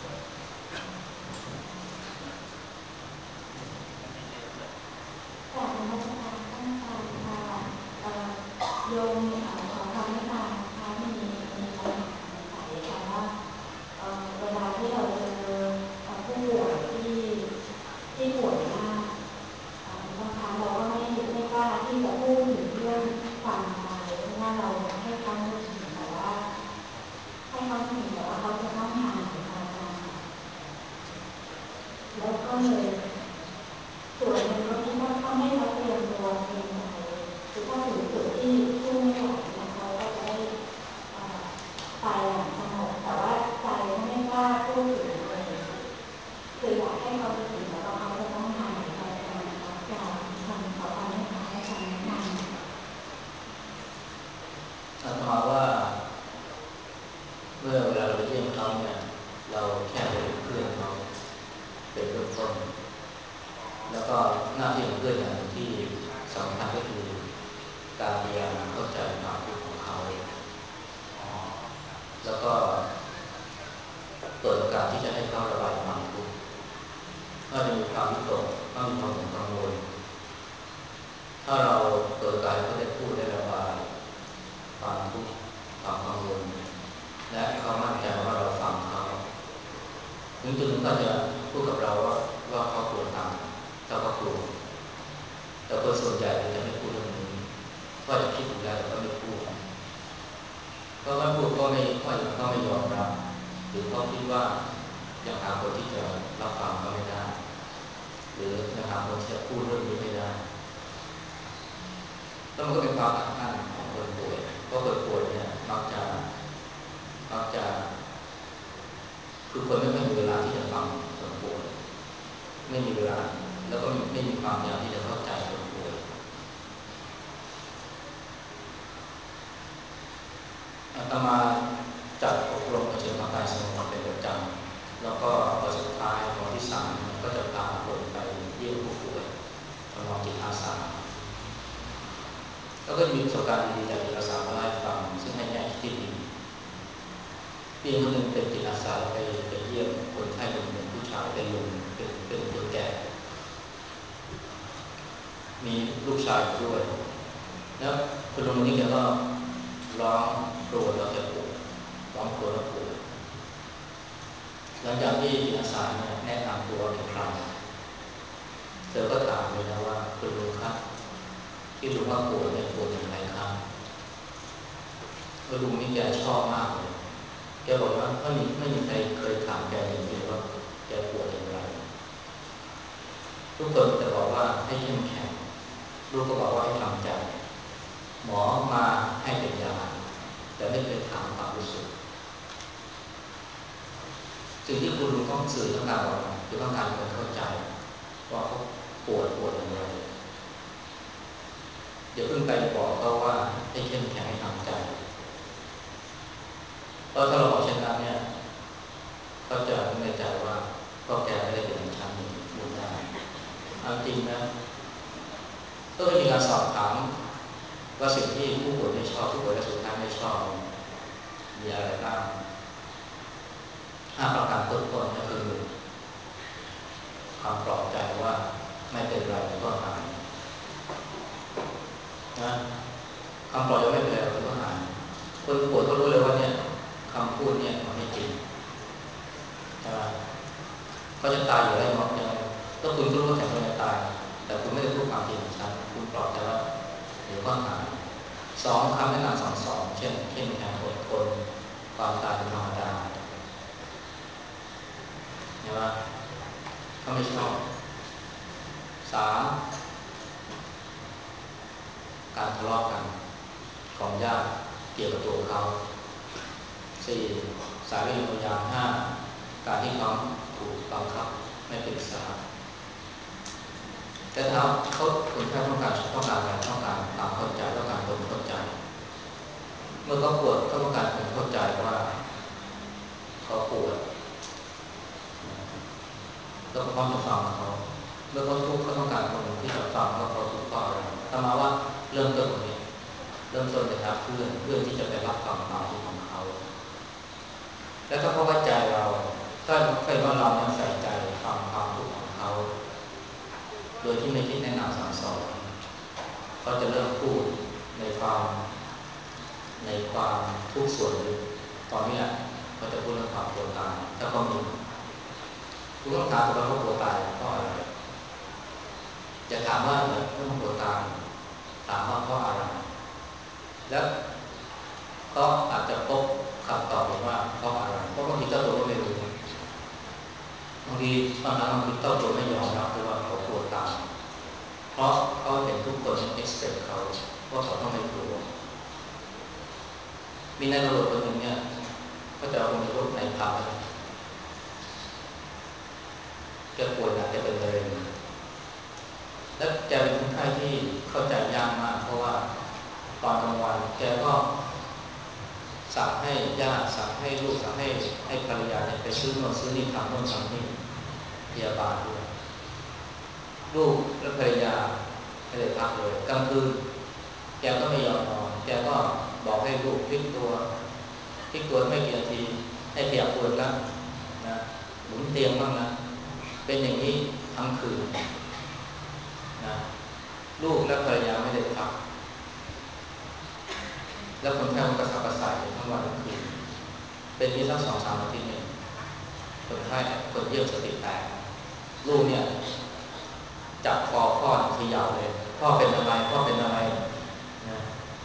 จากนมัสการท่านอาจารย์ค่ะโยมขอคำแนะนำนะคะมีมีปัญหาสงสัยค่ะว่าเวลาที่เราเจอผู้ป่วยที่ที่ป่วยมากบางครั้งเราก็ไม่ไม่กล้าที่จะพูดถึงเรื่องความตายเพราะว่าเราอยากให้เขานึกถึงแต่ว่าให้เขานึกถึงแต่ว่าเขาจะต้องหายอาการแล้วก็เลยส่วนหนึ่งก็คิดว่าต้องให้เขาเตรียมตัวเตรียมใจคือถ้าถึงจุดที่สู้ไม่ไหวเนี่ยเขาก็จะได้ตายอย่างสงบแต่ว่าใจไม่กล้าพูดถึงเลยคืออยากให้เขาไปถึงแล้วเขาจะต้องหายไปการรับยาทำขอความให้เขาให้คำแนะนำอาตมาว่าเมื่อเวลาเราไปเยี่ยมเขาเนี่ยเราแค่เป็นเพื่อนเขาเป็นเบื้องต้นแล้วก็หน้าที่ของเพื่อนอย่างที่สำคัญก็คือการพยายามเข้าใจความคิดของเขาแล้วก็เปิดโอกาสที่จะให้เขาระบายความทุกข์ถ้าจะมีความวิตกถ้ามีความกังวลถ้าเราเปิดโอกาสให้เขาได้พูดได้ระบายความทุกข์ความกังวลและเขามั่นใจว่าเราฟังเขาถึงจุดหนึ่งเขาจะพูดกับเราว่าว่าเขาปวดทางถ้าเขากลัวแต่คนส่วนใหญ่จะไม่พูดเรื่องนี้ก็จะคิดอยู่แล้วแต่ก็ไม่พูดก็ไม่พูดก็ไม่ก็ก็ไม่ยอมรับหรือเขาคิดว่ายังหาคนที่จะรับฟังเขาไม่ได้หรือยังหาคนที่จะพูดเรื่องนี้ไม่ได้แล้วมันก็เป็นความอัดอั้นของคนป่วยเพราะคนป่วยเนี่ยมักจะมักจะคือคนไม่ค่อยมีเวลาที่จะฟังคนป่วยไม่มีเวลาแล้วก็ไม่มีความพยายามที่จะเข้าใจคนป่วยอาตมาจัดอบรมประชุมทางกายสงบเป็นประจำแล้วก็วันสุดท้ายของที่สามก็จะพาคนไปเยี่ยมผู้ป่วยทำนองจิตอาสาแล้วก็มีประสบการณ์ดีๆจากจิตอาสามาเล่าให้ฟังซึ่งให้แง่คิดที่ดีปีคนหนึ่งเป็นจิตอาสาไปไปเยี่ยมคนไข้คนหนึ่งผู้ชายเป็นลุงเป็นเป็นคนแก่มีลูกชายด้วยแล้วคุณลุงคนนี้แกก็ร้องโกรธแล้วแกปวดร้องโกรธแล้วปวดหลังจากที่จิตอาสาเนี่ยแนะนำตัวว่าเป็นใครเธอก็ถามเลยนะว่าคุณลุงครับที่ลุงว่าปวดเนี่ยปวดอย่างไรครับลุงนี่แกชอบมากเลยแกบอกว่าไม่มีไม่มีใครเคยถามแกจริงๆว่าแกปวดอย่างไรทุกคนจะบอกว่าให้เข้มแข็งลูกก็บอกว่าให้ทำใจหมอมาให้เป็นยาแต่ไม่เคยถามความรู้สึกสิ่งที่คุณลุงต้องสื่อต้องการบอกคือต้องการคนเข้าใจว่าเขาปวดปวดอย่างไรอย่าเพิ่งไปบอกเขาว่าให้เข้มแข็งให้ทำใจเพราะถ้าเราบอกเช่นนั้นเนี่ยเขามาสอบถามว่าสิ่งที่ผู้ป่วยไม่ชอบผู้ป่วยและสุดท้ายไม่ชอบมีอะไรบ้างห้าประการต้นๆก็คือคำปลอบใจว่าไม่เป็นไรก็หายนะคำปลอบใจไม่เป็นไรก็หายคนป่วยก็รู้เลยว่าเนี่ยคำพูดเนี่ยมันไม่จริงใช่ไหมเขาจะตายอยู่ได้หมดยังถ้าคุณรู้ว่าแข็งแรงตายแต่คุณไม่ได้พูดความจริงของฉันคุณปลอบใจว่าเดี๋ยวก็หายสองคำแนะนำสองสองเช่นเช่นแข็งอดทนความตายเป็นธรรมดาใช่ไหมเขาไม่ชอบสามการทะเลาะกันของญาติเกี่ยวกับตัวเขาสี่สายเรื่องพยานห้าการที่เขาถูกบังคับไม่เป็นอิสระแต่ถ้าเขาคนไข้ต้องการต้องการอะไรต้องการความเข้าใจต้องการคนเข้าใจเมื่อเขาปวดก็ต้องการคนเข้าใจว่าเขาปวดแล้วก็พร้อมจะฟังเขาเมื่อเขาทุกข์เขาต้องการคนที่จะฟังว่าเขาทุกข์เพราะอะไรแต่มาว่าเริ่มต้นตรงนี้เริ่มต้นจากเพื่อนเพื่อนที่จะไปรับฟังความทุกข์ของเขาแล้วถ้าเขาไว้ใจเราถ้าใครว่าเราเนี่ยใส่ใจฟังความทุกข์ของเขาโดยที่ไม่คิดแนะนำสั่งสอนเขาจะเริ่มพูดในความในความทุกข์ส่วนลึกตอนนี้แหละเขาจะพูดเรื่องความกลัวตายถ้าเขามีคุณต้องถามว่าเขากลัวตายเพราะอะไรจะถามว่าเรื่องกลัวตายถามว่าเพราะอะไรแล้วก็อาจจะพบคำตอบว่าเพราะอะไรเพราะบางทีเจ้าตัวก็ไม่รู้บางทีบางครั้งบางทีเจ้าตัวไม่ยอมรับว่าเขากลัวตายเพราะเขาเห็นทุกคน expect เขาว่าเขาต้องไม่กลัวมีนายตำรวจคนหนึ่งเนี่ยก็จะคงจะพบในภาพแกป่วยหนักแกเป็นมะเร็งและแกเป็นคนไข้ที่เข้าใจยากมากเพราะว่าตอนกลางวันแกก็สั่งให้ญาติสั่งให้ลูกสั่งให้ให้ภรรยาเนี่ยไปซื้อโน่นซื้อนี่ทำโน่นทำนี่พยาบาลด้วยลูกและภรรยาไม่ได้พักเลยกลางคืนแกก็ไม่ยอมนอนแกก็บอกให้ลูกพลิกตัวพลิกตัวไม่กี่นาทีให้ขยับตัวแล้วนะหมุนเตียงบ้างนะเป็นอย่างนี้ทั้งคืนนะลูกและภรรยาไม่ได้พักแล้วคนไข้ก็กระสับกระส่ายทั้งวันทั้งคืนเป็นที่สักสองสามอาทิตย์เนี่ยคนไข้คนเยี่ยมสติแตกลูกเนี่ยจับคอพ่อเขย่าเลยพ่อเป็นอะไรพ่อเป็นอะไรนะ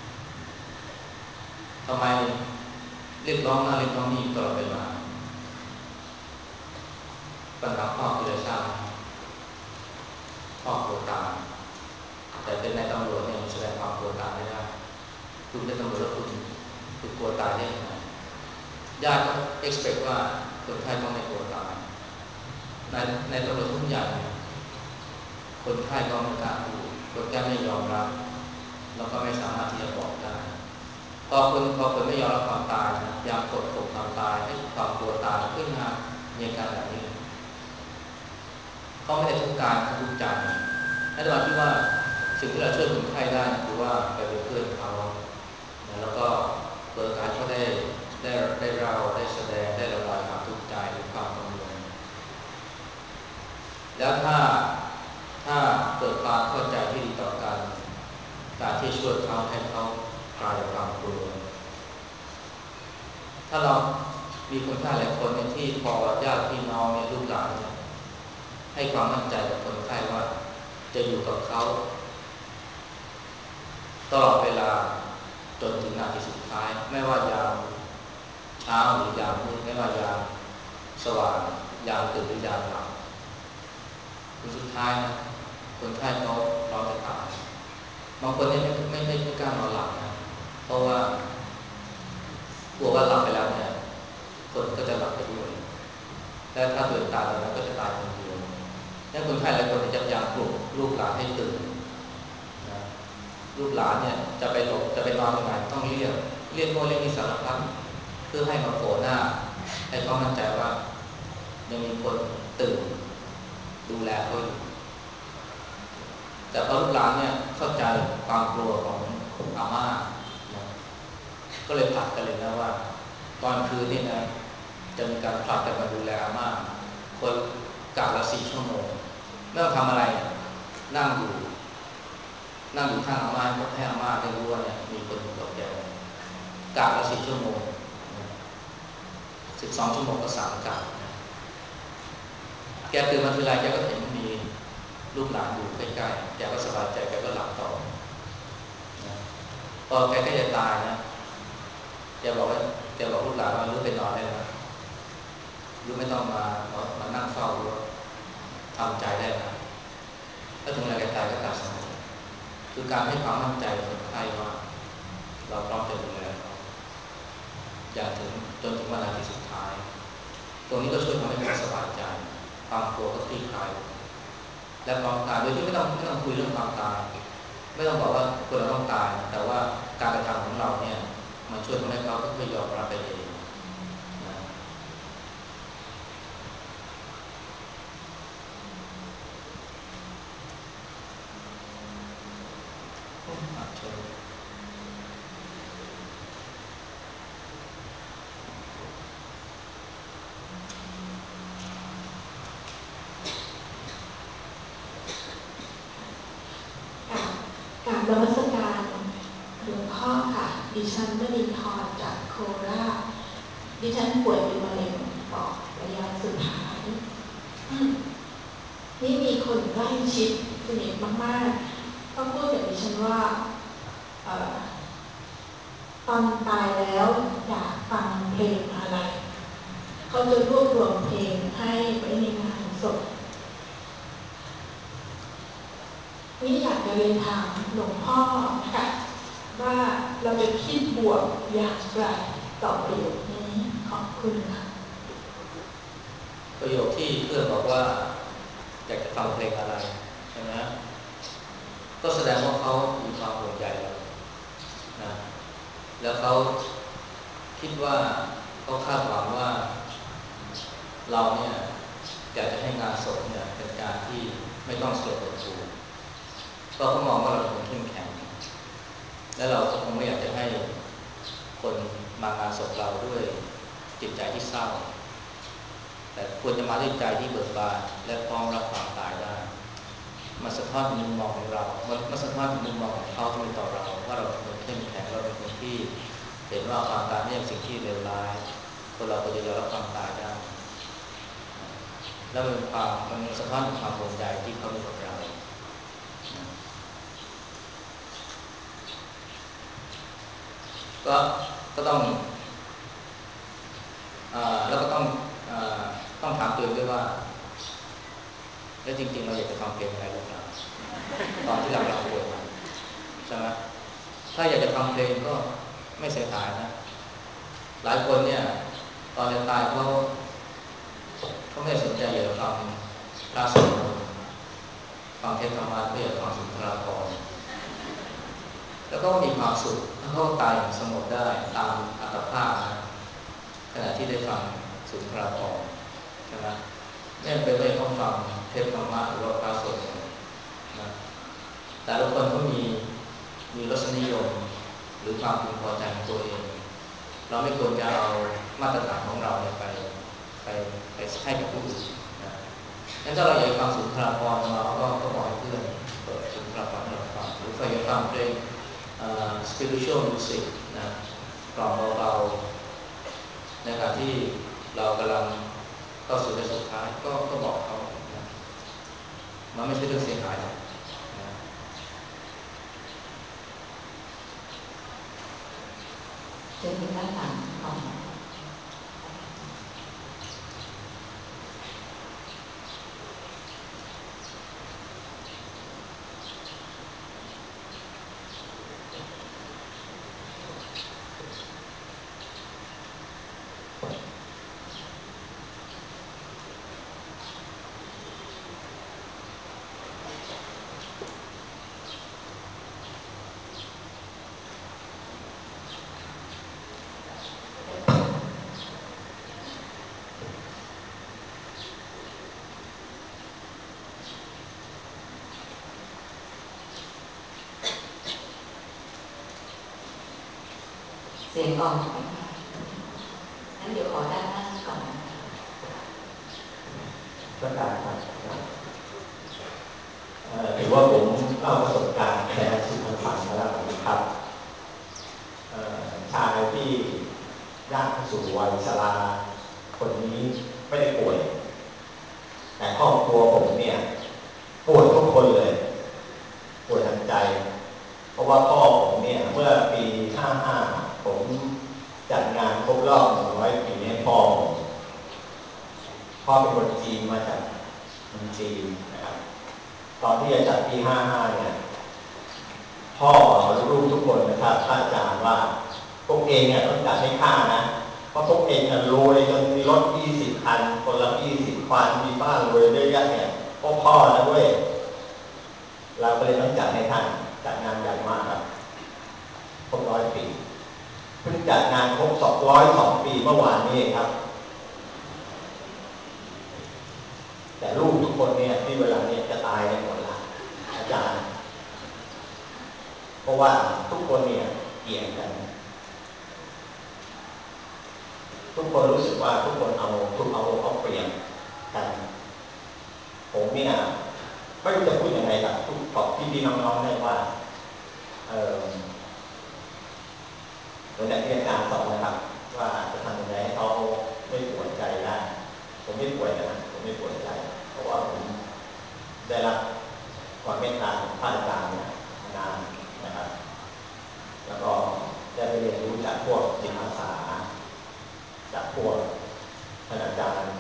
ทำไมเรียกร้องนั่นเรียกร้องนี่ตลอดเวลาปัญหาพ่อคืออะไรทราบพ่อกลัวตายแต่เป็นนายตำรวจเนี่ยแสดงความกลัวตายไม่ได้คุณเป็นตำรวจแล้วคุณคุณกลัวตายได้ยังไงญาติก็ expect ว่าคนไข้ต้องไม่กลัวตายในในตำรวจทุกอย่างคนไข้ก็ไม่กล้าพูดคนไข้ไม่ยอมรับแล้วก็ไม่สามารถที่จะบอกได้พอคนพอคนไม่ยอมรับความตายนะพยายามกดข่มความตายให้ความกลัวตายขึ้นมาในการแบบนี้เขาไม่ได้ทุกการเขาทุกใจนั่นหมายถึงว่าสิ่งที่เราช่วยคนไข้ได้คือว่าไปเป็นเพื่อนเขาแล้วก็เปิดการเขาได้ได้ได้เราได้แสดงได้ระบายความทุกข์ใจหรือความกังวลแล้วถ้าถ้าเกิดความเข้าใจที่ดีต่อกันการที่ช่วยเขาให้เขาคลายความกลัวถ้าเรามีคนไข้หลายคนเนี่ยที่พอญาติพี่น้องเนี่ยลูกหลานเนี่ยให้ความมั่นใจกับคนไข้ว่าจะอยู่กับเขาตลอดเวลาจนถึงนาทีสุดท้ายไม่ว่ายามเช้าหรือยามมืดไม่ว่ายามสว่างยามตื่นหรือยามหลับคือสุดท้ายนะคนไข้เขาพร้อมจะตายบางคนเนี่ยไม่ไม่ไม่ไม่กล้านอนหลับนะเพราะว่ากลัวว่าหลับไปแล้วเนี่ยคนก็จะหลับไปด้วยและถ้าตื่นตายตอนนั้นก็จะตายคนเดียวนั่นคนไข้หลายคนจะพยายามปลุกลูกหลานให้ตื่นนะลูกหลานเนี่ยจะไปหลบจะไปนอนตรงไหนต้องเรียกเรียกโน่นเรียกนี่สารพัดเพื่อให้มาโผล่หน้าให้เขามั่นใจว่ายังมีคนตื่นดูแลเขาอยู่แต่พอลูกหลานเนี่ยเข้าใจความกลัวของอาม่านะก็เลยผลัดกันเลยนะว่าตอนคืนนี่นะจะมีการผลัดกันมาดูแลอาม่าคนกะละสี่ชั่วโมงไม่ต้องทำอะไรนั่งอยู่นั่งอยู่ข้างอาม่าให้อาม่าได้รู้ว่าเนี่ยมีคนอยู่กับแกกะละสี่ชั่วโมงสิบสองชั่วโมงก็สามกะแกตื่นมาทีไรแกก็เห็นมีลูกหลานอยู่ใกล้ๆแกก็สบายใจแกก็หลับต่อนะพอแกก็จะตายนะแกบอกว่าแกบอกลูกหลานว่ารู้ไปนอนได้นะรู้ไม่ต้องมามานั่งเฝ้ารู้ทำใจได้นะถ้าถึงเวลาแกตายก็ตัดสมองคือการให้ความมั่นใจคนไข้ว่าเราพร้อมจะดูแลเขาอย่างถึงจนถึงวันนาทีสุดท้ายตรงนี้ก็ช่วยทำให้เขาสบายใจความกลัวก็คลี่คลายและพร้อมตายโดยที่ไม่ต้องไม่ต้องคุยเรื่องความตายไม่ต้องบอกว่าคนเราต้องตายแต่ว่าการกระทำของเราเนี่ยมันช่วยทำให้เขาค่อยๆยอมรับไปเองนะกราบนมัสการหลวงพ่อค่ะดิฉันมณีพรจากโคราชดิฉันป่วยเป็นมะเร็งปอดระยะสุดท้ายนี่มีคนใกล้ชิดสนิทมากๆก็พูดกับดิฉันว่าตอนตายแล้วอยากฟังเพลงอะไรเขาจะรวบรวมเพลงให้ไว้ในงานศพนี่อยากจะเรียนถามหลวงพ่อนะคะว่าเราจะคิดบวกอย่างไรต่อประโยคนี้ขอบคุณค่ะประโยคที่เพื่อนบอกว่าอยากจะฟังเพลงอะไรใช่ไหมก็แสดงว่าเขามีความห่วงใยเรานะแล้วเขาคิดว่าเขาคาดหวังว่าเราเนี่ยอยากจะให้งานศพเนี่ยเป็นการที่ไม่ต้องสลดหดหู่เพราะเขามองว่าเราเป็นคนเข้มแข็งและเราก็คงไม่อยากจะให้คนมางานศพเราด้วยจิตใจที่เศร้าแต่ควรจะมาด้วยใจที่เบิกบานและพร้อมรับความตายได้มาสะท้อนถึงมุมมองของเรามาสะท้อนถึงมุมมองของเขาที่มีต่อเราว่าเราเป็นคนเข้มแข็งเราเป็นคนที่เห็นว่าความตายไม่ใช่สิ่งที่เลวร้ายคนเราควรจะยอมรับความตายได้แล้วมันความมันสะท้อนถึงความห่วงใยที่เขามีกับเราก็ก็ต้องอ่าแล้วก็ต้องอ่าต้องถามตัวเองด้วยว่าแล้วจริงๆเราอยากจะฟังเพลงอะไรหรือเปล่าตอนที่เราเราป่วยใช่ไหมถ้าอยากจะฟังเพลงก็ไม่เสียหายนะหลายคนเนี่ยตอนจะตายเขาเขาไม่สนใจอยากจะฟังพระสวดมนต์ฟังเทศน์ธรรมะก็อยากฟังสุนทรภรณ์แล้วก็มีความสุขเขาตายอย่างสงบได้ตามอัตภาพนะขณะที่ได้ฟังสุนทรภรณ์ใช่ไหมไม่เป็นไม่ต้องฟังเทศน์ธรรมะหรือว่าพระสวดมนต์นะแต่ละคนก็มีมีรสนิยมหรือความพึงพอใจของตัวเองเราไม่ควรจะเอามาตรฐานของเราเนี่ยไปไปไปให้กับผู้อื่นนะงั้นถ้าเราอยากฟังสุนทรภรณ์มาก็ก็บอกให้เพื่อนเปิดสุนทรภรณ์ให้เราฟังหรือใครอยากฟังเพลง spiritual music นะกล่อมเบาๆในขณะที่เรากำลังเข้าสู่ในสุดท้ายก็ก็บอกเขานะมันไม่ใช่เรื่องเสียหายหรอกนะเจอกันด้านหลังของเสียงออกไหมคะงั้นเดี๋ยวขอด้านหน้าก่อนนะคะก็ได้ครับถือว่าผมเล่าประสบการณ์แชร์สู่กันฟังมาแล้วนะครับชายที่ย่างสู่วัยชราคนนี้ไม่ได้ป่วยแต่ครอบครัวผมเนี่ยป่วยทุกคนเลยป่วยทางใจเพราะว่าพ่อผมเนี่ยเมื่อปีห้าสิบห้าผมจัดงานครบรอบหนึ่งร้อยปีให้พ่อผมพ่อเป็นคนจีนมาจากเมืองจีนนะครับตอนที่จะจัดปีห้าสิบห้าเนี่ยพ่อลูกๆทุกคนนะครับท่านอาจารย์ว่าพวกเองเนี่ยต้องจัดให้ข้านะเพราะพวกเองจะรวยจนมีรถยี่สิบคันคนละยี่สิบคันมีบ้านรวยเยอะแยะเนี่ยพวกพ่อนะเว้ยเราก็เลยต้องจัดให้ท่านจัดงานใหญ่มากครับครบร้อยปีเพิ่งจัดงานครบสองร้อยสองปีเมื่อวานนี้ครับแต่ลูกทุกคนเนี่ยที่เวลาเนี่ยจะตายกันหมดละอาจารย์เพราะว่าทุกคนเนี่ยเกลียดกันทุกคนรู้สึกว่าทุกคนเอาทุกเอาเอาเปรียบกันผมเนี่ยไม่รู้จะพูดยังไงกับทุกกับพี่ๆน้องๆได้ว่าเออเหมือนที่อาจารย์สอนนะครับว่าจะทำยังไงให้เขาไม่ปวดใจได้ผมไม่ปวดนะผมไม่ปวดใจเพราะว่าผมได้รับความเมตตาของพระอาจารย์นานนะครับแล้วก็ได้ไปเรียนรู้จากพวกจิตอาสาจากพวกท่านอาจารย์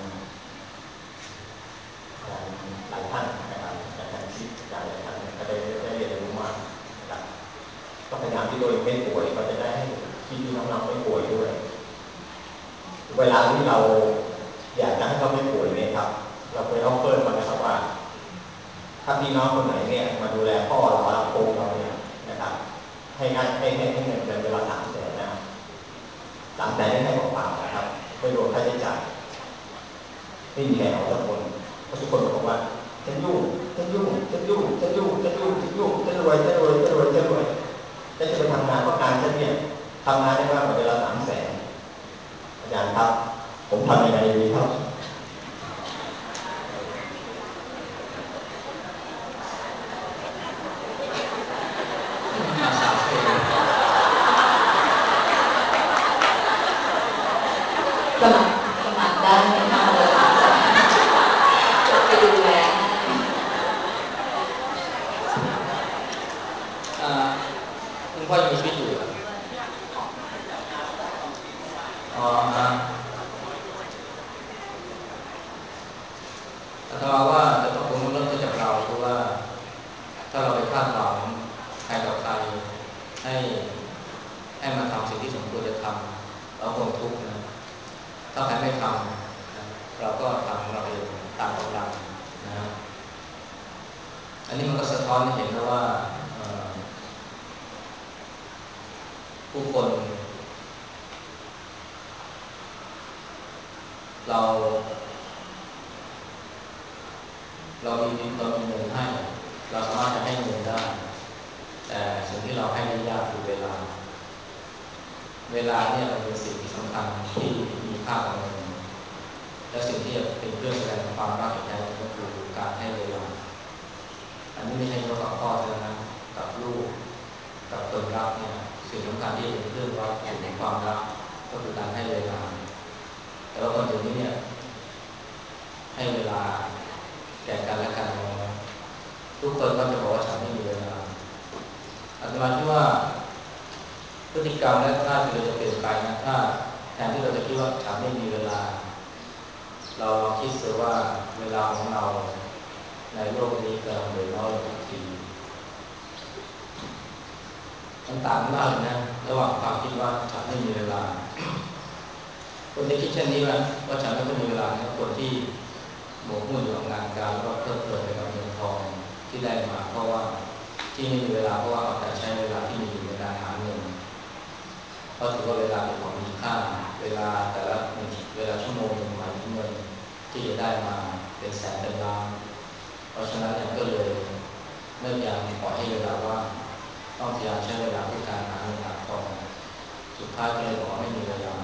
หลายท่านนะครับอาจารย์ชิดอาจารย์หลายท่านก็ได้ได้เรียนรู้มากนะครับก็พยายามที่ตัวเองไม่ป่วยก็จะได้ให้พี่ๆน้องๆไม่ป่วยด้วยเวลาที่เราอยากจะให้เขาไม่ป่วยเนี่ยครับเราเคยเอาเพิ่มมานะครับว่าถ้าพี่น้องคนไหนเนี่ยมาดูแลพ่อเราอาโกงเราเนี่ยนะครับให้งานให้ให้ให้เงินเดือนเวลาสามแสนนะสามแสนให้เปล่าๆนะครับไม่รวมค่าใช้จ่ายไม่มีใครเอาทุกคนเพราะทุกคนบอกว่าฉันยุ่งฉันยุ่งฉันยุ่งฉันยุ่งฉันยุ่งฉันยุ่งฉันรวยฉันรวยฉันรวยฉันรวยฉันจะไปทำงานเพราะการฉันเนี่ยทำงานได้มากกว่าเดือนละสามแสนอาจารย์ครับผมทำยังไงดีครับสมัครสมัครได้ไหมคะจะไปดูแลคุณพ่อยังมีชีวิตอยู่อ๋อฮะแต่ถ้าว่าจะต้องคงเริ่มต้นจากเราเพราะว่าถ้าเราไปคาดหวังใครต่อใครให้ให้มาทำสิ่งที่สมควรจะทำเราคงทุกข์นะถ้าใครไม่ทำเราก็ทำเราเองตามกำลังนะอันนี้มันก็สะท้อนให้เห็นนะว่าผู้คนเราเรามีเรามีเงินให้เราสามารถจะให้เงินได้แต่สิ่งที่เราให้ได้ยากคือเวลาเวลาเนี่ยมันเป็นสิ่งที่สำคัญที่มีค่ากว่าเงินและสิ่งที่จะเป็นเครื่องแสดงความรักอย่างแท้จริงก็คือการให้เวลาอันนี้ไม่ใช่เฉพาะกับพ่อเท่านั้นกับลูกกับคนรักเนี่ยสิ่งสำคัญที่เป็นเครื่องวัดในความรักก็คือการให้เวลาแต่ว่าคนเดี๋ยวนี้เนี่ยให้เวลาแก่กันและกันน้อยทุกคนก็จะบอกว่าฉันไม่มีเวลาอาตมาคิดว่าพฤติกรรมและท่าทีเราจะเปลี่ยนไปนะถ้าแทนที่เราจะคิดว่าฉันไม่มีเวลาเราลองคิดเสียว่าเวลาของเราในโลกนี้กำลังเหลือน้อยลงทุกทีมันต่างมากเลยนะระหว่างความคิดว่าฉันไม่มีเวลาคนที่คิดเช่นนี้ว่าว่าฉันไม่มีเวลาเนี่ยคนที่หมกมุ่นอยู่กับงานการแล้วก็เพลิดเพลินไปกับเงินทองที่ได้มาเพราะว่าที่ไม่มีเวลาเพราะว่าเอาแต่ใช้เวลาที่มีอยู่ในการหาเงินเพราะถือว่าเวลาเป็นของมีค่าเวลาแต่ละเวลาชั่วโมงหนึ่งหมายถึงเงินที่จะได้มาเป็นแสนเป็นล้านเพราะฉะนั้นเนี่ยก็เลยไม่อยากปล่อยให้เวลาว่างต้องพยายามใช้เวลาเพื่อการหาเงินหาทองสุดท้ายก็เลยบอกว่าไม่มีเวลา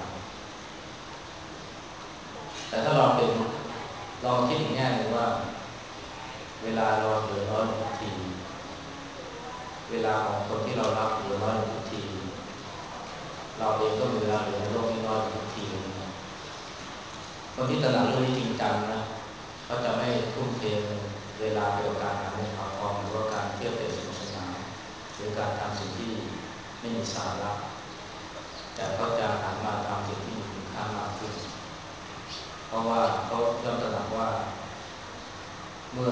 แต่ถ้าเราเป็นลองคิดอีกแง่หนึ่งว่าเวลาเราเหลือน้อยลงทุกทีเวลาของคนที่เรารักเหลือน้อยลงทุกทีเราเองก็มีเวลาเหลือในโลกนี้น้อยลงทุกทีคนที่ตระหนักเรื่องนี้จริงจังนะเขาจะไม่ทุ่มเทเวลาไปกับการหาเงินหาทองหรือว่าการเที่ยวเตะสนุกสนานหรือการทำสิ่งที่ไม่มีสาระแต่เขาจะหันมาทำสิ่งที่มีคุณค่ามากขึ้นเพราะว่าเขาย่อมตระหนักว่าเมื่อ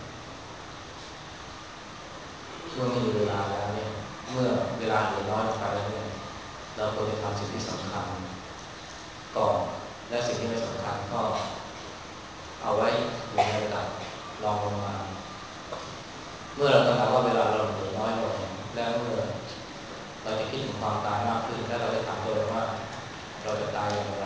เมื่อไม่มีเวลาแล้วเนี่ยเมื่อเวลาเหลือน้อยลงไปแล้วเนี่ยเราควรจะทำสิ่งที่สำคัญก่อนและสิ่งที่ไม่สำคัญก็เอาไว้อยู่ในระดับรองลงมาเมื่อเราตระหนักว่าเวลาเราเหลือน้อยลงและเมื่อเราจะคิดถึงความตายมากขึ้นและเราจะถามตัวเองว่าเราจะตายอย่างไร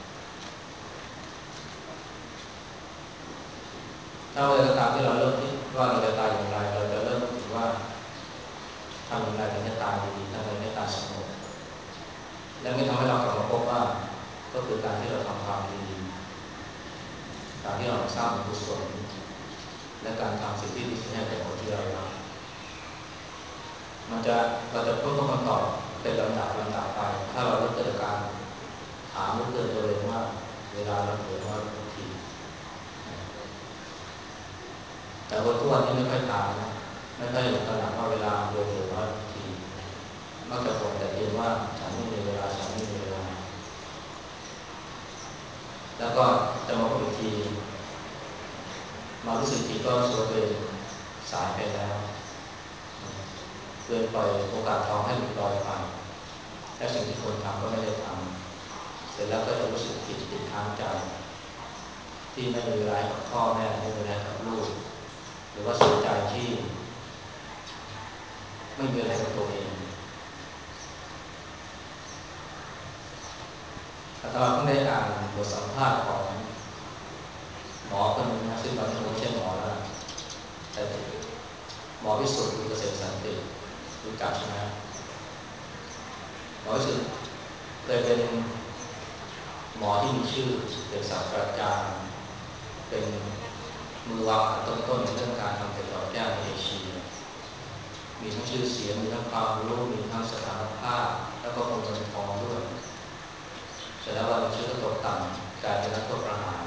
ถ้าเวลาตามที่เราเริ่มคิดว่าเราจะตายอย่างไรเราจะเริ่มคิดว่าทำอย่างไรถึงจะตายดีทำอย่างไรให้ตายสงบและไม่ทำให้เรากลับมาพบว่าก็คือการที่เราทำความดีการที่เราสร้างบุญกุศลและการทำสิ่งที่ดีให้แก่คนที่เรารักมันจะเราจะพ้นคำตอบเป็นลำดับลำดับไปถ้าเราเริ่มเกิดการถามเตือนตัวเองว่าเวลาเราเหลือน้อยลงทุกทีแต่คนทุกวันนี้ไม่ค่อยถามนะไม่ค่อยตระหนักว่าเวลาเหลือน้อยลงทุกทีมักจะบ่นแต่เพียงว่าฉันไม่มีเวลาฉันไม่มีเวลาแล้วก็จะมาพูดอีกทีมารู้สึกทีก็สวยเลยสายไปแล้วเกินปล่อยโอกาสทองให้หลุดลอยไปและสิ่งที่ควรทำก็ไม่ได้ทำเสร็จแล้วก็จะรู้สึกผิดติดค้างใจที่ไม่มีเวลากับพ่อแม่ไม่มีเวลากับลูกหรือว่าเสียใจที่ไม่มีอะไรกับตัวเองอาตมาเพิ่งได้อ่านบทสัมภาษณ์ของหมอคนนึงนะซึ่งตอนนี้ผมไม่ใช่หมอแล้วแต่หมอวิสุทธิ์เกษมสันติรู้จักใช่ไหมหมอวิสุทธิ์เคยเป็นหมอที่มีชื่อเป็นศาสตราจารย์เป็นมือวางต้นๆในเรื่องการทำเกี่ยวกับแก้ในเอเชียมีทั้งชื่อเสียงมีทั้งความรู้มีทั้งสถานภาพแล้วก็องค์เงินทองด้วยเสร็จแล้ววันชื่อก็ตกต่ำกลายเป็นนักโทษประหาร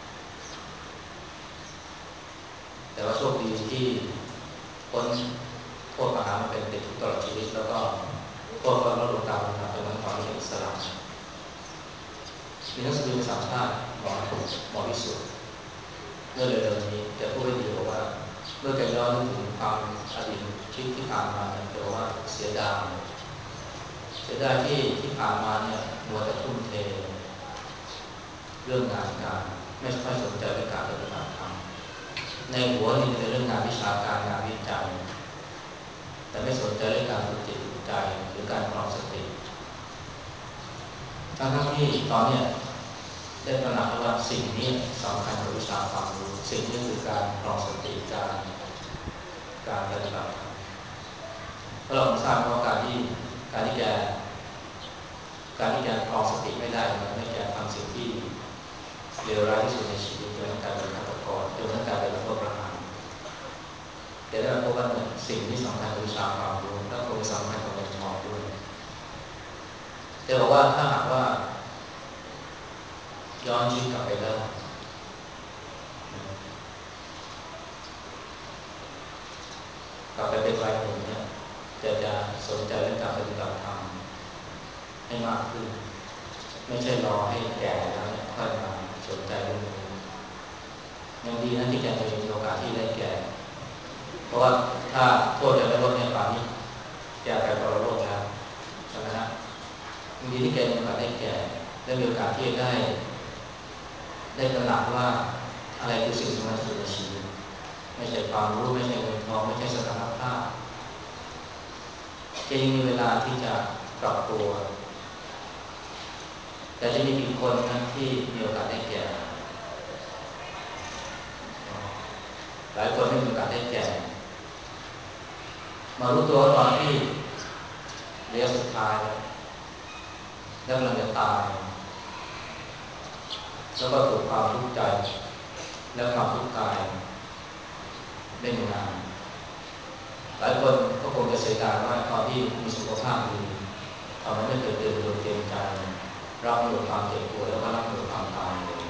แต่ว่าโชคดีที่คนโทษประหารมันเป็นติดคุกตลอดชีวิตแล้วก็โทษก็ลดลงตามลำดับจนทั้งตอนนี้เป็นอิสระมีหนังสือมีสัมภาษณ์หมอถูกหมอวิสุทธิ์เมื่อเร็วๆนี้แกพูดไว้ดีบอกว่าเมื่อแกย้อนถึงความอดีตชีวิตที่ผ่านมาเนี่ยแกบอกว่าเสียดายเสียดายที่ที่ผ่านมาเนี่ยมัวแต่ทุ่มเทเรื่องงานการไม่ค่อยสนใจเรื่องการปฏิบัติธรรมในหัวนี่เป็นเรื่องงานวิชาการงานวิจัยแต่ไม่สนใจเรื่องการฝึกจิตฝึกใจหรือการครองสติทั้งที่ตอนนี้ได้ตระหนักว่าสิ่งนี้สำคัญกับวิชาความรู้สิ่งนี้คือการครองสติการการปฏิบัติธรรมเพราะเราทราบว่าการที่การที่จะการที่จะครองสติไม่ได้มันไม่จะทำสิ่งที่เลวร้ายที่สุดในชีวิตจนต้องกลายเป็นฆาตกรจนต้องกลายเป็นนักโทษประหารแต่ได้พบว่าเนี่ยสิ่งที่สำคัญคือวิชาความรู้และคงสำคัญกับเงินทองด้วยจะบอกว่าถ้าหากว่าย้อนชีวิตกลับไปได้กลับไปเป็นวัยหนุ่มเนี่ยจะจะสนใจเรื่องการปฏิบัติธรรมให้มากขึ้นไม่ใช่รอให้แก่แล้วค่อยมาสนใจเรื่องนี้ยังดีนะที่แกมีโอกาสที่ได้แก่เพราะว่าถ้าโทษจะไม่ลดเนี่ยป่านนี้แกไปปรโลกแล้วใช่ไหมฮะยังดีที่แกมีโอกาสได้แก่ได้มีโอกาสที่ได้ได้ตระหนักว่าอะไรคือสิ่งสำคัญที่สุดในชีวิตไม่ใช่ความรู้ไม่ใช่เงินทองไม่ใช่สถานภาพแกยังมีเวลาที่จะปรับตัวแต่จะมีกี่คนนะที่มีโอกาสได้แก่หลายคนไม่มีโอกาสได้แก่มารู้ตัวตอนที่ระยะสุดท้ายแล้วกำลังจะตายแล้วก็ถูกความทุกข์ใจและความทุกข์กายเล่นงานหลายคนก็คงจะเสียดายว่าตอนที่มีสุขภาพดีตอนนั้นไม่เคยเตือนตัวเตรียมใจรับมือความเจ็บปวดแล้วก็รับมือความตายเลย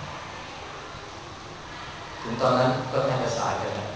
ถึงตอนนั้นก็แทบจะสายไปแล้ว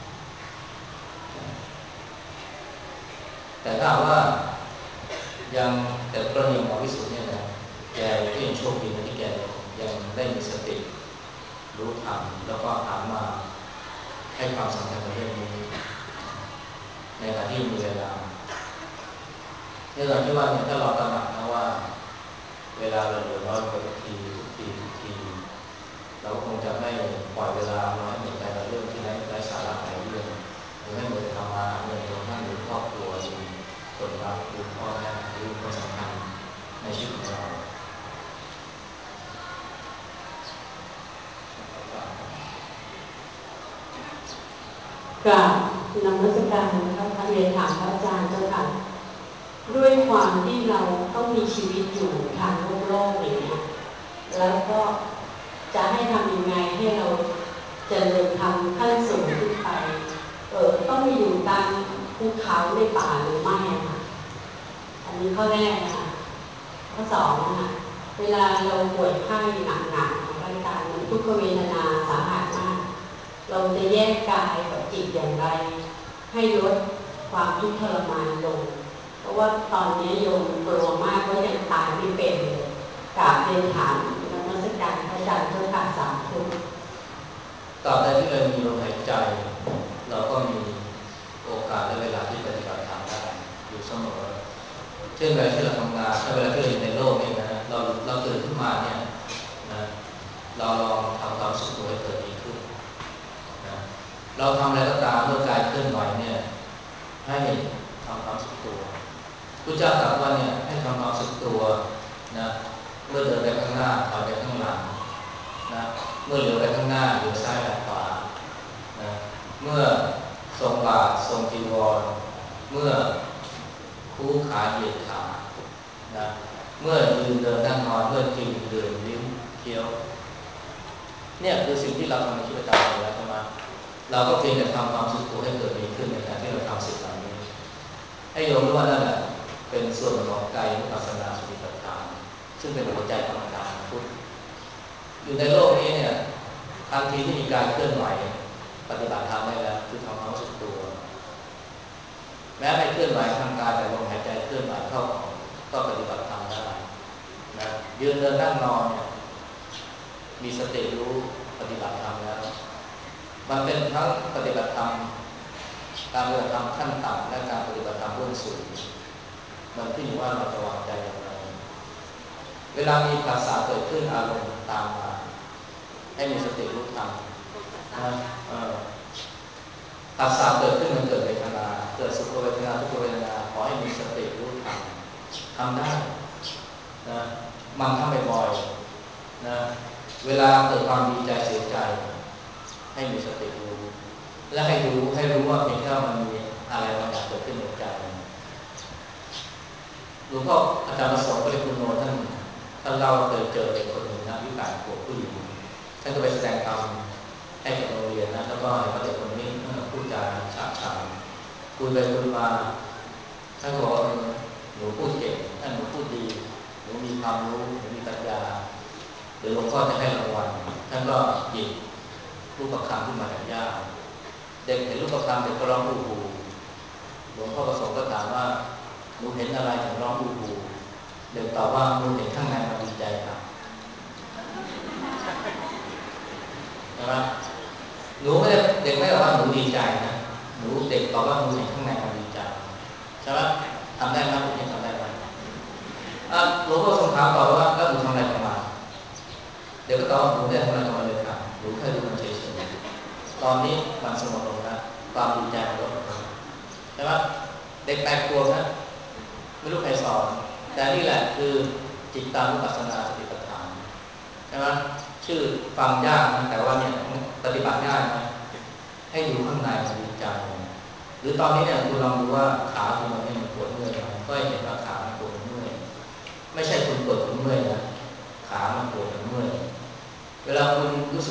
แต่ถ้าว่ายังแต่กรณีหมอวิสุทธิ์เนี่ยนะแกก็ยังโชคดีนะที่แกยังได้มีสติรู้ทันแล้วก็หันมาให้ความสำคัญกับเรื่องนี้ในขณะที่มีเวลาเนี่ยเราคิดว่าเนี่ยถ้าเราตระหนักนะว่าเวลาเราเหลือน้อยไปทุกทีทุกทีทุกทีเราคงจะไม่ปล่อยเวลาน้อยหมดไปกับเรื่องที่ไร้ไร้สาระหลายเรื่องหรือไม่หมดทำมาเงินจนทั้งดูครอบครัวดูคนรักดูพ่อแม่ดูคนสำคัญในชีวิตของเรากราบนมัสการนะคะเรียนถามพระอาจารย์เจ้าค่ะด้วยความที่เราต้องมีชีวิตอยู่ทางโลกโลกอย่างเงี้ยแล้วก็จะให้ทำยังไงให้เราเจริญธรรมขั้นสูงขึ้นไปเออต้องมีอยู่ตามภูเขาในป่าหรือไม่อะค่ะอันนี้ข้อแรกนะคะข้อสองนะคะเวลาเราป่วยไข้หนักๆร่างกายมันทุกขเวทนาสาหัสมากเราจะแยกกายกับจิตอย่างไรให้ลดความทุกข์ทรมานลงเพราะว่าตอนนี้โยมกลัวมากว่ายังตายไม่เป็นเลยกราบเรียนถามนมัสการพระอาจารย์เจ้าค่ะสามทุกตราบใดที่เรามีลมหายใจเราก็มีโอกาสและเวลาที่ปฏิบัติธรรมได้อยู่เสมอเช่นเวลาที่เราทำงานถ้าเวลาที่เราอยู่ในโลกนี่นะเราเราตื่นขึ้นมาเนี่ยนะเราลองทำความสุขตัวให้เกิดดีขึ้นนะเราทำอะไรก็ตามเมื่อกายเคลื่อนไหวเนี่ยให้ทำความสุขตัวพุทธเจ้าตรัสว่าเนี่ยให้ทำความสุขตัวนะเมื่อเดินไปข้างหน้าถอยไปข้างหลังนะเมื่อเหลียวไปข้างหน้าเหลียวซ้ายและขวานะเมื่อทรงบาททรงจีวรเมื่อคู่ขาเหยียดขานะเมื่อยืนเดินนั่งนอนเมื่อกินดื่มลิ้มเคี้ยวเนี่ยคือสิ่งที่เราทำในชีวิตประจำวันแล้วใช่ไหมเราก็เพียงแต่ทำความสุขตัวให้เกิดดีขึ้นในการที่เราทำสิ่งเหล่านี้ให้โยมรู้ว่านั่นแหละเป็นส่วนของกายวิปัสสนาสติปัฏฐานซึ่งเป็นหัวใจกรรมฐานพุทธอยู่ในโลกนี้เนี่ยทันทีที่มีการเคลื่อนไหวปฏิบัติธรรมได้แล้วคือทำความรู้สึกตัวแม้ไม่เคลื่อนไหวทางกายแต่ลมหายใจเคลื่อนไหวเข้าออกก็ปฏิบัติธรรมได้นะยืนเดินนั่งนอนเนี่ยมีสติรู้ปฏิบัติธรรมแล้วมันเป็นทั้งปฏิบัติธรรมการปฏิบัติธรรมขั้นต่ำและการปฏิบัติธรรมเบื้องสูงมันขึ้นอยู่ว่าเราจะวางใจอย่างไรเวลามีภาษาเกิดขึ้นอารมณ์ตามมาให้มีสติรู้ทันนะภาษาเกิดขึ้นมันเกิดเวทนาเกิดสุขเวทนาทุกขเวทนาขอให้มีสติรู้ทันทำได้นะมันทำบ่อยๆนะเวลาเกิดความดีใจเสียใจให้มีสติรู้และให้รู้ให้รู้ว่าเพียงแค่มันมีอะไรบางอย่างเกิดขึ้นในใจหลวงพ่ออาจารย์ประสงค์ปริปุโนท่านท่านเล่าเคยเจอเด็กคนหนึ่งนะอายุแปดขวบผู้หญิงท่านก็ไปแสดงธรรมให้กับโรงเรียนนะแล้วก็เห็นว่าเด็กคนนี้พูดจาฉาบฉานคุยไปคุยมาท่านก็บอกว่าหนูพูดเก่งท่านหนูพูดดีหนูมีความรู้หนูมีปัญญาเดี๋ยวหลวงพ่อจะให้รางวัลท่านก็หยิบลูกประคำขึ้นมาจากย่าเด็กเห็นลูกประคำเด็กก็ร้องอู่อู่หลวงพ่อประสงค์ก็ถามว่าหนูเห็นอะไรถึงร้องอู่อู่เด็กตอบว่าหนูเห็นข้างในมันดีใจครับใช่ไหมหนูไม่ได้เด็กไม่ได้ว่าหนูดีใจนะหนูเด็กตอบว่าหนูเห็นข้างในมันดีใจใช่ไหมทำได้ไหมหนูเห็นทำได้ไหมหลวงพ่อทรงถามต่อว่าแล้วหนูทำอะไรกันมาเด็กก็ตอบว่าหนูไม่ได้ทำอะไรกันมาเลยครับหนูแค่ดูมันเฉยๆตอนนี้มันสงบลงแล้วความดีใจมันลดลงใช่ไหมเด็กแปดขวบนะไม่รู้ใครสอนแต่นี่แหละคือจิตตานุปัสสนาสติปัฏฐานใช่ไหมชื่อฟังยากนะแต่ว่าเนี่ยปฏิบัติง่ายนะให้ดูข้างในดีใจหรือตอนนี้เนี่ยคุณลองดูว่าขาคุณมันปวดเมื่อยไหมก็ให้เห็นว่าขามันปวดเมื่อยไม่ใช่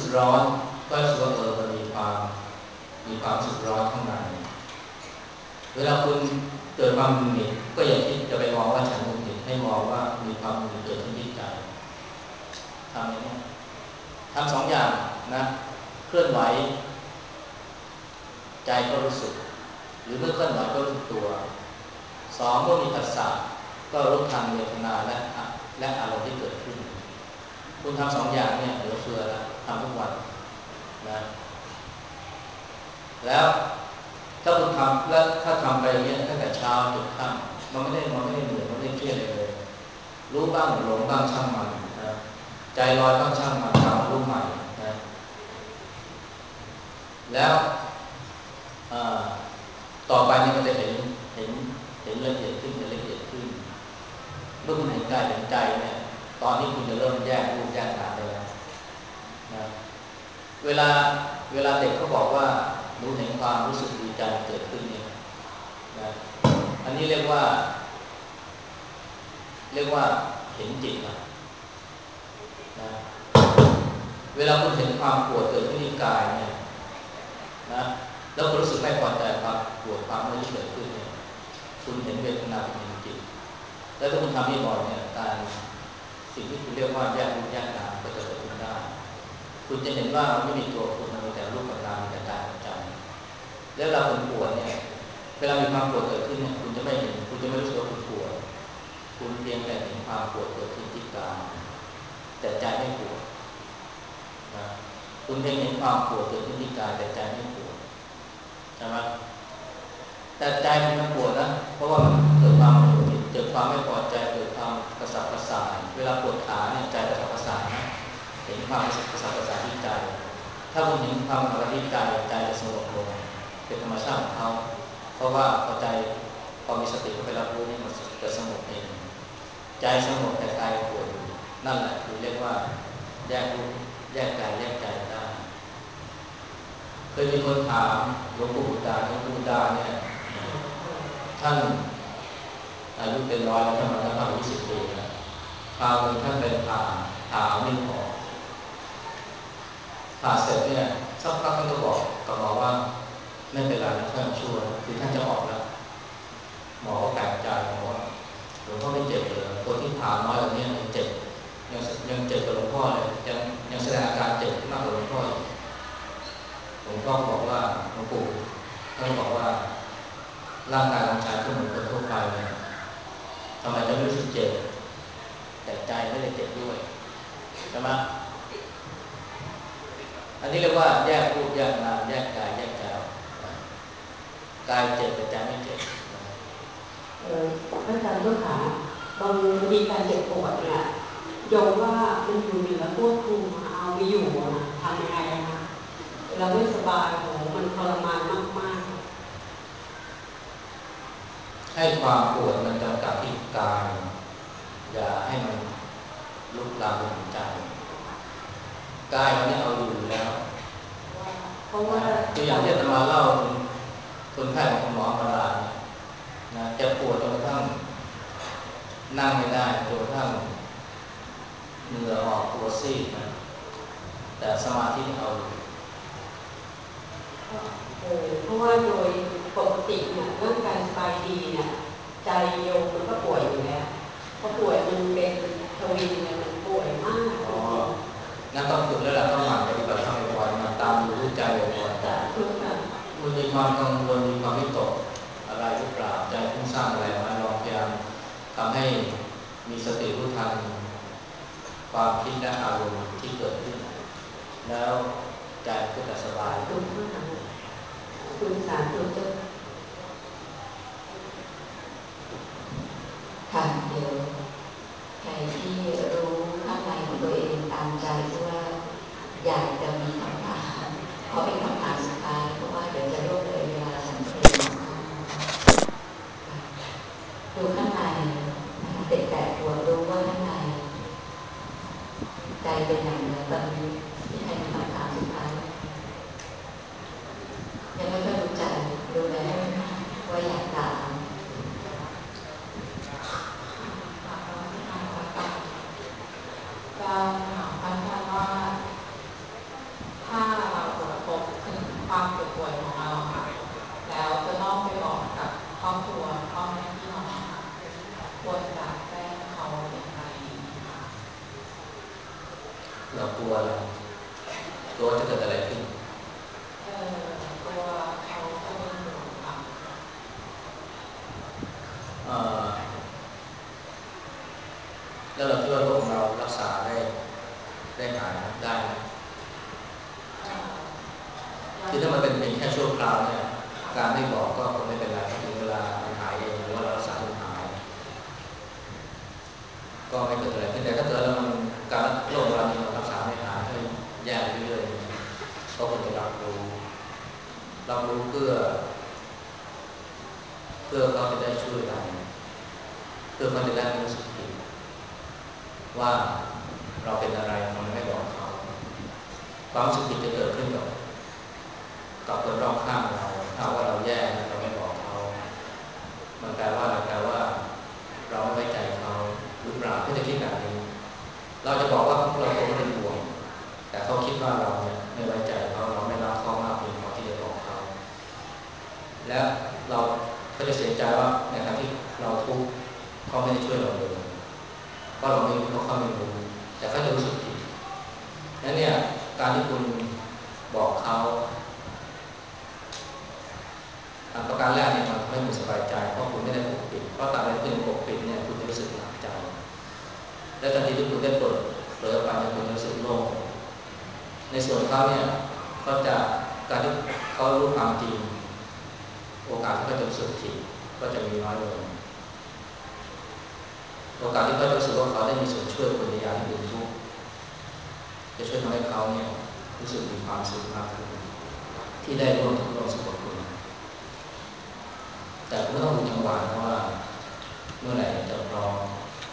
ร้อนก็รู้สึกว่าเออมันมีความมีความรู้สึกร้อนข้างในเวลาคุณเกิดความหงุดหงิดก็อย่าคิดจะไปมองว่าฉันหงุดหงิดให้มองว่ามีความหงุดหงิดเกิดขึ้นที่ใจทำอย่างนี้ทำสองอย่างนะเคลื่อนไหวใจก็รู้สึกหรือเมื่อเคลื่อนไหวก็รู้สึกตัวสองเมื่อมีผัสสะก็รู้ทันเวทนาและและอารมณ์ที่เกิดขึ้นคุณทำสองอย่างเนี่ยเหลือเฟือแล้วทำทุกวันนะแล้วถ้าคุณทำแล้วถ้าทำไปอย่างเงี้ยตั้งแต่เช้าจนค่ำมันไม่ได้มันไม่ได้เหนื่อยมันไม่ได้เครียดเลยเลยรู้บ้างหลงบ้างช่างมันนะใจลอยบ้างช่างมันกลับมารู้ใหม่นะแล้วต่อไปนี่มันจะเห็นเห็นเห็นละเอียดขึ้นเห็นละเอียดขึ้นเมื่อคุณเห็นกายเห็นใจเนี่ยตอนนี้คุณจะเริ่มแยกรูปแยกนามได้แล้วนะเวลาเวลาเด็กเขาบอกว่าหนูเห็นความรู้สึกดีใจเกิดขึ้นเนี่ยนะอันนี้เรียกว่าเรียกว่าเห็นจิตนะนะเวลาคุณเห็นความปวดเกิดขึ้นที่กายเนี่ยนะแล้วคุณรู้สึกไม่พอใจความปวดความเมื่อยที่เกิดขึ้นเนี่ยคุณเห็นเวทนาเป็นจิตแล้วถ้าคุณทำนี่บ่อยเนี่ยการสิ่งที่คุณเรียกว่าแยกรูปแยกนามก็จะเกิดขึ้นได้คุณจะเห็นว่ามันไม่มีตัวคุณมันมีแต่รูปกับนามมีแต่กายกับใจแล้วเราคุณปวดเนี่ยเวลามีความปวดเกิดขึ้นเนี่ยคุณจะไม่เห็นคุณจะไม่รู้สึกว่าคุณปวดคุณเพียงแต่เห็นความปวดเกิดขึ้นที่กายแต่ใจไม่ปวดนะคุณเพียงเห็นความปวดเกิดขึ้นที่กายแต่ใจไม่ปวดใช่ไหมแต่ใจมันปวดนะเพราะว่ามันเกิดความหงุดหงิดเกิดความไม่พอใจเกิดความกระสับกระส่ายเวลาปวดขาเนี่ยใจกระสับกระส่ายนะเห็นความกระสับกระส่ายที่ใจถ้าคุณเห็นความกระสับกระส่ายที่ใจใจจะสงบลงเป็นธรรมชาติของเขาเพราะว่าพอใจพอมีสติเข้าไปรับรู้นี่มันจะสงบเองใจสงบแต่กายปวดนั่นแหละคือเรียกว่าแยกรูปแยกกายแยกใจได้เคยมีคนถามหลวงปู่บุตรหลวงปู่บุตรเนี่ยท่านอายุเป็นร้อยแล้วท่านมาแล้วท่านอายุสิบปีนะคราวนึงท่านไปผ่าผ่าเอานิ้วออกผ่าเสร็จเนี่ยสักพักท่านก็บอกกับหมอว่าไม่เป็นไรนะท่านช่วยคือท่านจะออกแล้วหมอก็แปลกใจบอกว่าหลวงพ่อไม่เจ็บเลยคนที่ผ่าน้อยแบบนี้ยังเจ็บยังยังเจ็บกับหลวงพ่อเลยยังยังแสดงอาการเจ็บมากกว่าหลวงพ่ออีกหลวงพ่อบอกว่าหลวงปู่ท่านบอกว่าร่างกายของชายก็เหมือนคนทั่วไปเลยทำไมจะไม่รู้สึกเจ็บแต่ใจไม่ได้เจ็บด้วยใช่ไหมอันนี้เรียกว่าแยกรูปแยกนามแยกกายแยกใจกายเจ็บแต่ใจไม่เจ็บเอออาจารย์ก็ถามบางทีการเจ็บปวดเนี่ยโยมว่ามันอยู่เหนือควบคุมเอาไม่อยู่นะทำยังไงนะเวลาไม่สบายโหมันทรมานมากๆให้ความปวดมันจำกัดที่กายอย่าให้มันลุกลามไปถึงใจกายเราเนี่ยเอาอยู่แล้วเพราะว่าตัวอย่างที่อาตมาเล่าคนไข้ของคุณหมอมาลาเนี่ยนะจะปวดจนกระทั่งนั่งไม่ได้จนกระทั่งเหงื่อออกตัวซีดนะแต่สมาธิเอาอยู่เออเพราะว่าโดยปกติเนี่ยร่างกายสบายดีเนี่ยใจโยมมันก็ป่วยอยู่แล้วพอป่วยมันเป็นทวีเนี่ยมันป่วยมากจริงๆงั้นต้องฝึกแล้วล่ะต้องหมั่นปฏิบัติธรรมบ่อยๆมาตามดูรู้ใจบ่อยๆแต่ทุกค่ะคุณมีความกังวลมีความวิตกอะไรหรือเปล่าใจฟุ้งซ่านอะไรมาลองพยายามทำให้มีสติรู้ทันความคิดและอารมณ์ที่เกิดขึ้นแล้วใจก็จะสบายทุกค่ะคุณสาธุเจ้าค่ะเดี๋ยวใครที่รู้ข้างในของตัวเองตามใจที่ว่าอยากจะมีคำถามขอเป็นคำถามสุดท้ายเพราะว่าเดี๋ยวจะล่วงเลยเวลาฉันเพลงดูข้างในนะคะเด็กแปดขวบรู้ว่าข้างในใจเป็นอย่างไรตอนนี้ที่ใครมีคำถามสุดท้ายยังไม่ค่อยรู้ใจดูแล้วว่าอยากถามก็ถามท่านว่าควรจะแก้เขาอย่างไรคะเรากลัวอะไรกลัวจะเกิดอะไรขึ้นเออกลัวเขาจะเป็นห่วงค่ะเอ่อแล้วเราคิดว่าโรคของเรารักษาได้ได้หายได้ไหมคือถ้ามันเป็นเป็นแค่ชั่วคราวเนี่ยการไม่บอกก็คงไม่เป็นไรถึงเวลามันหายเองหรือว่าเรารักษาจนหายก็ไม่เกิดอะไรขึ้นแต่ถ้าเกิดเรามันการโรคเราเนี่ยเรารักษาไม่หายก็แย่ไปเรื่อยๆก็ควรจะรับรู้รับรู้เพื่อเพื่อเขาจะได้ช่วยเราเพื่อเขาจะได้รู้สึกผิดว่าเราเป็นอะไรทำไมไม่บอกเขาความรู้สึกผิดจะเกิดขึ้นกับกับคนรอบข้างเราถ้าว่าเราแย่เราไม่บอกเขามันแปลว่าอะไรแปลว่าเราไม่ไว้ใจเขาหรือเปล่าที่จะคิดแบบนี้เราจะบอกว่าเราคงเป็นห่วงแต่เขาคิดว่าเราเนี่ยไม่ไว้ใจเขาเราไม่รักเขามากเพียงพอที่จะบอกเขาและเราก็จะเสียใจว่าในขณะที่เราทุกข์เขาไม่ได้ช่วยเราเลยเพราะเราไม่รู้เขาเขาไม่รู้แต่เขาจะรู้สึกผิดนั้นเนี่ยการที่คุณบอกเขาประการแรกเนี่ยมันทำให้คุณสบายใจเพราะคุณไม่ได้ปกปิดเพราะตามที่คุณปกปิดเนี่ยคุณจะรู้สึกหนักใจและทันทีที่คุณได้เปิดเผยออกไปเนี่ยคุณจะรู้สึกโล่งในส่วนเขาเนี่ยเขาจะการที่เขารู้ความจริงโอกาสที่เขาจะรู้สึกผิดก็จะมีน้อยลงโอกาสที่เขาจะรู้สึกว่าเขาได้มีส่วนช่วยคุณในยามที่คุณทุกข์จะช่วยทำให้เขาเนี่ยรู้สึกมีความสุขมากขึ้นที่ได้ร่วมทุกข์ร่วมสุขกับคุณแต่คุณต้องดูจังหวะนะว่าเมื่อไหร่จะพร้อม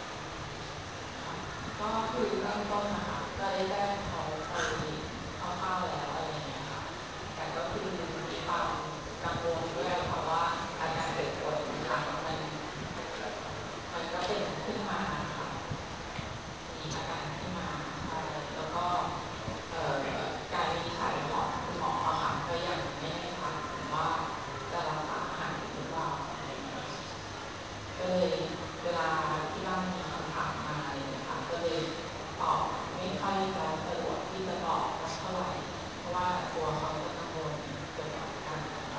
ก็คือเริ่มต้นนะคะก็ได้แจ้งเขาไปคร่าวๆแล้วอะไรอย่างเงี้ยค่ะแต่ก็คือมีความกังวลด้วยค่ะว่าอาการเจ็บปวดบางครั้งมันมันก็เป็นขึ้นมาค่ะมีอาการขึ้นมาใช่แล้วก็การวินิจฉัยของคุณหมอค่ะก็ยังไม่ได้ชัดถึงว่าจะรักษาหายหรือเปล่าอะไรอย่างเงี้ยก็เลยเวลาที่บ้านมีคำถามมาอะไรอย่างเงี้ยค่ะก็เลยตอบไม่ค่อยจะสะดวกที่จะตอบเท่าไหร่เพราะว่ากลัวเขาจะกังวลเกี่ยวกับการของเรา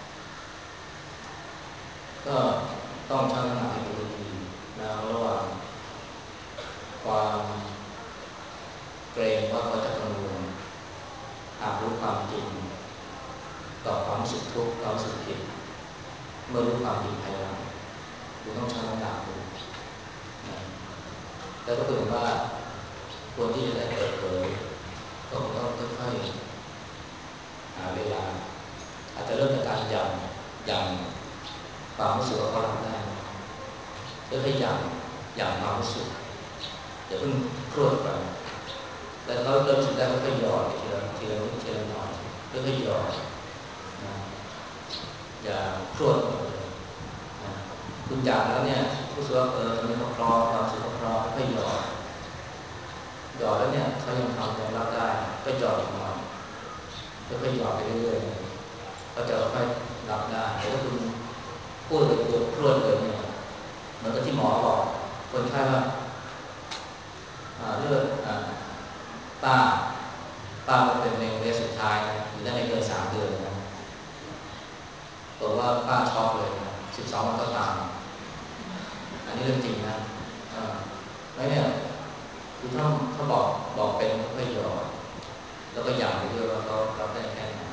ก็ต้องชั่งน้ำหนักให้ดีๆนะระหว่างความเกรงว่าเขาจะกังวลหากรู้ความจริงต่อความรู้สึกทุกข์ความรู้สึกผิดเมื่อรู้ความจริงภายหลังคุณต้องชั่งน้ำหนักดูนะแต่ถ้าเกิดว่าควรที่จะได้เปิดเผยก็คงต้องค่อยๆหาเวลาอาจจะเริ่มจากการหยั่งหยั่งความรู้สึกว่าเขารับได้เพื่อให้หยั่งหยั่งความรู้สึกอย่าเพิ่งครวดไปแล้วเขาเริ่มรู้สึกได้ก็ค่อยหยอดทีละทีละนิดทีละหน่อยเพื่อให้หยอดนะอย่าครวดหมดเลยนะคุณหยั่งแล้วเนี่ยรู้สึกว่าเออตอนนี้เขาพร้อมความรู้สึกเขาพร้อมค่อยหยอดหยอดแล้วเนี่ยเขายังทำยังรับได้ก็หยอดอีกหน่อยค่อยๆหยอดไปเรื่อยๆเขาจะค่อยรับได้แต่ถ้าคุณพูดเลยเกือบครวดเลยเนี่ยเหมือนกับที่หมอบอกคนไข้ว่าเลือดป้าป้ามันเป็นในระยะสุดท้ายหรือได้ไม่เกินสามเดือนนะบอกว่าป้าช็อกเลยนะสิบสองวันก็ตามอันนี้เรื่องจริงนะไม่เนี่ยคือถ้าถ้าบอกบอกเป็นก็ค่อยหยอดแล้วก็ย้ำไปด้วยว่าเขารับได้แค่ไหน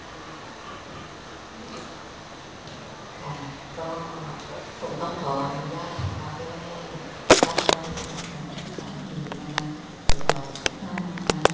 ค่ะก็ผมต้องขออนุญ